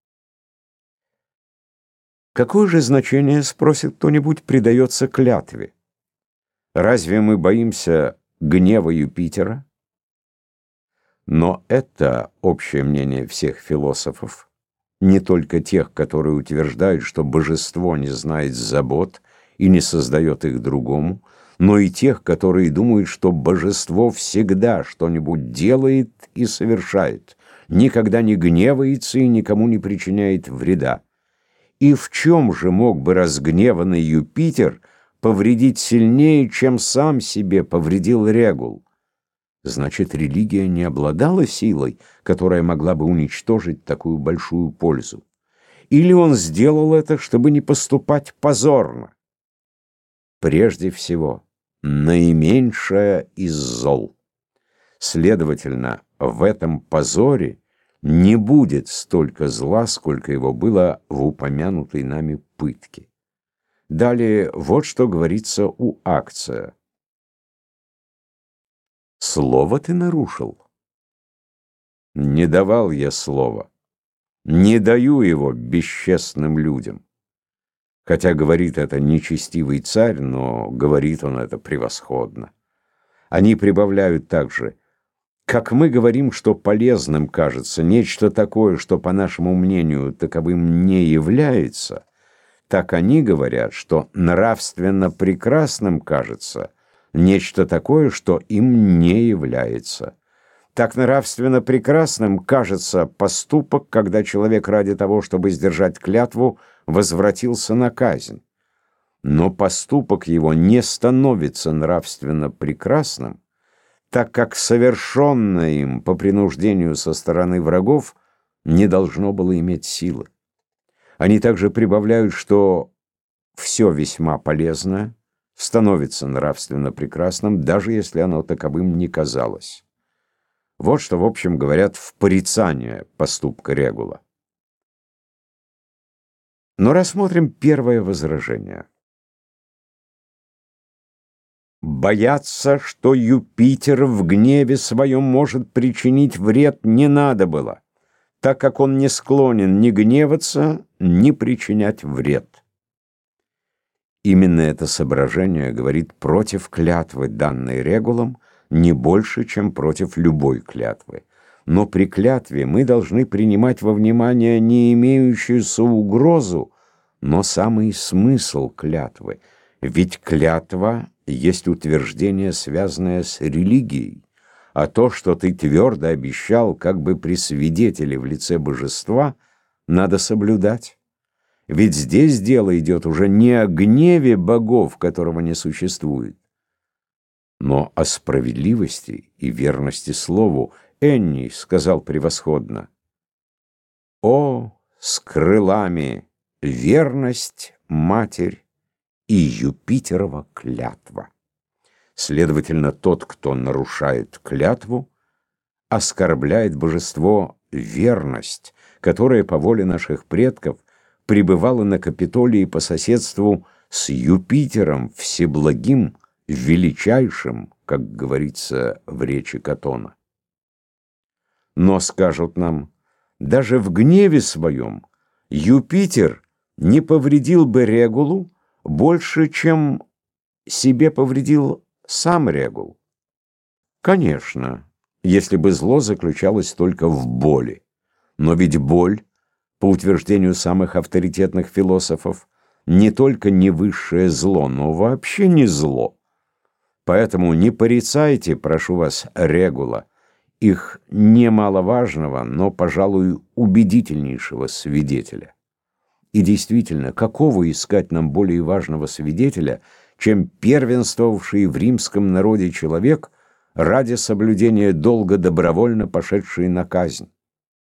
Какое же значение, спросит кто-нибудь, придается клятве? Разве мы боимся гнева Юпитера? Но это общее мнение всех философов, не только тех, которые утверждают, что божество не знает забот и не создает их другому, но и тех, которые думают, что божество всегда что-нибудь делает и совершает, никогда не гневается и никому не причиняет вреда. И в чем же мог бы разгневанный Юпитер повредить сильнее, чем сам себе повредил Регул? Значит, религия не обладала силой, которая могла бы уничтожить такую большую пользу. Или он сделал это, чтобы не поступать позорно? Прежде всего, наименьшее из зол. Следовательно, в этом позоре не будет столько зла, сколько его было в упомянутой нами пытке. Далее, вот что говорится у Акция. Слово ты нарушил. Не давал я слова. Не даю его бесчестным людям. Хотя говорит это нечестивый царь, но говорит он это превосходно. Они прибавляют также: как мы говорим, что полезным кажется нечто такое, что, по нашему мнению, таковым не является, так они говорят, что нравственно прекрасным кажется нечто такое, что им не является. Так нравственно прекрасным кажется поступок, когда человек ради того, чтобы сдержать клятву, возвратился на казнь. Но поступок его не становится нравственно прекрасным, так как совершенное им по принуждению со стороны врагов не должно было иметь силы. Они также прибавляют, что все весьма полезное становится нравственно прекрасным, даже если оно таковым не казалось. Вот что, в общем, говорят в порицание поступка Регула. Но рассмотрим первое возражение. Бояться, что Юпитер в гневе своем может причинить вред, не надо было, так как он не склонен ни гневаться, ни причинять вред. Именно это соображение говорит против клятвы, данной Регулом, не больше, чем против любой клятвы. Но при клятве мы должны принимать во внимание не имеющуюся угрозу, но самый смысл клятвы. Ведь клятва есть утверждение, связанное с религией, а то, что ты твердо обещал, как бы при свидетеле в лице божества, надо соблюдать. Ведь здесь дело идет уже не о гневе богов, которого не существует, но о справедливости и верности слову. Энний сказал превосходно: «О, с крылами верность, матерь и Юпитерова клятва». Следовательно, тот, кто нарушает клятву, оскорбляет божество верность, которое по воле наших предков пребывало на Капитолии по соседству с Юпитером всеблагим, величайшим, как говорится в речи Катона. Но, скажут нам, даже в гневе своем Юпитер не повредил бы Регулу больше, чем себе повредил сам Регул. Конечно, если бы зло заключалось только в боли. Но ведь боль, по утверждению самых авторитетных философов, не только не высшее зло, но вообще не зло. Поэтому не порицайте, прошу вас, Регула, их немаловажного, но, пожалуй, убедительнейшего свидетеля. И действительно, какого искать нам более важного свидетеля, чем первенствовавший в римском народе человек, ради соблюдения долга добровольно пошедший на казнь?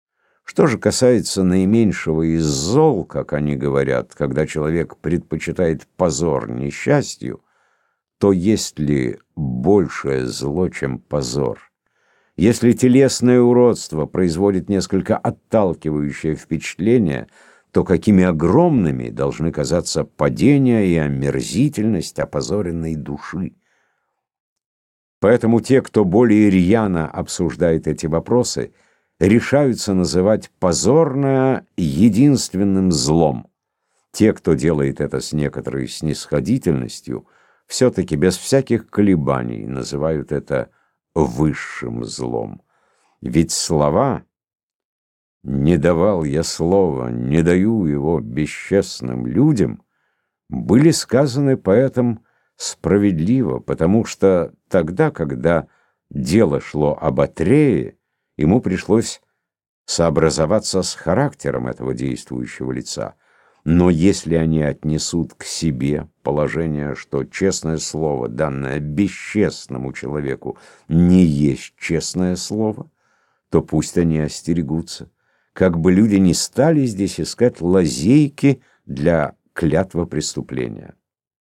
Что же касается наименьшего из зол, как они говорят, когда человек предпочитает позор несчастью, то есть ли большее зло, чем позор? Если телесное уродство производит несколько отталкивающее впечатление, то какими огромными должны казаться падение и омерзительность опозоренной души. Поэтому те, кто более рьяно обсуждает эти вопросы, решаются называть позорное единственным злом. Те, кто делает это с некоторой снисходительностью, все-таки без всяких колебаний называют это высшим злом. Ведь слова «не давал я слова, не даю его бесчестным людям» были сказаны поэтом справедливо, потому что тогда, когда дело шло об Атрее, ему пришлось сообразоваться с характером этого действующего лица. Но если они отнесут к себе положение, что честное слово, данное бесчестному человеку, не есть честное слово, то пусть они остерегутся, как бы люди не стали здесь искать лазейки для клятвопреступления.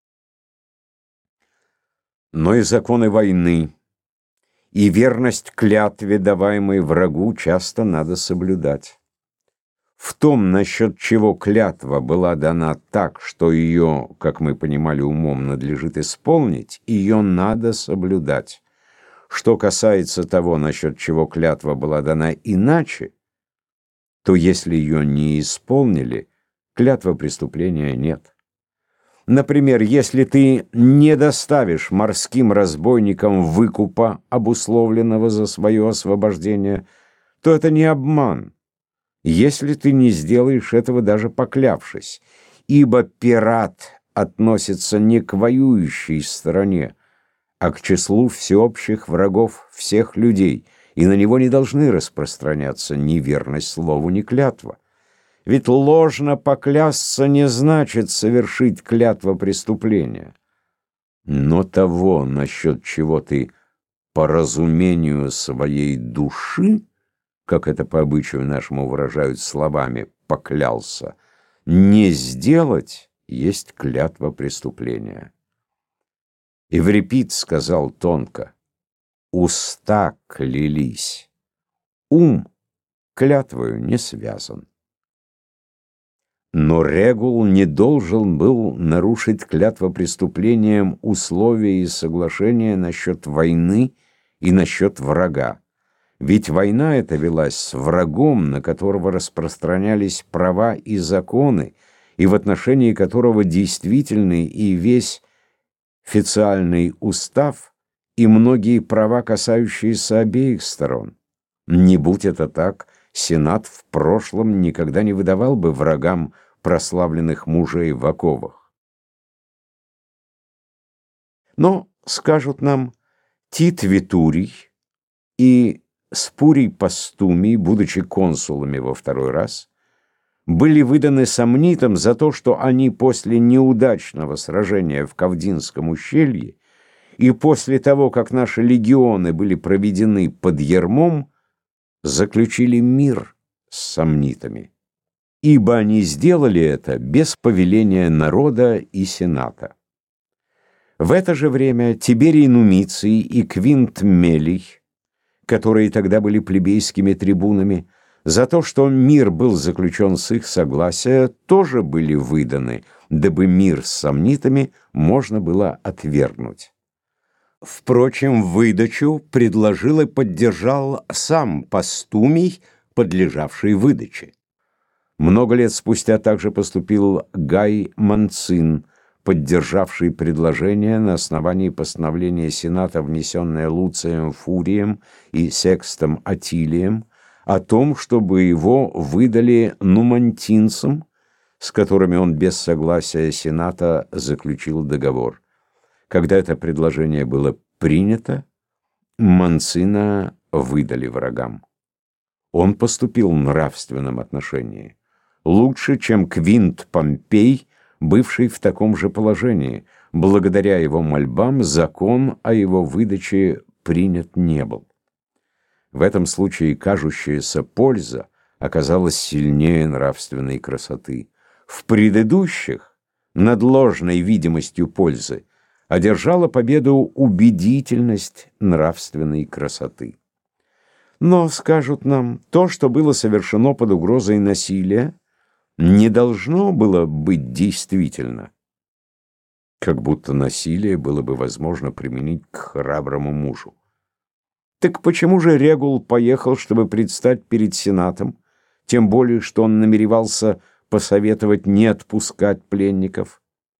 Но и законы войны, и верность клятве, даваемой врагу, часто надо соблюдать. В том, насчет чего клятва была дана так, что ее, как мы понимали умом, надлежит исполнить, ее надо соблюдать. Что касается того, насчет чего клятва была дана иначе, то если ее не исполнили, клятва преступления нет. Например, если ты не доставишь морским разбойникам выкупа, обусловленного за свое освобождение, то это не обман, если ты не сделаешь этого, даже поклявшись, ибо пират относится не к воюющей стороне, а к числу всеобщих врагов всех людей, и на него не должны распространяться ни верность слову, ни клятва. Ведь ложно поклясться не значит совершить клятвопреступление. Но того, насчет чего ты по разумению своей души, как это по обычаю нашему выражают словами, поклялся, не сделать есть клятва преступления. Эврипид сказал тонко: уста клялись, ум клятвою не связан. Но Регул не должен был нарушить клятвопреступлением условия и соглашения насчет войны и насчет врага. Ведь война эта велась с врагом, на которого распространялись права и законы, и в отношении которого действительный и весь официальный устав и многие права, касающиеся обеих сторон. Не будь это так, Сенат в прошлом никогда не выдавал бы врагам прославленных мужей в оковах. Но, скажут нам, Тит Витурий и Спурий Постумий, будучи консулами во второй раз, были выданы сомнитам за то, что они после неудачного сражения в Кавдинском ущелье и после того, как наши легионы были проведены под ярмом, заключили мир с сомнитами, ибо они сделали это без повеления народа и сената. В это же время Тиберий Нумиций и Квинт Мелий, которые тогда были плебейскими трибунами, за то, что мир был заключен с их согласия, тоже были выданы, дабы мир с сомнитами можно было отвергнуть. Впрочем, выдачу предложил и поддержал сам Постумий, подлежавший выдаче. Много лет спустя также поступил Гай Манцин, поддержавший предложение на основании постановления Сената, внесенное Луцием Фурием и Секстом Атилием, о том, чтобы его выдали нумантинцам, с которыми он без согласия Сената заключил договор. Когда это предложение было принято, Манцина выдали врагам. Он поступил в нравственном отношении лучше, чем Квинт Помпей, бывший в таком же положении. Благодаря его мольбам закон о его выдаче принят не был. В этом случае кажущаяся польза оказалась сильнее нравственной красоты. В предыдущих, над ложной видимостью пользы, одержала победу убедительность нравственной красоты. Но, скажут нам, то, что было совершено под угрозой насилия, не должно было быть действительно. Как будто насилие было бы возможно применить к храброму мужу. Так почему же Регул поехал, чтобы предстать перед Сенатом, тем более, что он намеревался посоветовать не отпускать пленников?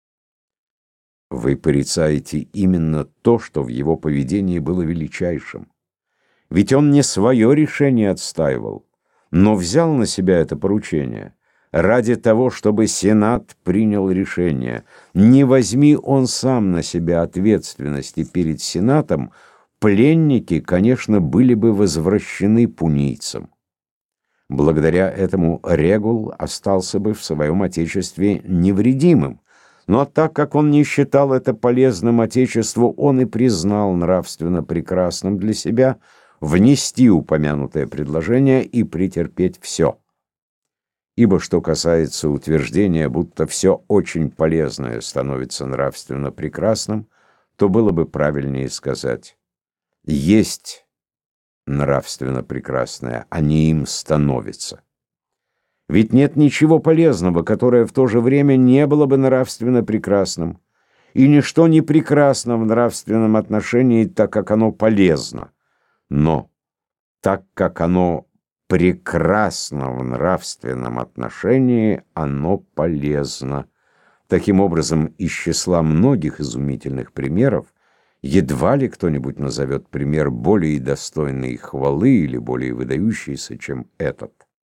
Вы порицаете именно то, что в его поведении было величайшим. Ведь он не свое решение отстаивал, но взял на себя это поручение ради того, чтобы Сенат принял решение. Не возьми он сам на себя ответственности перед Сенатом, пленники, конечно, были бы возвращены пунийцам. Благодаря этому Регул остался бы в своем отечестве невредимым. Но так как он не считал это полезным отечеству, он и признал нравственно прекрасным для себя внести упомянутое предложение и претерпеть все. Ибо что касается утверждения, будто все очень полезное становится нравственно прекрасным, то было бы правильнее сказать: есть нравственно прекрасное, а не им становится. Ведь нет ничего полезного, которое в то же время не было бы нравственно прекрасным, и ничто не прекрасно в нравственном отношении, так как оно полезно. Но так как оно прекрасно в нравственном отношении, оно полезно. Таким образом, из числа многих изумительных примеров едва ли кто-нибудь назовет пример более достойный хвалы или более выдающийся, чем этот.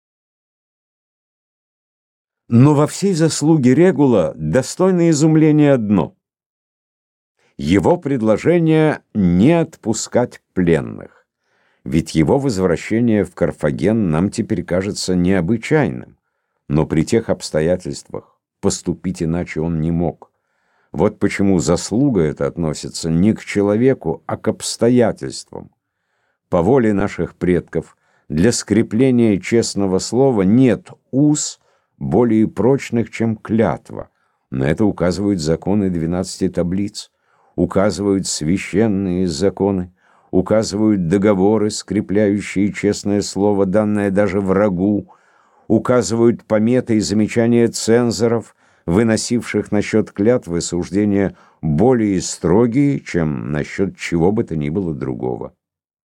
Но во всей заслуге Регула достойно изумления одно: его предложение не отпускать пленных. Ведь его возвращение в Карфаген нам теперь кажется необычайным, но при тех обстоятельствах поступить иначе он не мог. Вот почему заслуга эта относится не к человеку, а к обстоятельствам. По воле наших предков для скрепления честного слова нет уз более прочных, чем клятва. На это указывают законы 12 таблиц, указывают священные законы, указывают договоры, скрепляющие честное слово, данное даже врагу, указывают пометы и замечания цензоров, выносивших насчет клятвы суждения более строгие, чем насчет чего бы то ни было другого.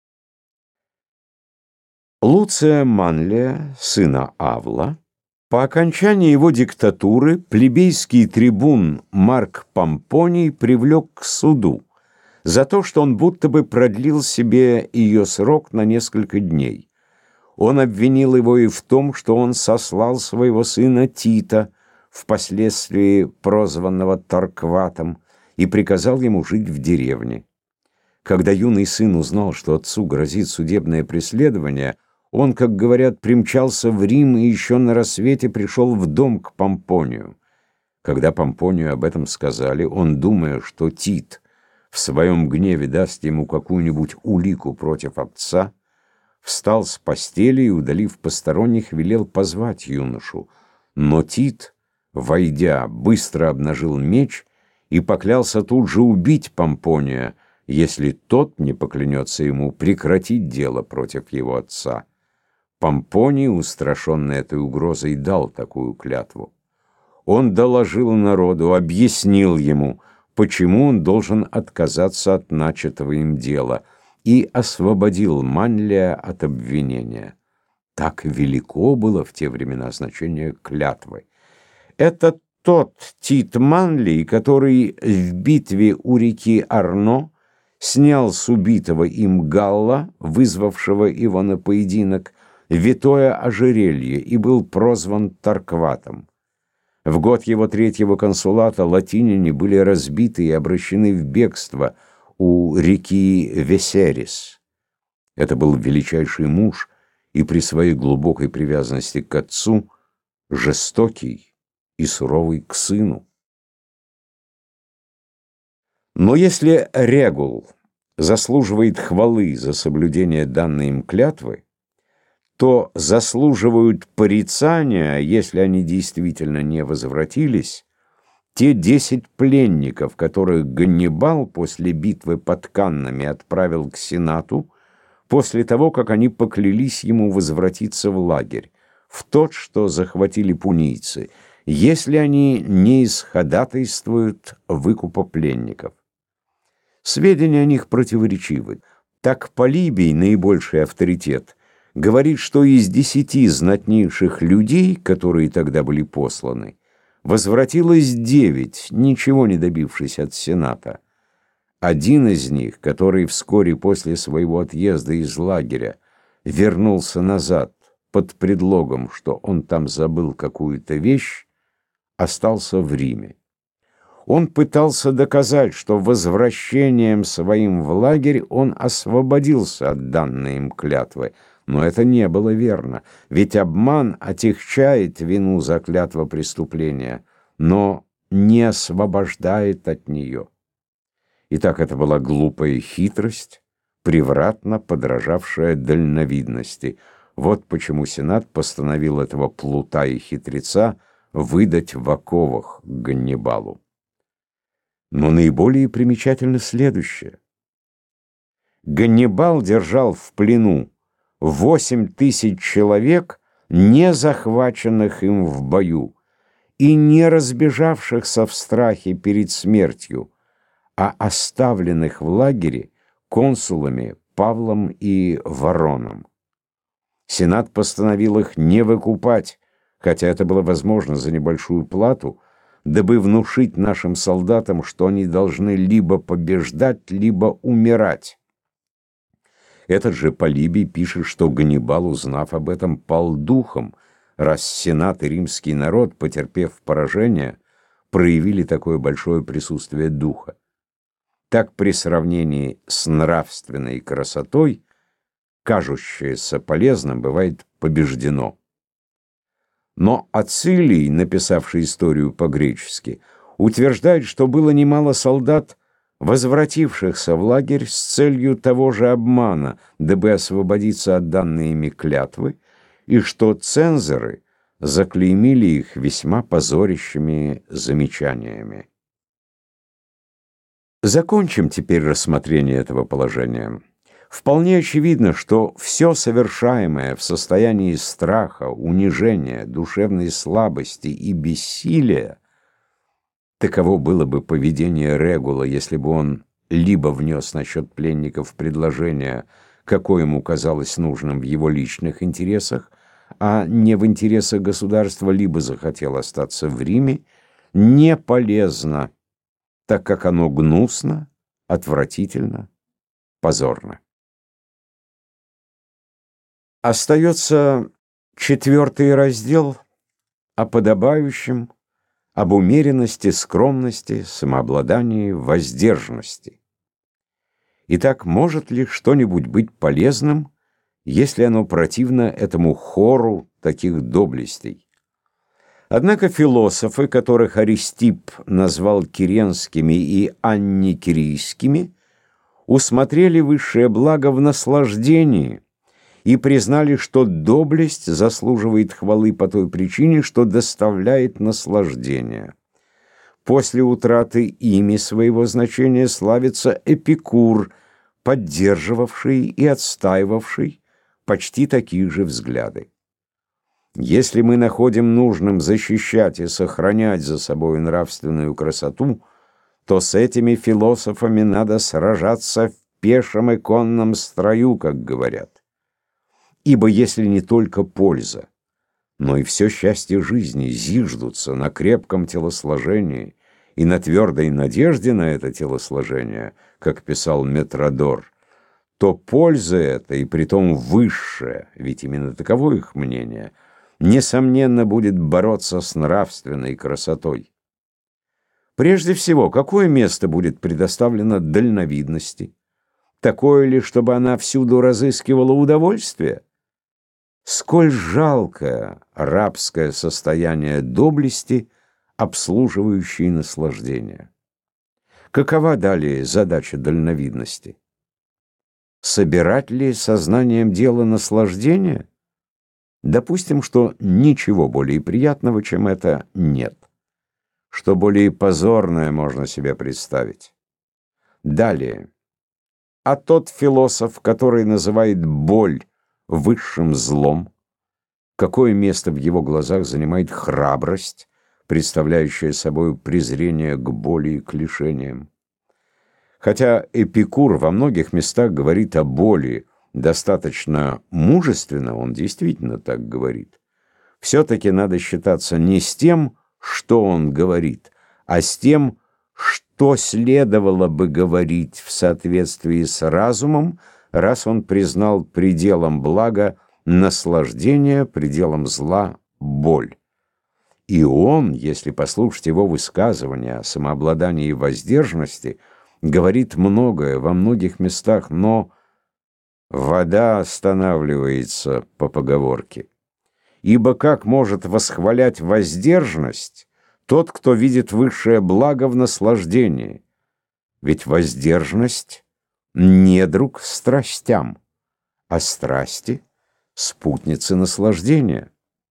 Луция Манлия, сына Авла, по окончании его диктатуры плебейский трибун Марк Помпоний привлек к суду за то, что он будто бы продлил себе ее срок на несколько дней. Он обвинил его и в том, что он сослал своего сына Тита, впоследствии прозванного Торкватом, и приказал ему жить в деревне. Когда юный сын узнал, что отцу грозит судебное преследование, он, как говорят, примчался в Рим и еще на рассвете пришел в дом к Помпонию. Когда Помпонию об этом сказали, он, думая, что Тит в своем гневе даст ему какую-нибудь улику против отца, встал с постели и, удалив посторонних, велел позвать юношу. Но Тит, войдя, быстро обнажил меч и поклялся тут же убить Помпония, если тот не поклянется ему прекратить дело против его отца. Помпоний, устрашенный этой угрозой, дал такую клятву. Он доложил народу, объяснил ему, почему он должен отказаться от начатого им дела, и освободил Манлия от обвинения. Так велико было в те времена значение клятвы. Это тот Тит Манлий, который в битве у реки Арно снял с убитого им Галла, вызвавшего его на поединок, витое ожерелье и был прозван Торкватом. В год его 3-го консулата латиняне были разбиты и обращены в бегство у реки Весерис. Это был величайший муж и при своей глубокой привязанности к отцу жестокий и суровый к сыну. Но если Регул заслуживает хвалы за соблюдение данной им клятвы, то заслуживают порицания, если они действительно не возвратились, те 10 пленников, которых Ганнибал после битвы под Каннами отправил к Сенату, после того, как они поклялись ему возвратиться в лагерь, в тот, что захватили пунийцы, если они не исходатайствуют выкупа пленников. Сведения о них противоречивы. Так Полибий, наибольший авторитет, говорит, что из 10 знатнейших людей, которые тогда были посланы, возвратилось 9, ничего не добившись от Сената. Один из них, который вскоре после своего отъезда из лагеря вернулся назад под предлогом, что он там забыл какую-то вещь, остался в Риме. Он пытался доказать, что возвращением своим в лагерь он освободился от данной им клятвы, но это не было верно, ведь обман отягчает вину за клятвопреступления, но не освобождает от нее. Итак, это была глупая хитрость, превратно подражавшая дальновидности. Вот почему Сенат постановил этого плута и хитреца выдать в оковах Ганнибалу. Но наиболее примечательно следующее. Ганнибал держал в плену 8000 человек, не захваченных им в бою и не разбежавшихся в страхе перед смертью, а оставленных в лагере консулами Павлом и Вороном. Сенат постановил их не выкупать, хотя это было возможно за небольшую плату, дабы внушить нашим солдатам, что они должны либо побеждать, либо умирать. Этот же Полибий пишет, что Ганнибал, узнав об этом, пал духом, раз Сенат и римский народ, потерпев поражение, проявили такое большое присутствие духа. Так при сравнении с нравственной красотой кажущееся полезным бывает побеждено. Но Ацилий, написавший историю по-гречески, утверждает, что было немало солдат, возвратившихся в лагерь с целью того же обмана, дабы освободиться от данной ими клятвы, и что цензоры заклеймили их весьма позорящими замечаниями. Закончим теперь рассмотрение этого положения. Вполне очевидно, что все совершаемое в состоянии страха, унижения, душевной слабости и бессилия, таково было бы поведение Регула, если бы он либо внес насчет пленников предложение, какое ему казалось нужным в его личных интересах, а не в интересах государства, либо захотел остаться в Риме, не полезно, так как оно гнусно, отвратительно, позорно. Остается 4-й раздел о подобающем, об умеренности, скромности, самообладании, воздержанности. Итак, может ли что-нибудь быть полезным, если оно противно этому хору таких доблестей? Однако философы, которых Аристипп назвал киренскими и анникирийскими, усмотрели высшее благо в наслаждении и признали, что доблесть заслуживает хвалы по той причине, что доставляет наслаждение. После утраты ими своего значения славится Эпикур, поддерживавший и отстаивавший почти такие же взгляды. Если мы находим нужным защищать и сохранять за собой нравственную красоту, то с этими философами надо сражаться в пешем и конном строю, как говорят. Ибо если не только польза, но и все счастье жизни зиждутся на крепком телосложении и на твердой надежде на это телосложение, как писал Метродор, то польза эта, и притом высшая, ведь именно таково их мнение, несомненно будет бороться с нравственной красотой. Прежде всего, какое место будет предоставлено дальновидности? Такое ли, чтобы она всюду разыскивала удовольствие? Сколь жалкое рабское состояние доблести, обслуживающей наслаждение. Какова далее задача дальновидности? Собирать ли сознанием дела наслаждения? Допустим, что ничего более приятного, чем это, нет. Что более позорное можно себе представить. Далее. А тот философ, который называет боль высшим злом, какое место в его глазах занимает храбрость, представляющая собой презрение к боли и к лишениям? Хотя Эпикур во многих местах говорит о боли достаточно мужественно, он действительно так говорит, все-таки надо считаться не с тем, что он говорит, а с тем, что следовало бы говорить в соответствии с разумом, раз он признал пределом блага наслаждение, пределом зла боль. И он, если послушать его высказывания о самообладании и воздержанности, говорит многое во многих местах, но вода останавливается по поговорке. Ибо как может восхвалять воздержанность тот, кто видит высшее благо в наслаждении? Ведь воздержанность не друг страстям, а страсти — спутницы наслаждения.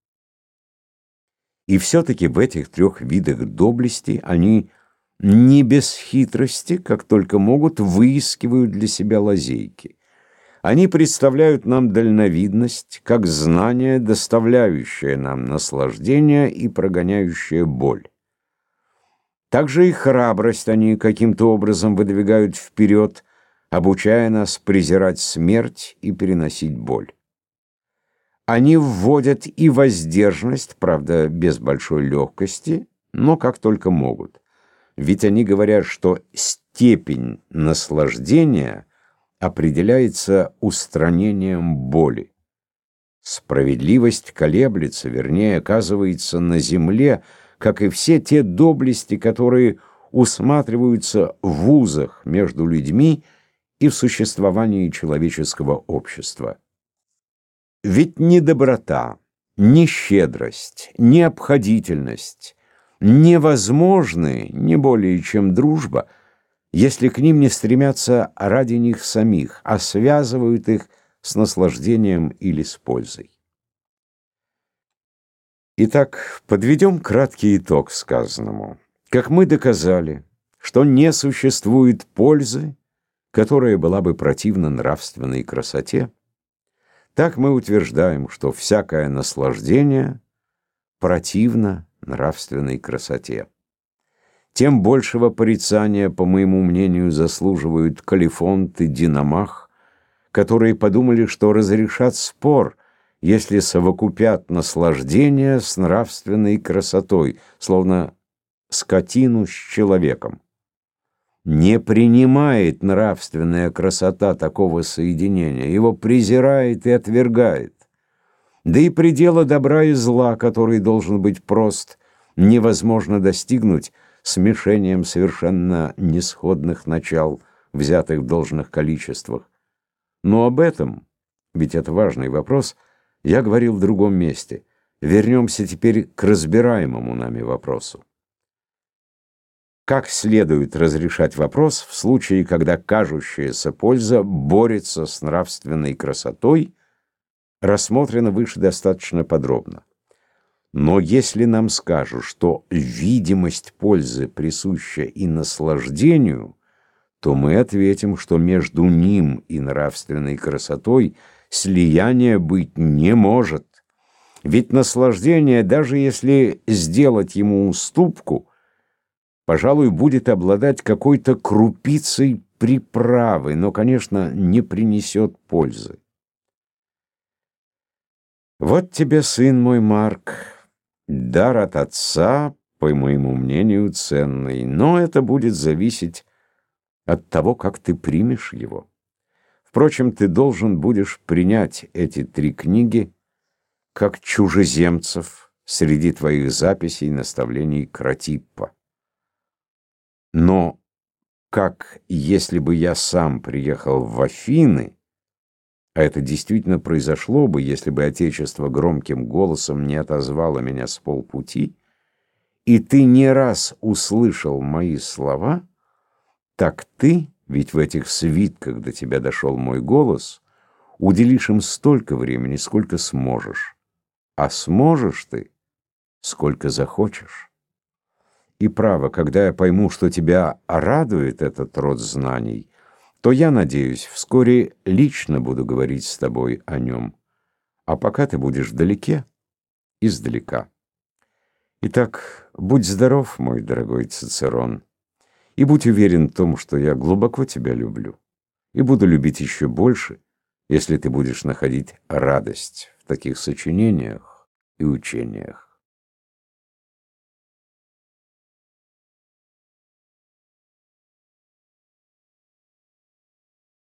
И все-таки в этих трех видах доблести они не без хитрости, как только могут, выискивают для себя лазейки. Они представляют нам дальновидность, как знание, доставляющее нам наслаждение и прогоняющее боль. Также и храбрость они каким-то образом выдвигают вперед, обучая нас презирать смерть и переносить боль. Они вводят и воздержанность, правда, без большой легкости, но как только могут. Ведь они говорят, что степень наслаждения определяется устранением боли. Справедливость колеблется, вернее, оказывается на земле, как и все те доблести, которые усматриваются в узах между людьми и в существовании человеческого общества. Ведь ни доброта, ни щедрость, ни обходительность невозможны не более, чем дружба, если к ним не стремятся ради них самих, а связывают их с наслаждением или с пользой. Итак, подведем краткий итог сказанному. Как мы доказали, что не существует пользы, которая была бы противна нравственной красоте, так мы утверждаем, что всякое наслаждение противно нравственной красоте. Тем большего порицания, по моему мнению, заслуживают Калифонт и Динамах, которые подумали, что разрешат спор, если совокупят наслаждение с нравственной красотой, словно скотину с человеком. Не принимает нравственная красота такого соединения, его презирает и отвергает. Да и предела добра и зла, который должен быть прост, невозможно достигнуть смешением совершенно несходных начал, взятых в должных количествах. Но об этом, ведь это важный вопрос, я говорил в другом месте. Вернемся теперь к разбираемому нами вопросу. Как следует разрешать вопрос в случае, когда кажущаяся польза борется с нравственной красотой, рассмотрено выше достаточно подробно. Но если нам скажут, что видимость пользы присуща и наслаждению, то мы ответим, что между ним и нравственной красотой слияния быть не может. Ведь наслаждение, даже если сделать ему уступку, пожалуй, будет обладать какой-то крупицей приправы, но, конечно, не принесет пользы. Вот тебе, сын мой Марк, дар от отца, по моему мнению, ценный, но это будет зависеть от того, как ты примешь его. Впрочем, ты должен будешь принять эти три книги как чужеземцев среди твоих записей и наставлений Кратиппа. Но как если бы я сам приехал в Афины, а это действительно произошло бы, если бы Отечество громким голосом не отозвало меня с полпути, и ты не раз услышал мои слова, так ты, ведь в этих свитках до тебя дошел мой голос, уделишь им столько времени, сколько сможешь. а сможешь ты, сколько захочешь. И право, когда я пойму, что тебя радует этот род знаний, то я, надеюсь, вскоре лично буду говорить с тобой о нем. А пока ты будешь вдалеке, издалека. Итак, будь здоров, мой дорогой Цицерон, и будь уверен в том, что я глубоко тебя люблю, и буду любить еще больше, если ты будешь находить радость в таких сочинениях и учениях.